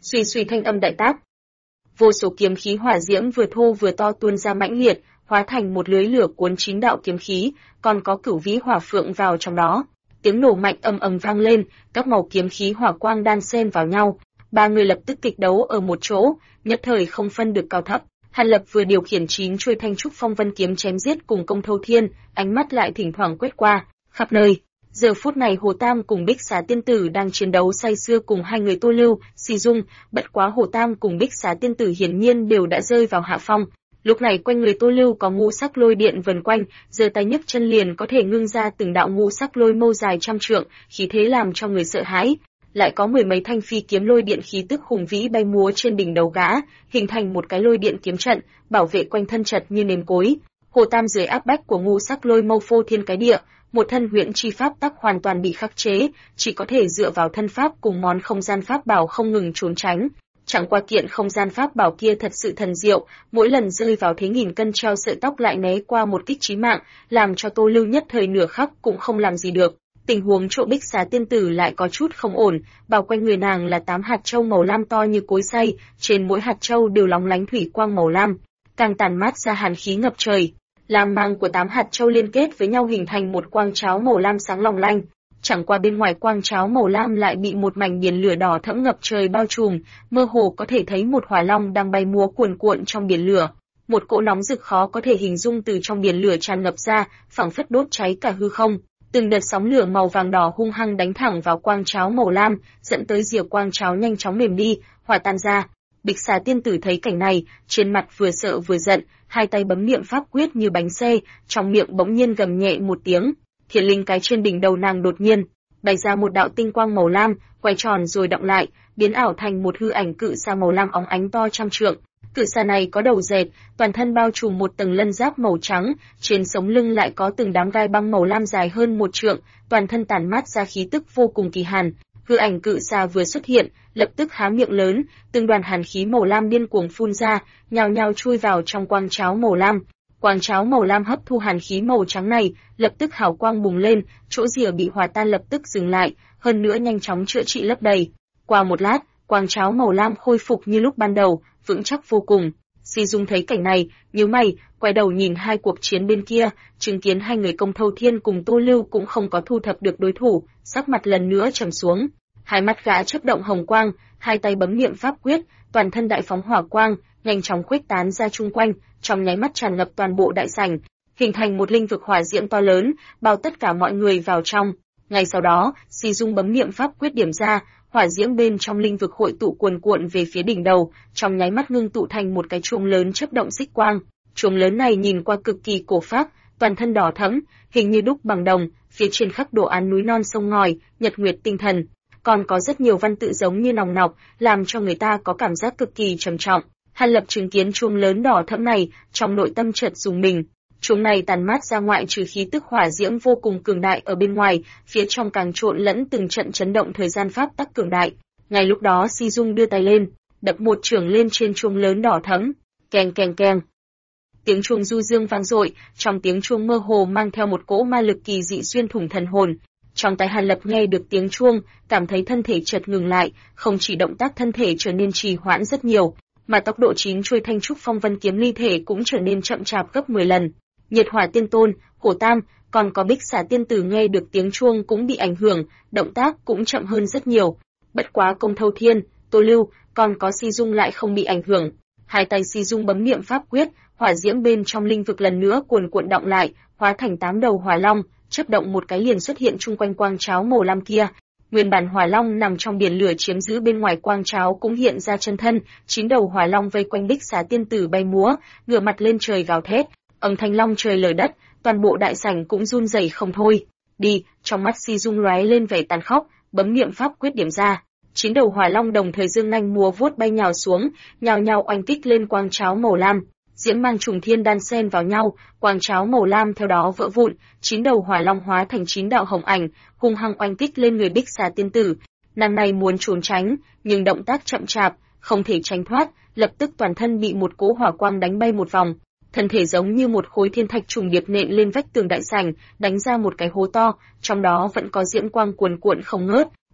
Suy suy thanh âm đại tác. Vô số kiếm khí hỏa diễm vừa thô vừa to tuôn ra mãnh liệt, hóa thành một lưới lửa cuốn 9 đạo kiếm khí, còn có cửu vĩ hỏa phượng vào trong đó. Tiếng nổ mạnh ầm ầm vang lên, các màu kiếm khí hỏa quang đan xen vào nhau, ba người lập tức kịch đấu ở một chỗ, nhất thời không phân được cao thấp. Hàn Lập vừa điều khiển 9 chuôi thanh trúc phong vân kiếm chém giết cùng Công Thâu Thiên, ánh mắt lại thỉnh thoảng quét qua khắp nơi. Giờ phút này Hồ Tam cùng Bích Xá Tiên Tử đang chiến đấu say sưa cùng hai người Tô Lưu, Si Dung, bất quá Hồ Tam cùng Bích Xá Tiên Tử hiển nhiên đều đã rơi vào hạ phong. Lúc này quanh người Tô Lưu có ngũ sắc lôi điện vần quanh, giơ tay nhấc chân liền có thể ngưng ra từng đạo ngũ sắc lôi mâu dài trăm trượng, khí thế làm cho người sợ hãi. Lại có mười mấy thanh phi kiếm lôi điện khí tức hùng vĩ bay múa trên đỉnh đầu gã, hình thành một cái lôi điện kiếm trận, bảo vệ quanh thân chật như nêm cối. Hồ Tam dưới áp bách của ngũ sắc lôi mâu phô thiên cái địa, một thân huyễn chi pháp tắc hoàn toàn bị khắc chế, chỉ có thể dựa vào thân pháp cùng món không gian pháp bảo không ngừng trốn tránh. Chẳng qua kiện không gian pháp bảo kia thật sự thần diệu, mỗi lần rơi vào thế nghìn cân treo sợi tóc lại né qua một kích chí mạng, làm cho Tô Lưu nhất thời nửa khắc cũng không làm gì được. Tình huống chỗ Bích Xá Tiên Tử lại có chút không ổn, bao quanh người nàng là 8 hạt châu màu lam to như cối xay, trên mỗi hạt châu đều lóng lánh thủy quang màu lam, càng tản mát ra hàn khí ngập trời. Lam mang của 8 hạt châu liên kết với nhau hình thành một quang cháo màu lam sáng long lanh. Chẳng qua bên ngoài quang cháo màu lam lại bị một mảnh biển lửa đỏ thẫm ngập trời bao trùm, mơ hồ có thể thấy một hỏa long đang bay múa cuồn cuộn trong biển lửa. Một cỗ nóng rực khó có thể hình dung từ trong biển lửa tràn ngập ra, phảng phất đốt cháy cả hư không. Từng đợt sóng lửa màu vàng đỏ hung hăng đánh thẳng vào quang cháo màu lam, dẫn tới rìa quang cháo nhanh chóng mềm đi, hòa tan ra. Bích Xá Tiên Tử thấy cảnh này, trên mặt vừa sợ vừa giận, hai tay bấm niệm pháp quyết như bánh xe, trong miệng bỗng nhiên gầm nhẹ một tiếng. Thiên linh cái trên đỉnh đầu nàng đột nhiên bày ra một đạo tinh quang màu lam, quay tròn rồi động lại, biến ảo thành một hư ảnh cự xà màu lam óng ánh to trăm trượng. Cự xà này có đầu dẹt, toàn thân bao trùm một tầng lân giáp màu trắng, trên sống lưng lại có từng đám gai băng màu lam dài hơn 1 trượng, toàn thân tản mát ra khí tức vô cùng kỳ hàn. Hư ảnh cự xà vừa xuất hiện, lập tức há miệng lớn, từng đoàn hàn khí màu lam điên cuồng phun ra, nhào nhào chui vào trong quang cháo màu lam. Quang cháo màu lam hấp thu hàn khí màu trắng này, lập tức hào quang bùng lên, chỗ rìa bị hòa tan lập tức dừng lại, hơn nữa nhanh chóng chữa trị lấp đầy. Qua một lát, quang cháo màu lam khôi phục như lúc ban đầu, vững chắc vô cùng. Si Dung thấy cảnh này, nhíu mày, quay đầu nhìn hai cuộc chiến bên kia, chứng kiến hai người Công Thâu Thiên cùng Tô Lưu cũng không có thu thập được đối thủ, sắc mặt lần nữa trầm xuống. Hai mắt gã chớp động hồng quang, hai tay bấm niệm pháp quyết, toàn thân đại phóng hỏa quang, nhanh chóng khuếch tán ra chung quanh, trong nháy mắt tràn ngập toàn bộ đại sảnh, hình thành một linh vực hỏa diễm to lớn, bao tất cả mọi người vào trong. Ngay sau đó, Si Dung bấm niệm pháp quyết điểm ra, hỏa diễm bên trong linh vực hội tụ cuồn cuộn về phía đỉnh đầu, trong nháy mắt ngưng tụ thành một cái chuông lớn chớp động xích quang. Chuông lớn này nhìn qua cực kỳ cổ phác, toàn thân đỏ thẫm, hình như đúc bằng đồng, phía trên khắc đồ án núi non sông ngòi, nhật nguyệt tinh thần, còn có rất nhiều văn tự giống như nòng nọc, làm cho người ta có cảm giác cực kỳ trầm trọng. Hàn Lập chứng kiến chuông lớn đỏ thẫm này, trong nội tâm chợt rùng mình. Chuông này tàn mát ra ngoại trừ khí tức hỏa diễm vô cùng cường đại ở bên ngoài, phía trong càng trộn lẫn từng trận chấn động thời gian pháp tắc cường đại. Ngay lúc đó Si Dung đưa tay lên, đập một chưởng lên trên chuông lớn đỏ thẫm. Keng keng keng. Tiếng chuông du dương vang dội, trong tiếng chuông mơ hồ mang theo một cỗ ma lực kỳ dị xuyên thủng thần hồn. Trong tay Hàn Lập nghe được tiếng chuông, cảm thấy thân thể chợt ngừng lại, không chỉ động tác thân thể trở nên trì hoãn rất nhiều, mà tốc độ 9 chuôi thanh trúc phong vân kiếm ly thể cũng trở nên chậm chạp gấp 10 lần. Nhiệt Hỏa Tiên Tôn, Hồ Tam, còn có Bích Xá Tiên Tử nghe được tiếng chuông cũng bị ảnh hưởng, động tác cũng chậm hơn rất nhiều. Bất quá Công Thâu Thiên, Tô Lưu, còn có Si Dung lại không bị ảnh hưởng. Hai tay Si Dung bấm niệm pháp quyết, hỏa diễm bên trong linh vực lần nữa cuồn cuộn động lại, hóa thành 8 đầu hỏa long, chớp động một cái liền xuất hiện chung quanh quang cháo màu lam kia. Nguyên bản hỏa long nằm trong biển lửa chiếm giữ bên ngoài quang cháo cũng hiện ra chân thân, 9 đầu hỏa long vây quanh Bích Xá Tiên Tử bay múa, ngửa mặt lên trời gào thét, âm thanh long trời lở đất, toàn bộ đại sảnh cũng run rẩy không thôi. Đi, trong mắt Si Dung lóe lên vẻ tàn khốc, bấm niệm pháp quyết điểm ra, 9 đầu hỏa long đồng thời dương nhanh múa vuốt bay nhào xuống, nhào nhào oanh kích lên quang cháo màu lam. Diễm mang trùng thiên đan xen vào nhau, quang cháo màu lam theo đó vỡ vụn, 9 đầu hỏa long hóa thành 9 đạo hồng ảnh, hung hăng oanh kích lên người Bích Xá Tiên Tử. Nàng này muốn trốn tránh, nhưng động tác chậm chạp, không thể tránh thoát, lập tức toàn thân bị một cỗ hỏa quang đánh bay một vòng, thân thể giống như một khối thiên thạch trùng điệp nện lên vách tường đại sảnh, đánh ra một cái hố to, trong đó vẫn có diễm quang cuồn cuộn không ngớt.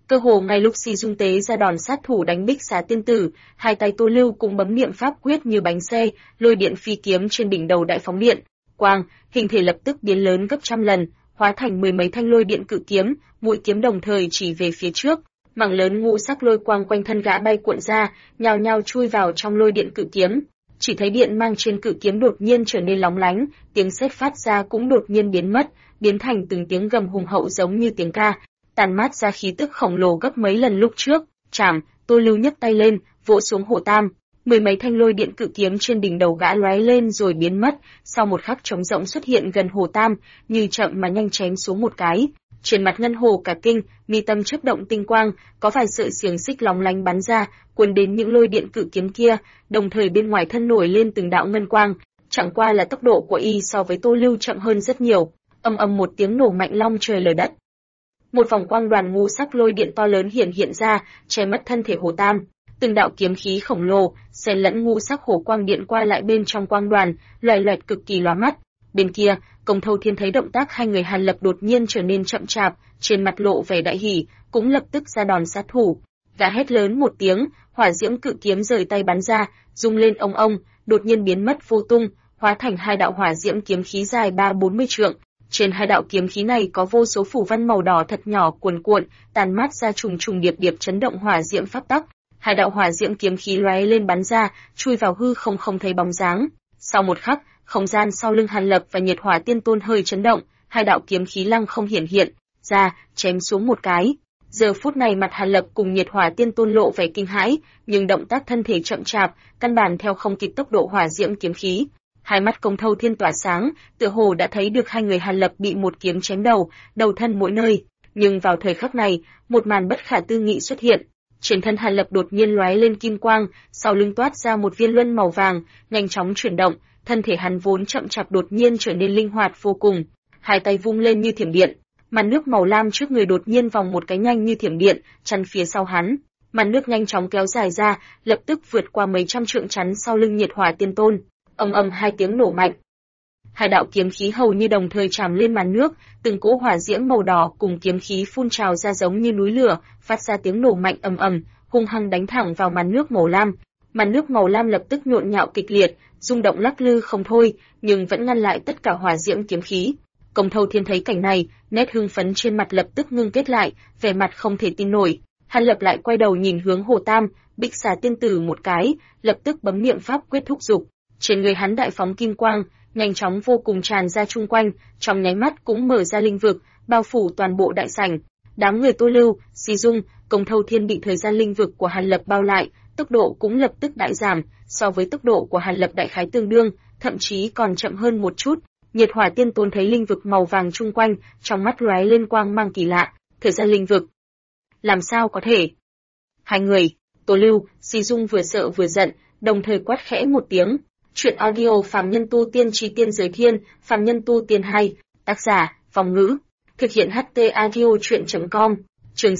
Cơ hồ ngay lúc Si Dung tế ra đòn sát thủ đánh Bích Xà Tiên Tử, hai tay Tô Lưu cùng bấm niệm pháp quyết như bánh xe, lôi điện phi kiếm trên đỉnh đầu đại phóng điện, quang, hình thể lập tức biến lớn gấp trăm lần, hóa thành mười mấy thanh lôi điện cự kiếm, mũi kiếm đồng thời chỉ về phía trước. Mảng lớn ngũ sắc lôi quang quanh thân gã bay cuộn ra, nhào nhào chui vào trong lôi điện cự kiếm. Chỉ thấy điện mang trên cự kiếm đột nhiên trở nên lóng lánh, tiếng sét phát ra cũng đột nhiên biến mất, biến thành từng tiếng gầm hùng hậu giống như tiếng ca, tàn mát ra khí tức khổng lồ gấp mấy lần lúc trước. Chảm, Tô Lưu nhấc tay lên, vỗ xuống Hồ Tam, mười mấy thanh lôi điện cự kiếm trên đỉnh đầu gã lóe lên rồi biến mất, sau một khắc trống rỗng xuất hiện gần Hồ Tam, như chậm mà nhanh chém xuống một cái. Trên mặt Ngân Hồ cả kinh, mi tâm chớp động tinh quang, có vài sợi xiềng xích lóng lánh bắn ra, cuốn đến những lôi điện cự kiếm kia, đồng thời bên ngoài thân nổi lên từng đạo ngân quang, chẳng qua là tốc độ của y so với Tô Lưu chậm hơn rất nhiều. Ầm ầm một tiếng nổ mạnh long trời lở đất. Một vòng quang đoàn ngũ sắc lôi điện to lớn hiện ra, che mất thân thể Hồ Tam. Từng đạo kiếm khí khổng lồ, xen lẫn ngũ sắc hồ quang điện qua lại bên trong quang đoàn, loài loẹt cực kỳ lóa mắt. Bên kia, Công Thâu Thiên thấy động tác hai người Hàn Lập đột nhiên trở nên chậm chạp, trên mặt lộ vẻ đại hỉ, cũng lập tức ra đòn sát thủ. Gã hét lớn một tiếng, hỏa diễm cự kiếm rời tay bắn ra, rung lên ong ong, đột nhiên biến mất vô tung, hóa thành hai đạo hỏa diễm kiếm khí dài 30-40 trượng. Trên hai đạo kiếm khí này có vô số phủ văn màu đỏ thật nhỏ cuồn cuộn, tàn mát ra trùng trùng điệp điệp chấn động hỏa diễm pháp tắc. Hai đạo hỏa diễm kiếm khí lóe lên bắn ra, chui vào hư không không thấy bóng dáng. Sau một khắc, không gian sau lưng Hàn Lập và Nhiệt Hỏa Tiên Tôn hơi chấn động, hai đạo kiếm khí lăng không hiện ra, chém xuống một cái. Giờ phút này mặt Hàn Lập cùng Nhiệt Hỏa Tiên Tôn lộ vẻ kinh hãi, nhưng động tác thân thể chậm chạp, căn bản theo không kịp tốc độ hỏa diễm kiếm khí. Hai mắt Công Thâu Thiên tỏa sáng, tựa hồ đã thấy được hai người Hàn Lập bị một kiếm chém đầu, đầu thân mỗi nơi. Nhưng vào thời khắc này, một màn bất khả tư nghị xuất hiện. Trên thân Hàn Lập đột nhiên lóe lên kim quang, sau lưng toát ra một viên luân màu vàng, nhanh chóng chuyển động, thân thể hắn vốn chậm chạp đột nhiên trở nên linh hoạt vô cùng. Hai tay vung lên như thiểm điện, màn nước màu lam trước người đột nhiên vòng một cái nhanh như thiểm điện, chắn phía sau hắn. Màn nước nhanh chóng kéo dài ra, lập tức vượt qua mấy trăm trượng chắn sau lưng Nhiệt Hỏa Tiên Tôn. Ầm ầm hai tiếng nổ mạnh. Hai đạo kiếm khí hầu như đồng thời chạm lên màn nước, từng cỗ hỏa diễm màu đỏ cùng kiếm khí phun trào ra giống như núi lửa, phát ra tiếng nổ mạnh ầm ầm, hung hăng đánh thẳng vào màn nước màu lam. Màn nước màu lam lập tức nhộn nhạo kịch liệt, rung động lắc lư không thôi, nhưng vẫn ngăn lại tất cả hỏa diễm kiếm khí. Công Thâu Thiên thấy cảnh này, nét hưng phấn trên mặt lập tức ngưng kết lại, vẻ mặt không thể tin nổi. Hàn Lập lại quay đầu nhìn hướng Hồ Tam, Bích Xà Tiên Tử một cái, lập tức bấm niệm pháp quyết thúc giục. Trên người hắn đại phóng kim quang, nhanh chóng vô cùng tràn ra chung quanh, trong nháy mắt cũng mở ra linh vực, bao phủ toàn bộ đại sảnh. Đám người Tô Lưu, Si Dung, Công Thâu Thiên bị thời gian linh vực của Hàn Lập bao lại, tốc độ cũng lập tức đại giảm, so với tốc độ của Hàn Lập đại khái tương đương, thậm chí còn chậm hơn một chút. Nhiệt Hỏa Tiên Tôn thấy linh vực màu vàng chung quanh, trong mắt lóe lên quang mang kỳ lạ, thời gian linh vực. Làm sao có thể? Hai người, Tô Lưu, Si Dung vừa sợ vừa giận, đồng thời quát khẽ một tiếng. Chuyện audio Phàm Nhân Tu Tiên Chi Tiên Giới Thiên, Phàm Nhân Tu Tiên 2, tác giả, Phong Ngữ, thực hiện HT audio chuyện.com, chương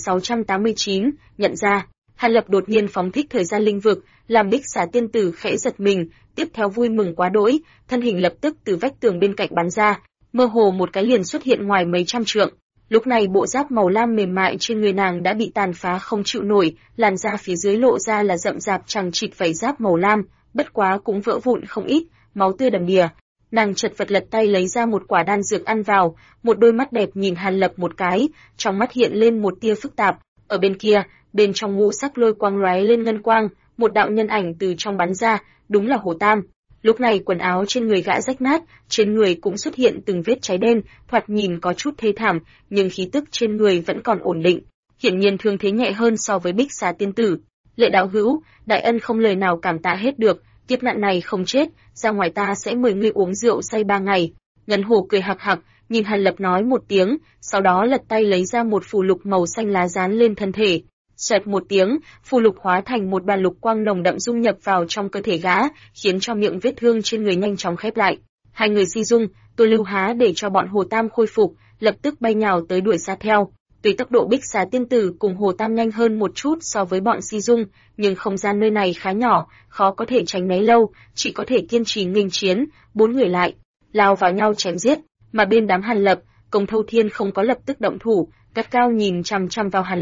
689, nhận ra, Hàn Lập đột nhiên phóng thích thời gian linh vực, làm Bích Xà Tiên Tử khẽ giật mình, tiếp theo vui mừng quá đỗi, thân hình lập tức từ vách tường bên cạnh bắn ra, mơ hồ một cái liền xuất hiện ngoài mấy trăm trượng. Lúc này bộ giáp màu lam mềm mại trên người nàng đã bị tàn phá không chịu nổi, làn da phía dưới lộ ra là rậm rạp chằng chịt vảy giáp màu lam, bất quá cũng vỡ vụn không ít, máu tươi đầm đìa. Nàng chật vật lật tay lấy ra một quả đan dược ăn vào, một đôi mắt đẹp nhìn Hàn Lập một cái, trong mắt hiện lên một tia phức tạp. Ở bên kia, bên trong ngũ sắc lôi quang lóe lên ngân quang, một đạo nhân ảnh từ trong bắn ra, đúng là Hồ Tam. Lúc này quần áo trên người gã rách nát, trên người cũng xuất hiện từng vết cháy đen, thoạt nhìn có chút thê thảm, nhưng khí tức trên người vẫn còn ổn định. Hiển nhiên thương thế nhẹ hơn so với Bích Xà Tiên Tử. Lệ đạo hữu, đại ân không lời nào cảm tạ hết được, kiếp nạn này không chết, ra ngoài ta sẽ mời ngươi uống rượu say 3 ngày. Ngân Hồ cười hạc hạc, nhìn Hàn Lập nói một tiếng, sau đó lật tay lấy ra một phù lục màu xanh lá dán lên thân thể. Xoẹt một tiếng, phù lục hóa thành một đoàn lục quang nồng đậm dung nhập vào trong cơ thể gã, khiến cho miệng vết thương trên người nhanh chóng khép lại. Hai người Si Dung, Tô Lưu há để cho bọn Hồ Tam khôi phục, lập tức bay nhào tới đuổi sát theo. Tuy tốc độ Bích Xà Tiên Tử cùng Hồ Tam nhanh hơn một chút so với bọn Si Dung, nhưng không gian nơi này khá nhỏ, khó có thể tránh né lâu, chỉ có thể kiên trì nghênh chiến. Bốn người lại lao vào nhau chém giết, mà bên đám Hàn Lập, Công Thâu Thiên không có lập tức động thủ, gắt cao nhìn chằm chằm vào Hàn Lập,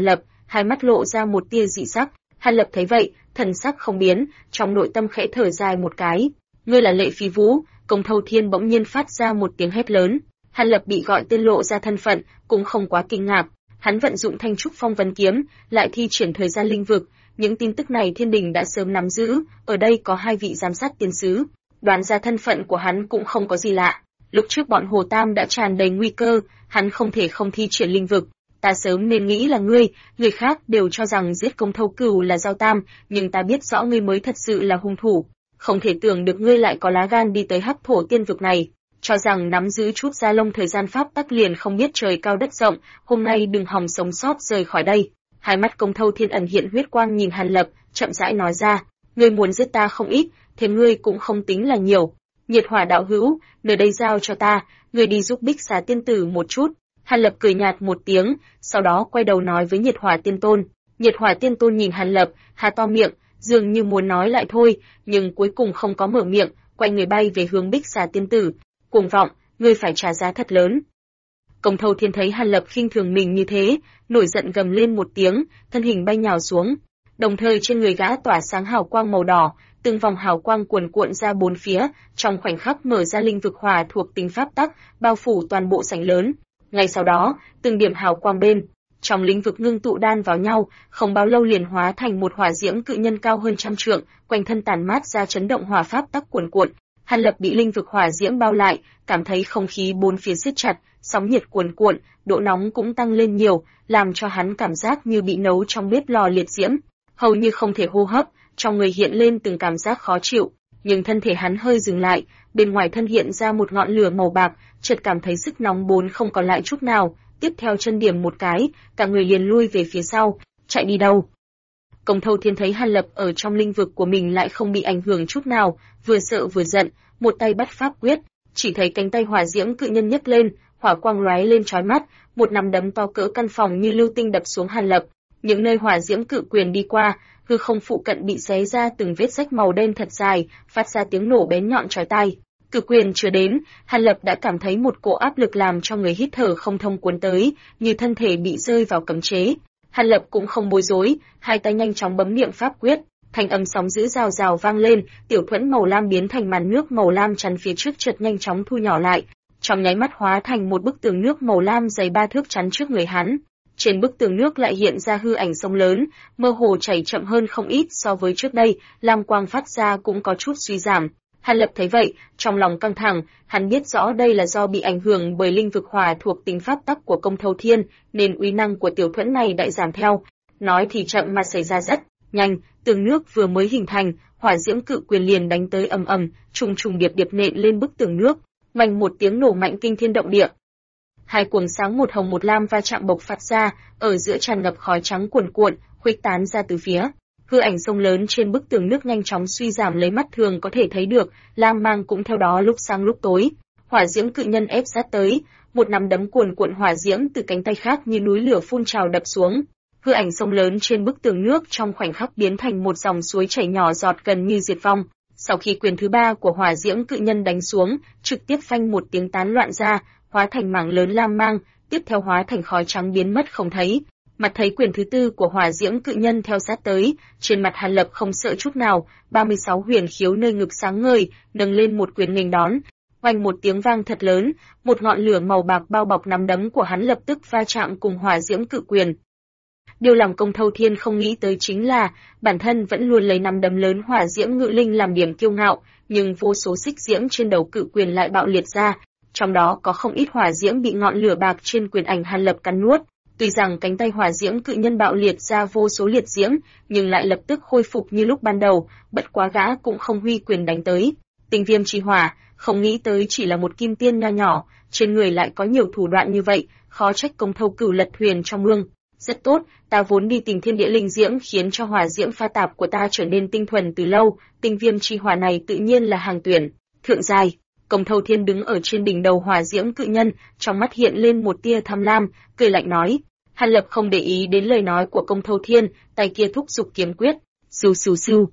hai mắt lộ ra một tia dị sắc. Hàn Lập thấy vậy, thần sắc không biến, trong nội tâm khẽ thở dài một cái. Ngươi là Lệ Phi Vũ? Công Thâu Thiên bỗng nhiên phát ra một tiếng hét lớn. Hàn Lập bị gọi tên lộ ra thân phận, cũng không quá kinh ngạc. Hắn vận dụng Thanh Trúc Phong Vân Kiếm, lại thi triển thời gian linh vực. Những tin tức này thiên đình đã sớm nắm giữ, ở đây có hai vị giám sát tiên sứ. Đoán ra thân phận của hắn cũng không có gì lạ. Lúc trước bọn Hồ Tam đã tràn đầy nguy cơ, hắn không thể không thi triển linh vực. Ta sớm nên nghĩ là ngươi, người khác đều cho rằng giết Công Thâu Cửu là Giao Tam, nhưng ta biết rõ ngươi mới thật sự là hung thủ. Không thể tưởng được ngươi lại có lá gan đi tới Hắc Thổ Tiên vực này, cho rằng nắm giữ chút gia lông thời gian pháp tắc liền không biết trời cao đất rộng, hôm nay đừng hòng sống sót rời khỏi đây. Hai mắt Công Thâu Thiên ẩn hiện huyết quang nhìn Hàn Lập, chậm rãi nói ra, ngươi muốn giết ta không ít, thế ngươi cũng không tính là nhiều. Nhiệt Hỏa đạo hữu, nơi đây giao cho ta, ngươi đi giúp Bích Xà tiên tử một chút. Hàn Lập cười nhạt một tiếng, sau đó quay đầu nói với Nhiệt Hỏa tiên tôn. Nhiệt Hỏa tiên tôn nhìn Hàn Lập, há to miệng, dường như muốn nói lại thôi, nhưng cuối cùng không có mở miệng, quay người bay về hướng Bích Xà tiên tử. Cuồng vọng, ngươi phải trả giá thật lớn. Công Thâu Thiên thấy Hàn Lập khinh thường mình như thế, nổi giận gầm lên một tiếng, thân hình bay nhào xuống. Đồng thời trên người gã tỏa sáng hào quang màu đỏ, từng vòng hào quang cuồn cuộn ra bốn phía, trong khoảnh khắc mở ra linh vực hỏa thuộc tính pháp tắc, bao phủ toàn bộ sảnh lớn. Ngay sau đó, từng điểm hào quang bên trong lĩnh vực ngưng tụ đan vào nhau, không bao lâu liền hóa thành một hỏa diễm cự nhân cao hơn 100 trượng, quanh thân tản mát ra chấn động hỏa pháp tắc cuồn cuộn. Hàn Lập bị linh vực hỏa diễm bao lại, cảm thấy không khí bốn phía siết chặt, sóng nhiệt cuồn cuộn, độ nóng cũng tăng lên nhiều, làm cho hắn cảm giác như bị nấu trong bếp lò liệt diễm, hầu như không thể hô hấp, trong người hiện lên từng cảm giác khó chịu, nhưng thân thể hắn hơi dừng lại, bên ngoài thân hiện ra một ngọn lửa màu bạc, chợt cảm thấy sức nóng bốn không còn lại chút nào, tiếp theo chân điểm một cái, cả người liền lui về phía sau, chạy đi đâu? Công Thâu Thiên thấy Hàn Lập ở trong linh vực của mình lại không bị ảnh hưởng chút nào, vừa sợ vừa giận, một tay bắt pháp quyết, chỉ thấy cánh tay hỏa diễm cự nhân nhấc lên, hỏa quang lóe lên chói mắt, một nắm đấm to cỡ căn phòng như lưu tinh đập xuống Hàn Lập. Những nơi hỏa diễm cự quyền đi qua, hư không phụ cận bị xé ra từng vết rách màu đen thật dài, phát ra tiếng nổ bén nhọn chói tai. Cự quyền chưa đến, Hàn Lập đã cảm thấy một cỗ áp lực làm cho người hít thở không thông cuốn tới, như thân thể bị rơi vào cấm chế. Hàn Lập cũng không bối rối, hai tay nhanh chóng bấm niệm pháp quyết, thanh âm sóng dữ rào rào vang lên, tiểu thuẫn màu lam biến thành màn nước màu lam chắn phía trước chợt nhanh chóng thu nhỏ lại, trong nháy mắt hóa thành một bức tường nước màu lam dày 3 thước chắn trước người hắn. Trên bức tường nước lại hiện ra hư ảnh sông lớn, mơ hồ chảy chậm hơn không ít so với trước đây, lam quang phát ra cũng có chút suy giảm. Hàn Lập thấy vậy, trong lòng căng thẳng, hắn biết rõ đây là do bị ảnh hưởng bởi linh vực hỏa thuộc tính pháp tắc của Công Thâu Thiên, nên uy năng của tiểu thuẫn này đại giảm theo. Nói thì chậm mà xảy ra rất nhanh, tường nước vừa mới hình thành, hỏa diễm cự quyền liền đánh tới ầm ầm, trùng trùng điệp điệp nện lên bức tường nước, vang một tiếng nổ mạnh kinh thiên động địa. Hai cuồng sáng một hồng một lam va chạm bộc phát ra, ở giữa tràn ngập khói trắng cuồn cuộn, khuếch tán ra từ phía. Hư ảnh sông lớn trên bức tường nước nhanh chóng suy giảm lấy mắt thường có thể thấy được, lam mang cũng theo đó lúc sáng lúc tối. Hỏa diễm cự nhân ép sát tới, một nắm đấm cuồn cuộn hỏa diễm từ cánh tay khác như núi lửa phun trào đập xuống. Hư ảnh sông lớn trên bức tường nước trong khoảnh khắc biến thành một dòng suối chảy nhỏ giọt gần như diệt vong. Sau khi quyền thứ ba của hỏa diễm cự nhân đánh xuống, trực tiếp phanh một tiếng tán loạn ra, hóa thành mảng lớn lam mang, tiếp theo hóa thành khói trắng biến mất không thấy. Mặt thấy quyền thứ tư của hỏa diễm cự nhân theo sát tới, trên mặt Hàn Lập không sợ chút nào, 36 huyền khiếu nơi ngực sáng ngời, nâng lên một quyền nghênh đón. Oanh một tiếng vang thật lớn, một ngọn lửa màu bạc bao bọc nắm đấm của hắn lập tức va chạm cùng hỏa diễm cự quyền. Điều làm Công Thâu Thiên không nghĩ tới chính là, bản thân vẫn luôn lấy nắm đấm lớn hỏa diễm ngự linh làm điểm kiêu ngạo, nhưng vô số xích diễm trên đầu cự quyền lại bạo liệt ra, trong đó có không ít hỏa diễm bị ngọn lửa bạc trên quyền ảnh Hàn Lập cắn nuốt. Tuy rằng cánh tay hỏa diễm cự nhân bạo liệt ra vô số liệt diễm, nhưng lại lập tức khôi phục như lúc ban đầu, bất quá gã cũng không huy quyền đánh tới. Tinh Viêm chi hỏa, không nghĩ tới chỉ là một kim tiên nho nhỏ, trên người lại có nhiều thủ đoạn như vậy, khó trách Công Thâu Cửu lật thuyền trong mương. Rất tốt, ta vốn đi tìm thiên địa linh diễm khiến cho hỏa diễm pha tạp của ta trở nên tinh thuần từ lâu, tinh viêm chi hỏa này tự nhiên là hàng tuyển. Thượng giai. Công Thâu Thiên đứng ở trên đỉnh đầu hỏa diễm cự nhân, trong mắt hiện lên một tia tham lam, cười lạnh nói. Hàn Lập không để ý đến lời nói của Công Thâu Thiên, tay kia thúc giục kiếm quyết, sưu sưu sưu.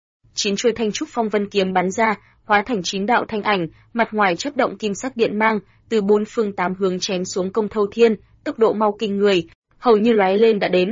9 chuôi thanh trúc phong vân kiếm bắn ra, hóa thành 9 đạo thanh ảnh, mặt ngoài chớp động kim sắc điện mang, từ bốn phương tám hướng chém xuống Công Thâu Thiên, tốc độ mau kinh người, hầu như lóe lên đã đến.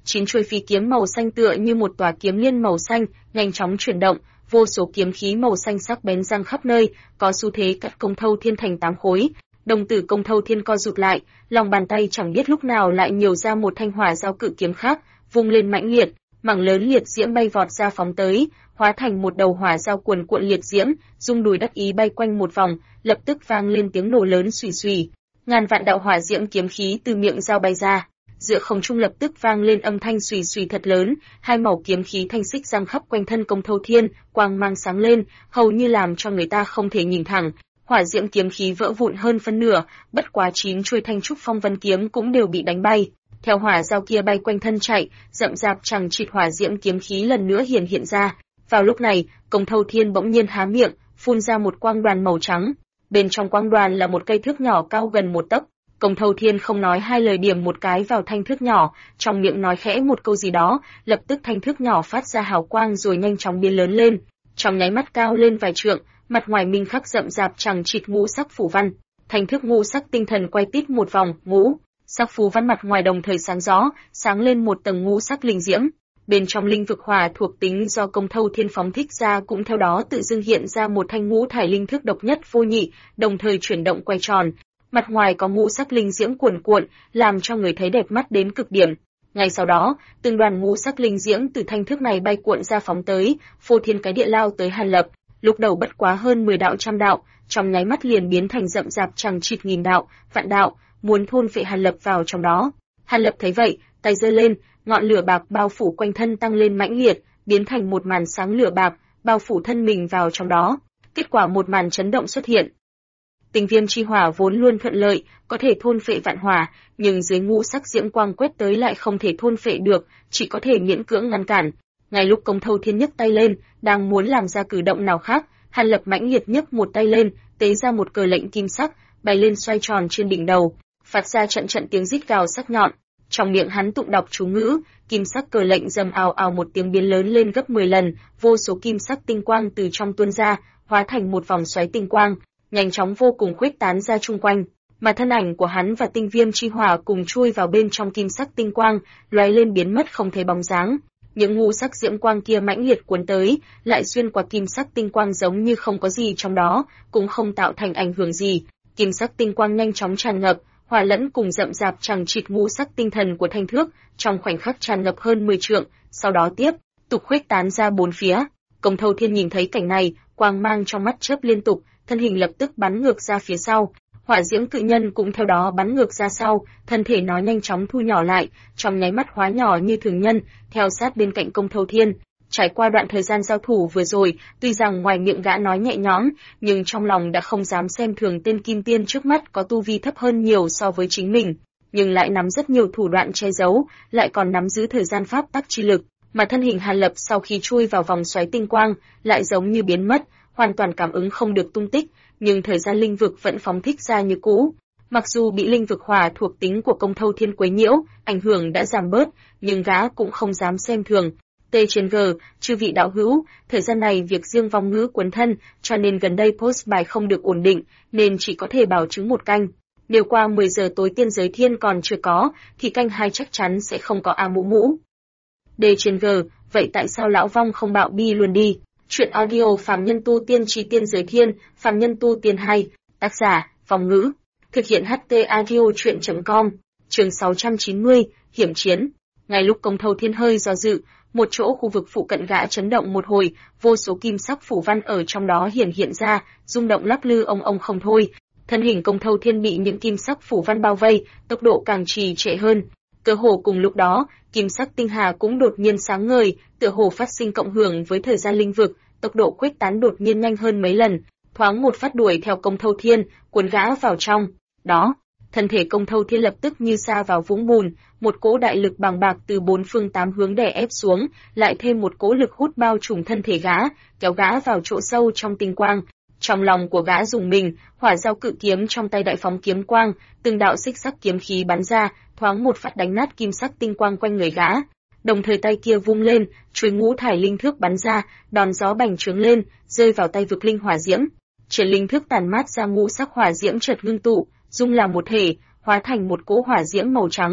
9 chuôi phi kiếm màu xanh tựa như một tòa kiếm liên màu xanh, nhanh chóng chuyển động, vô số kiếm khí màu xanh sắc bén giăng khắp nơi, có xu thế cắt Công Thâu Thiên thành 8 khối. Đồng tử Công Thâu Thiên co rụt lại, lòng bàn tay chẳng biết lúc nào lại nhiều ra một thanh hỏa giao cự kiếm khác, vung lên mãnh liệt, mảng lớn liệt diễm bay vọt ra phóng tới, hóa thành một đầu hỏa giao cuồn cuộn liệt diễm, rung đùi đắc ý bay quanh một vòng, lập tức vang lên tiếng nổ lớn xùy xùy. Ngàn vạn đạo hỏa diễm kiếm khí từ miệng dao bay ra, giữa không trung lập tức vang lên âm thanh xùy xùy thật lớn, hai màu kiếm khí thanh xích giăng khắp quanh thân Công Thâu Thiên, quang mang sáng lên, hầu như làm cho người ta không thể nhìn thẳng. Hỏa diễm kiếm khí vỡ vụn hơn phân nửa, bất quá 9 chuôi thanh trúc phong vân kiếm cũng đều bị đánh bay. Theo hỏa giao kia bay quanh thân chạy, rậm rạp chằng chịt hỏa diễm kiếm khí lần nữa hiện ra. Vào lúc này, Công Thâu Thiên bỗng nhiên há miệng, phun ra một quang đoàn màu trắng. Bên trong quang đoàn là một cây thước nhỏ cao gần 1 tấc. Công Thâu Thiên không nói hai lời điểm một cái vào thanh thước nhỏ, trong miệng nói khẽ một câu gì đó, lập tức thanh thước nhỏ phát ra hào quang rồi nhanh chóng biến lớn lên, trong nháy mắt cao lên vài trượng, mặt ngoài minh khắc rậm rạp chằng chịt ngũ sắc phủ văn. Thanh thước ngũ sắc tinh thần quay tít một vòng, ngũ sắc phù văn mặt ngoài đồng thời sáng rõ, sáng lên một tầng ngũ sắc linh diễm. Bên trong linh vực hỏa thuộc tính do Công Thâu Thiên phóng thích ra cũng theo đó tự dưng hiện ra một thanh ngũ thải linh thước độc nhất vô nhị, đồng thời chuyển động quay tròn. Mặt ngoài có ngũ sắc linh diễm cuồn cuộn, làm cho người thấy đẹp mắt đến cực điểm. Ngay sau đó, từng đoàn ngũ sắc linh diễm từ thanh thước này bay cuộn ra phóng tới, phô thiên cái địa lao tới Hàn Lập. Lúc đầu bất quá hơn 10 đạo trăm đạo, trong nháy mắt liền biến thành rậm rạp chằng chịt nghìn đạo, vạn đạo, muốn thôn phệ Hàn Lập vào trong đó. Hàn Lập thấy vậy, tay giơ lên, ngọn lửa bạc bao phủ quanh thân tăng lên mãnh liệt, biến thành một màn sáng lửa bạc, bao phủ thân mình vào trong đó. Kết quả một màn chấn động xuất hiện. Tình viêm chi hỏa vốn luôn thuận lợi, có thể thôn phệ vạn hỏa, nhưng dưới ngũ sắc diễm quang quét tới lại không thể thôn phệ được, chỉ có thể miễn cưỡng ngăn cản. Ngay lúc Công Thâu Thiên nhấc tay lên, đang muốn làm ra cử động nào khác, Hàn Lập mãnh liệt nhấc một tay lên, tế ra một cờ lệnh kim sắc, bay lên xoay tròn trên đỉnh đầu, phát ra trận trận tiếng rít gào sắc nhọn. Trong miệng hắn tụng đọc chú ngữ, kim sắc cờ lệnh rầm ào ào một tiếng biến lớn lên gấp 10 lần, vô số kim sắc tinh quang từ trong tuôn ra, hóa thành một vòng xoáy tinh quang, nhanh chóng vô cùng khuếch tán ra chung quanh, mà thân ảnh của hắn và tinh viêm chi hỏa cùng chui vào bên trong kim sắc tinh quang, lóe lên biến mất không thấy bóng dáng. Những ngũ sắc diễm quang kia mãnh liệt cuốn tới, lại xuyên qua kim sắc tinh quang giống như không có gì trong đó, cũng không tạo thành ảnh hưởng gì. Kim sắc tinh quang nhanh chóng tràn ngập, hòa lẫn cùng rậm rạp chằng chịt ngũ sắc tinh thần của thanh thước, trong khoảnh khắc tràn ngập hơn 10 trượng, sau đó tiếp tục khuếch tán ra bốn phía. Công Thâu Thiên nhìn thấy cảnh này, quang mang trong mắt chớp liên tục, thân hình lập tức bắn ngược ra phía sau. Hỏa diễm cự nhân cũng theo đó bắn ngược ra sau, thân thể nó nhanh chóng thu nhỏ lại, trong nháy mắt hóa nhỏ như thường nhân, theo sát bên cạnh Công Thâu Thiên. Trải qua đoạn thời gian giao thủ vừa rồi, tuy rằng ngoài miệng gã nói nhẹ nhõm, nhưng trong lòng đã không dám xem thường tên kim tiên trước mắt có tu vi thấp hơn nhiều so với chính mình, nhưng lại nắm rất nhiều thủ đoạn che giấu, lại còn nắm giữ thời gian pháp tắc chi lực, mà thân hình Hàn Lập sau khi chui vào vòng xoáy tinh quang, lại giống như biến mất, hoàn toàn cảm ứng không được tung tích, nhưng thời gian linh vực vẫn phóng thích ra như cũ. Mặc dù bị linh vực hỏa thuộc tính của Công Thâu Thiên quấy nhiễu, ảnh hưởng đã giảm bớt, nhưng gã cũng không dám xem thường. T/G, chư vị đạo hữu, thời gian này việc riêng vong ngữ cuốn thân, cho nên gần đây post bài không được ổn định, nên chỉ có thể bảo chứng một canh. Nếu qua 10 giờ tối tiên giới thiên còn chưa có, thì canh 2 chắc chắn sẽ không có A Mũ Mũ. D/G, vậy tại sao lão vong không bạo bi luôn đi? Chuyện audio Phàm Nhân Tu Tiên Chí Tiên Giới Thiên, Phàm Nhân Tu Tiên 2, tác giả, Vong Ngữ, thực hiện HT audio chuyện.com, chương 690, hiểm chiến. Ngay lúc Công Thâu Thiên hơi do dự, một chỗ khu vực phụ cận gã chấn động một hồi, vô số kim sắc phủ văn ở trong đó hiện ra, rung động lắc lư ông không thôi. Thân hình Công Thâu Thiên bị những kim sắc phủ văn bao vây, tốc độ càng trì trệ hơn. Cơ hồ cùng lúc đó, kim sắc tinh hà cũng đột nhiên sáng ngời, tựa hồ phát sinh cộng hưởng với thời gian linh vực, tốc độ khuếch tán đột nhiên nhanh hơn mấy lần, thoáng một phát đuổi theo Công Thâu Thiên, cuốn gã vào trong. Đó, thân thể Công Thâu Thiên lập tức như sa vào vũng bùn, một cỗ đại lực bàng bạc từ 4 phương 8 hướng đè ép xuống, lại thêm một cỗ lực hút bao trùm thân thể gã, kéo gã vào chỗ sâu trong tinh quang. Trong lòng của gã rùng mình, hỏa giao cự kiếm trong tay đại phóng kiếm quang, từng đạo xích sắc kiếm khí bắn ra, thoáng một phát đánh nát kim sắc tinh quang quanh người gã. Đồng thời tay kia vung lên, chuôi ngũ thải linh thước bắn ra, đòn gió bành trướng lên, rơi vào tay vực linh hỏa diễm. Trên linh thước tàn mát ra ngũ sắc hỏa diễm chợt ngưng tụ, dung làm một thể, hóa thành một cỗ hỏa diễm màu trắng.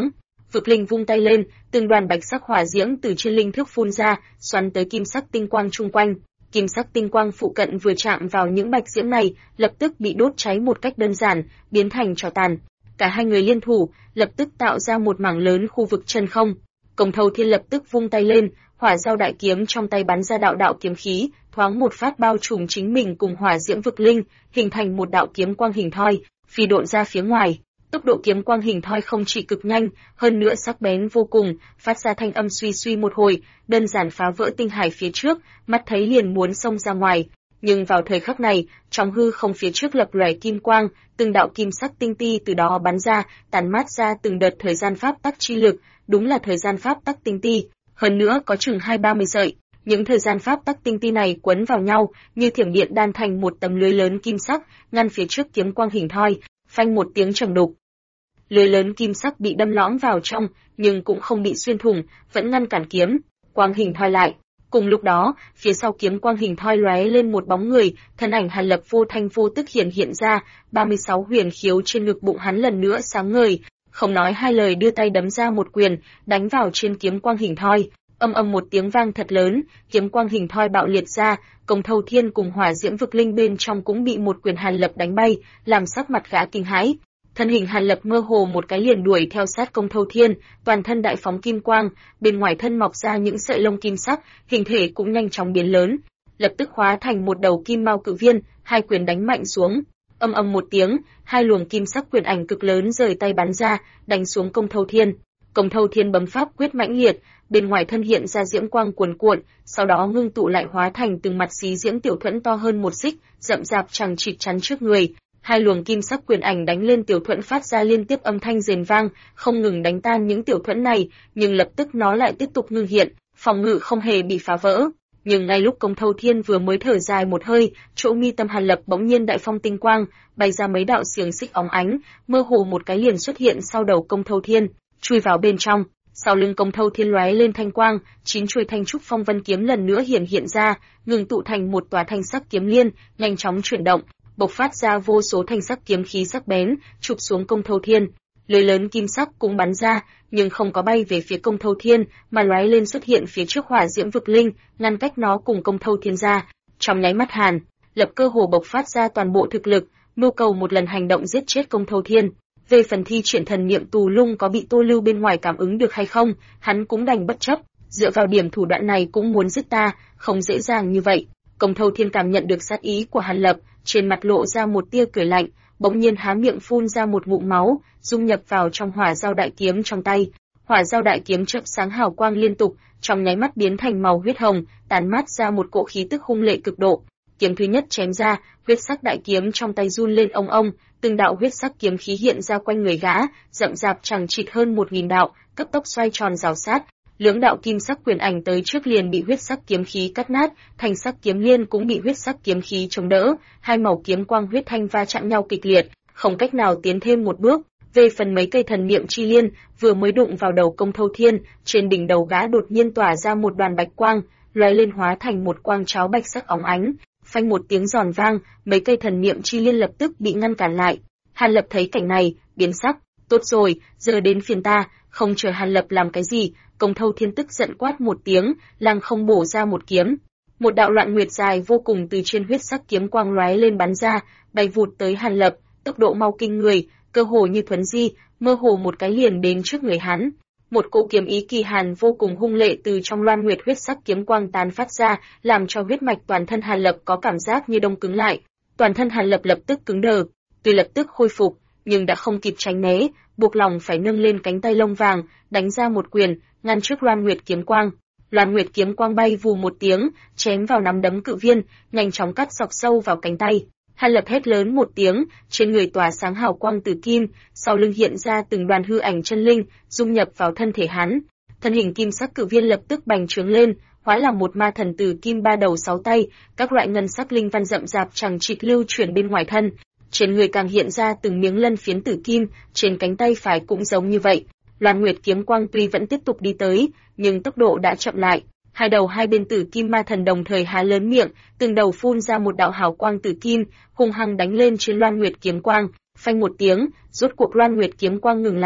Vực Linh vung tay lên, từng đoàn bạch sắc hỏa diễm từ trên linh thước phun ra, xoắn tới kim sắc tinh quang chung quanh. Kim sắc tinh quang phụ cận vừa chạm vào những bạch diễm này, lập tức bị đốt cháy một cách đơn giản, biến thành tro tàn. Cả hai người liên thủ, lập tức tạo ra một mảng lớn khu vực chân không. Công Thâu Thiên lập tức vung tay lên, hỏa dao đại kiếm trong tay bắn ra đạo đạo kiếm khí, thoáng một phát bao trùm chính mình cùng hỏa diễm vực linh, hình thành một đạo kiếm quang hình thoi, phi độn ra phía ngoài. Tốc độ kiếm quang hình thoi không chỉ cực nhanh, hơn nữa sắc bén vô cùng, phát ra thanh âm suy suy một hồi, đơn giản phá vỡ tinh hải phía trước, mắt thấy liền muốn xông ra ngoài. Nhưng vào thời khắc này, trong hư không phía trước lập lòe kim quang, từng đạo kim sắc tinh ti từ đó bắn ra, tản mát ra từng đợt thời gian pháp tắc chi lực, đúng là thời gian pháp tắc tinh ti, hơn nữa có chừng 20-30 sợi. Những thời gian pháp tắc tinh ti này quấn vào nhau, như thiểm điện đan thành một tấm lưới lớn kim sắc, ngăn phía trước kiếm quang hình thoi, phanh một tiếng trầm đục. Lưới lớn kim sắc bị đâm lõm vào trong, nhưng cũng không bị xuyên thủng, vẫn ngăn cản kiếm quang hình thoi lại. Cùng lúc đó, phía sau kiếm quang hình thoi lóe lên một bóng người, thân ảnh Hàn Lập vô thanh vô tức hiện ra, 36 huyền khiếu trên ngực bụng hắn lần nữa sáng ngời, không nói hai lời đưa tay đấm ra một quyền, đánh vào trên kiếm quang hình thoi. Âm âm một tiếng vang thật lớn, kiếm quang hình thoi bạo liệt ra, Công Thâu Thiên cùng hỏa diễm vực linh bên trong cũng bị một quyền Hàn Lập đánh bay, làm sắc mặt gã kinh hãi. Thân hình Hàn Lập mơ hồ một cái liền đuổi theo sát Công Thâu Thiên, toàn thân đại phóng kim quang, bên ngoài thân mọc ra những sợi lông kim sắc, hình thể cũng nhanh chóng biến lớn, lập tức hóa thành một đầu kim mao cự viên, hai quyền đánh mạnh xuống. Âm âm một tiếng, hai luồng kim sắc quyền ảnh cực lớn rời tay bắn ra, đánh xuống Công Thâu Thiên. Công Thâu Thiên bấm pháp quyết mãnh liệt, bên ngoài thân hiện ra diễm quang cuồn cuộn, sau đó ngưng tụ lại hóa thành từng mặt xí diễm tiểu thuẫn to hơn một xích, rậm rạp chằng chịt chắn trước người. Hai luồng kim sắc quyền ảnh đánh lên tiểu thuẫn phát ra liên tiếp âm thanh rền vang, không ngừng đánh tan những tiểu thuẫn này, nhưng lập tức nó lại tiếp tục ngưng hiện, phòng ngự không hề bị phá vỡ. Nhưng ngay lúc Công Thâu Thiên vừa mới thở dài một hơi, chỗ mi tâm Hàn Lập bỗng nhiên đại phong tinh quang, bay ra mấy đạo xiềng xích óng ánh, mơ hồ một cái liền xuất hiện sau đầu Công Thâu Thiên, chui vào bên trong. Sau lưng Công Thâu Thiên lóe lên thanh quang, 9 chuôi thanh trúc phong vân kiếm lần nữa hiện ra, ngừng tụ thành một tòa thanh sắc kiếm liên, nhanh chóng chuyển động, bộc phát ra vô số thanh sắc kiếm khí sắc bén, chụp xuống Công Thâu Thiên. Lưới lớn kim sắc cũng bắn ra, nhưng không có bay về phía Công Thâu Thiên, mà lóe lên xuất hiện phía trước hỏa diễm vực linh, ngăn cách nó cùng Công Thâu Thiên ra. Trong nháy mắt Hàn Lập cơ hồ bộc phát ra toàn bộ thực lực, mưu cầu một lần hành động giết chết Công Thâu Thiên. Về phần thi triển thần niệm tù lung có bị Tô Lưu bên ngoài cảm ứng được hay không, hắn cũng đành bất chấp, dựa vào điểm thủ đoạn này cũng muốn giết ta, không dễ dàng như vậy. Công Thâu Thiên cảm nhận được sát ý của Hàn Lập, trên mặt lộ ra một tia cười lạnh, bỗng nhiên há miệng phun ra một ngụm máu, dung nhập vào trong hỏa dao đại kiếm trong tay. Hỏa dao đại kiếm chớp sáng hào quang liên tục, trong nháy mắt biến thành màu huyết hồng, tản mát ra một cỗ khí tức hung lệ cực độ. Kiếm thứ nhất chém ra, huyết sắc đại kiếm trong tay run lên ong ong, từng đạo huyết sắc kiếm khí hiện ra quanh người gã, rậm rạp chằng chịt hơn 1000 đạo, cấp tốc xoay tròn rào sát. Lưỡng đạo kim sắc quyền ảnh tới trước liền bị huyết sắc kiếm khí cắt nát, thanh sắc kiếm liên cũng bị huyết sắc kiếm khí chống đỡ, hai màu kiếm quang huyết thanh va chạm nhau kịch liệt, không cách nào tiến thêm một bước. Về phần mấy cây thần niệm chi liên, vừa mới đụng vào đầu Công Thâu Thiên, trên đỉnh đầu gã đột nhiên tỏa ra một đoàn bạch quang, lóe lên hóa thành một quang cháo bạch sắc óng ánh. Phanh một tiếng giòn vang, mấy cây thần niệm chi liên lập tức bị ngăn cản lại. Hàn Lập thấy cảnh này, biến sắc, tốt rồi, giờ đến phiền ta. Không chờ Hàn Lập làm cái gì, Công Thâu Thiên tức giận quát một tiếng, lăng không bổ ra một kiếm. Một đạo loạn nguyệt dài vô cùng từ trên huyết sắc kiếm quang lóe lên bắn ra, bay vụt tới Hàn Lập, tốc độ mau kinh người, cơ hồ như thuấn di, mơ hồ một cái liền đến trước người hắn. Một cỗ kiếm ý kỳ hàn vô cùng hung lệ từ trong loan nguyệt huyết sắc kiếm quang tán phát ra, làm cho huyết mạch toàn thân Hàn Lập có cảm giác như đông cứng lại. Toàn thân Hàn Lập lập tức cứng đờ, tuy lập tức khôi phục, nhưng đã không kịp tránh né, buộc lòng phải nâng lên cánh tay lông vàng, đánh ra một quyền, ngăn trước loan nguyệt kiếm quang. Loan nguyệt kiếm quang bay vù một tiếng, chém vào nắm đấm cự viên, nhanh chóng cắt dọc sâu vào cánh tay. Hàn Lập hét lớn một tiếng, trên người tỏa sáng hào quang tử kim, sau lưng hiện ra từng đoàn hư ảnh chân linh, dung nhập vào thân thể hắn. Thân hình kim sắc cự viên lập tức bành trướng lên, hóa là một ma thần tử kim 3 đầu 6 tay, các loại ngân sắc linh văn rậm rạp chằng chịt lưu chuyển bên ngoài thân. Trên người càng hiện ra từng miếng lân phiến tử kim, trên cánh tay phải cũng giống như vậy. Loan nguyệt kiếm quang tuy vẫn tiếp tục đi tới, nhưng tốc độ đã chậm lại. Hai đầu hai bên tử kim ma thần đồng thời há lớn miệng, từng đầu phun ra một đạo hào quang tử kim, hung hăng đánh lên trên loan nguyệt kiếm quang. Phanh một tiếng, rốt cuộc loan nguyệt kiếm quang ngừng lại,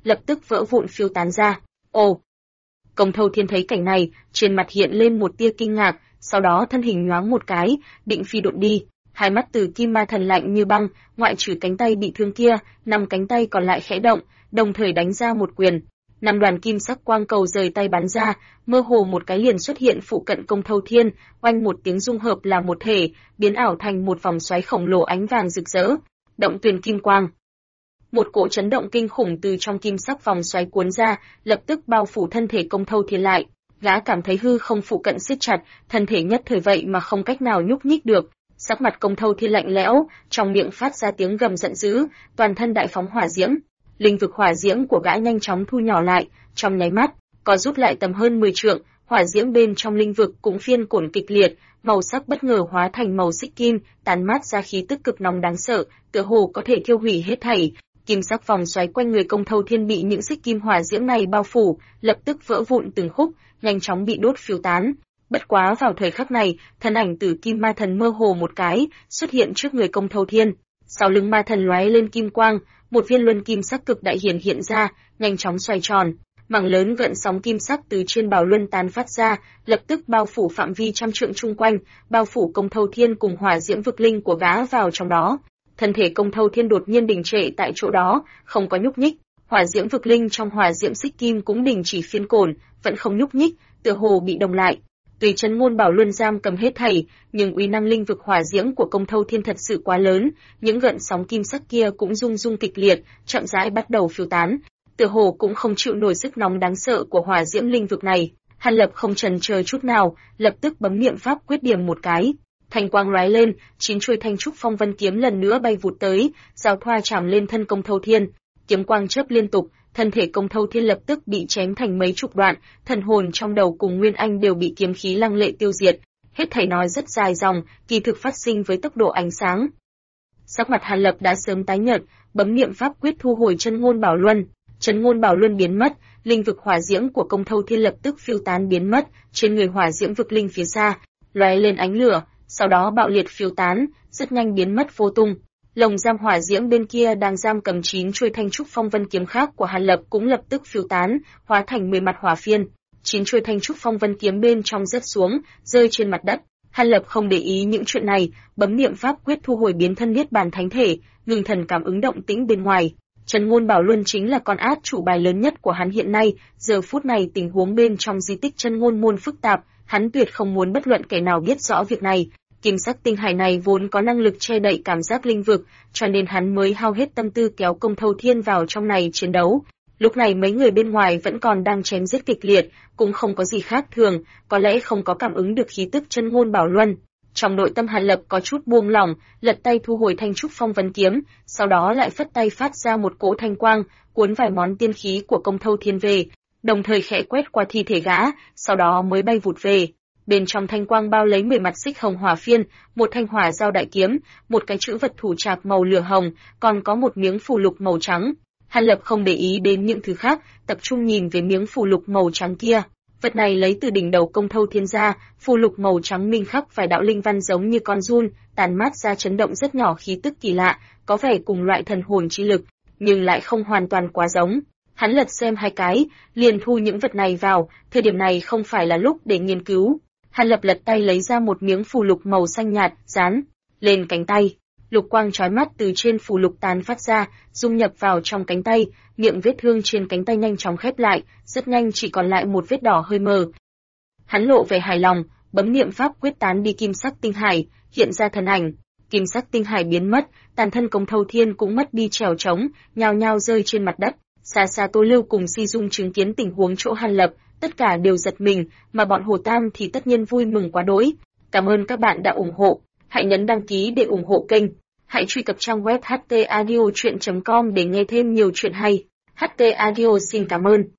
lập tức vỡ vụn phiêu tán ra. Ồ! Công Thâu Thiên thấy cảnh này, trên mặt hiện lên một tia kinh ngạc, sau đó thân hình nhoáng một cái, định phi độn đi. Hai mắt Tử Kim Ma Thần lạnh như băng, ngoại trừ cánh tay bị thương kia, 5 cánh tay còn lại khẽ động, đồng thời đánh ra một quyền. 5 đoàn kim sắc quang cầu rời tay bắn ra, mơ hồ một cái liền xuất hiện phụ cận Công Thâu Thiên, oanh một tiếng dung hợp là một thể, biến ảo thành một vòng xoáy khổng lồ ánh vàng rực rỡ, động tuyền kim quang. Một cỗ chấn động kinh khủng từ trong kim sắc vòng xoáy cuốn ra, lập tức bao phủ thân thể Công Thâu Thiên lại. Gã cảm thấy hư không phụ cận siết chặt, thân thể nhất thời vậy mà không cách nào nhúc nhích được. Sắc mặt Công Thâu Thiên lạnh lẽo, trong miệng phát ra tiếng gầm giận dữ, toàn thân đại phóng hỏa diễm. Linh vực hỏa diễm của gã nhanh chóng thu nhỏ lại, trong nháy mắt, có rút lại tầm hơn 10 trượng, hỏa diễm bên trong linh vực cũng phiên cổn kịch liệt, màu sắc bất ngờ hóa thành màu xích kim, tán mát ra khí tức cực nóng đáng sợ, tựa hồ có thể thiêu hủy hết thảy. Kim sắc vòng xoáy quanh người Công Thâu Thiên bị những xích kim hỏa diễm này bao phủ, lập tức vỡ vụn từng khúc, nhanh chóng bị đốt phiêu tán. Bất quá vào thời khắc này, thân ảnh Tử Kim Ma Thần mơ hồ một cái, xuất hiện trước người Công Thâu Thiên. Sau lưng ma thần lóe lên kim quang, một viên luân kim sắc cực đại hiện ra, nhanh chóng xoay tròn. Mảng lớn gợn sóng kim sắc từ trên bảo luân tán phát ra, lập tức bao phủ phạm vi trăm trượng chung quanh, bao phủ Công Thâu Thiên cùng hỏa diễm vực linh của gã vào trong đó. Thân thể Công Thâu Thiên đột nhiên đình trệ tại chỗ đó, không có nhúc nhích. Hỏa diễm vực linh trong hỏa diễm xích kim cũng đình chỉ phiên cổn, vẫn không nhúc nhích, tựa hồ bị đông lại. Tuy Chấn Ngôn Bảo Luân giam cầm hết thảy, nhưng uy năng linh vực hỏa diễm của Công Thâu Thiên thật sự quá lớn, những gợn sóng kim sắc kia cũng rung rung kịch liệt, chậm rãi bắt đầu phiêu tán. Tựa hồ cũng không chịu nổi sức nóng đáng sợ của hỏa diễm linh vực này. Hàn Lập không chần chờ chút nào, lập tức bấm niệm pháp quyết điểm một cái. Thanh quang lóe lên, 9 chuôi thanh trúc phong vân kiếm lần nữa bay vụt tới, giao thoa chạm lên thân Công Thâu Thiên. Kiếm quang chớp liên tục, thân thể Công Thâu Thiên lập tức bị chém thành mấy chục đoạn, thần hồn trong đầu cùng Nguyên Anh đều bị kiếm khí lăng lệ tiêu diệt. Hết thảy nói rất dài dòng, kỳ thực phát sinh với tốc độ ánh sáng. Sắc mặt Hàn Lập đã sớm tái nhợt, bấm niệm pháp quyết thu hồi Chấn Ngôn Bảo Luân. Chấn Ngôn Bảo Luân biến mất, linh vực hỏa diễm của Công Thâu Thiên lập tức phiêu tán biến mất, trên người hỏa diễm vực linh phía xa lóe lên ánh lửa, sau đó bạo liệt phiêu tán, rất nhanh biến mất vô tung. Lồng giam hỏa diễm bên kia đang giam cầm 9 chuôi thanh trúc phong vân kiếm khác của Hàn Lập cũng lập tức phiêu tán, hóa thành 10 mặt hỏa phiên. 9 chuôi thanh trúc phong vân kiếm bên trong rớt xuống, rơi trên mặt đất. Hàn Lập không để ý những chuyện này, bấm niệm pháp quyết thu hồi biến thân niết bàn thánh thể, ngừng thần cảm ứng động tĩnh bên ngoài. Chấn Ngôn Bảo Luân chính là con át chủ bài lớn nhất của hắn hiện nay, giờ phút này tình huống bên trong di tích Chân Ngôn môn phức tạp, hắn tuyệt không muốn bất luận kẻ nào biết rõ việc này. Kim sắc tinh hải này vốn có năng lực che đậy cảm giác linh vực, cho nên hắn mới hao hết tâm tư kéo Công Thâu Thiên vào trong này chiến đấu. Lúc này mấy người bên ngoài vẫn còn đang chém giết kịch liệt, cũng không có gì khác thường, có lẽ không có cảm ứng được khí tức Chân Ngôn Bảo Luân. Trong nội tâm Hàn Lập có chút buông lỏng, lật tay thu hồi thanh trúc phong vân kiếm, sau đó lại phất tay phát ra một cỗ thanh quang, cuốn vài món tiên khí của Công Thâu Thiên về, đồng thời khẽ quét qua thi thể gã, sau đó mới bay vụt về. Bên trong thanh quang bao lấy 10 mặt xích hồng hỏa phiên, một thanh hỏa dao đại kiếm, một cái chữ vật thủ trạc màu lửa hồng, còn có một miếng phù lục màu trắng. Hàn Lập không để ý đến những thứ khác, tập trung nhìn về miếng phù lục màu trắng kia. Vật này lấy từ đỉnh đầu Công Thâu Thiên ra, phù lục màu trắng minh khắc vài đạo linh văn giống như con giun, tàn mát ra chấn động rất nhỏ khí tức kỳ lạ, có vẻ cùng loại thần hồn chi lực, nhưng lại không hoàn toàn quá giống. Hắn lật xem hai cái, liền thu những vật này vào, thời điểm này không phải là lúc để nghiên cứu. Hàn Lập lật tay lấy ra một miếng phù lục màu xanh nhạt, dán lên cánh tay. Lục quang chói mắt từ trên phù lục tán phát ra, dung nhập vào trong cánh tay, miệng vết thương trên cánh tay nhanh chóng khép lại, rất nhanh chỉ còn lại một vết đỏ hơi mờ. Hắn lộ vẻ hài lòng, bấm niệm pháp quyết tán đi kim sắc tinh hải, hiện ra thân ảnh. Kim sắc tinh hải biến mất, tàn thân Công Thâu Thiên cũng mất đi trèo trống, nhao nhao rơi trên mặt đất. Xa xa Tô Lưu cùng Si Dung chứng kiến tình huống chỗ Hàn Lập, tất cả đều giật mình, mà bọn Hồ Tam thì tất nhiên vui mừng quá đỗi. Cảm ơn các bạn đã ủng hộ, hãy nhấn đăng ký để ủng hộ kênh. Hãy truy cập trang web htaudio.com để nghe thêm nhiều chuyện hay. HT Audio xin cảm ơn.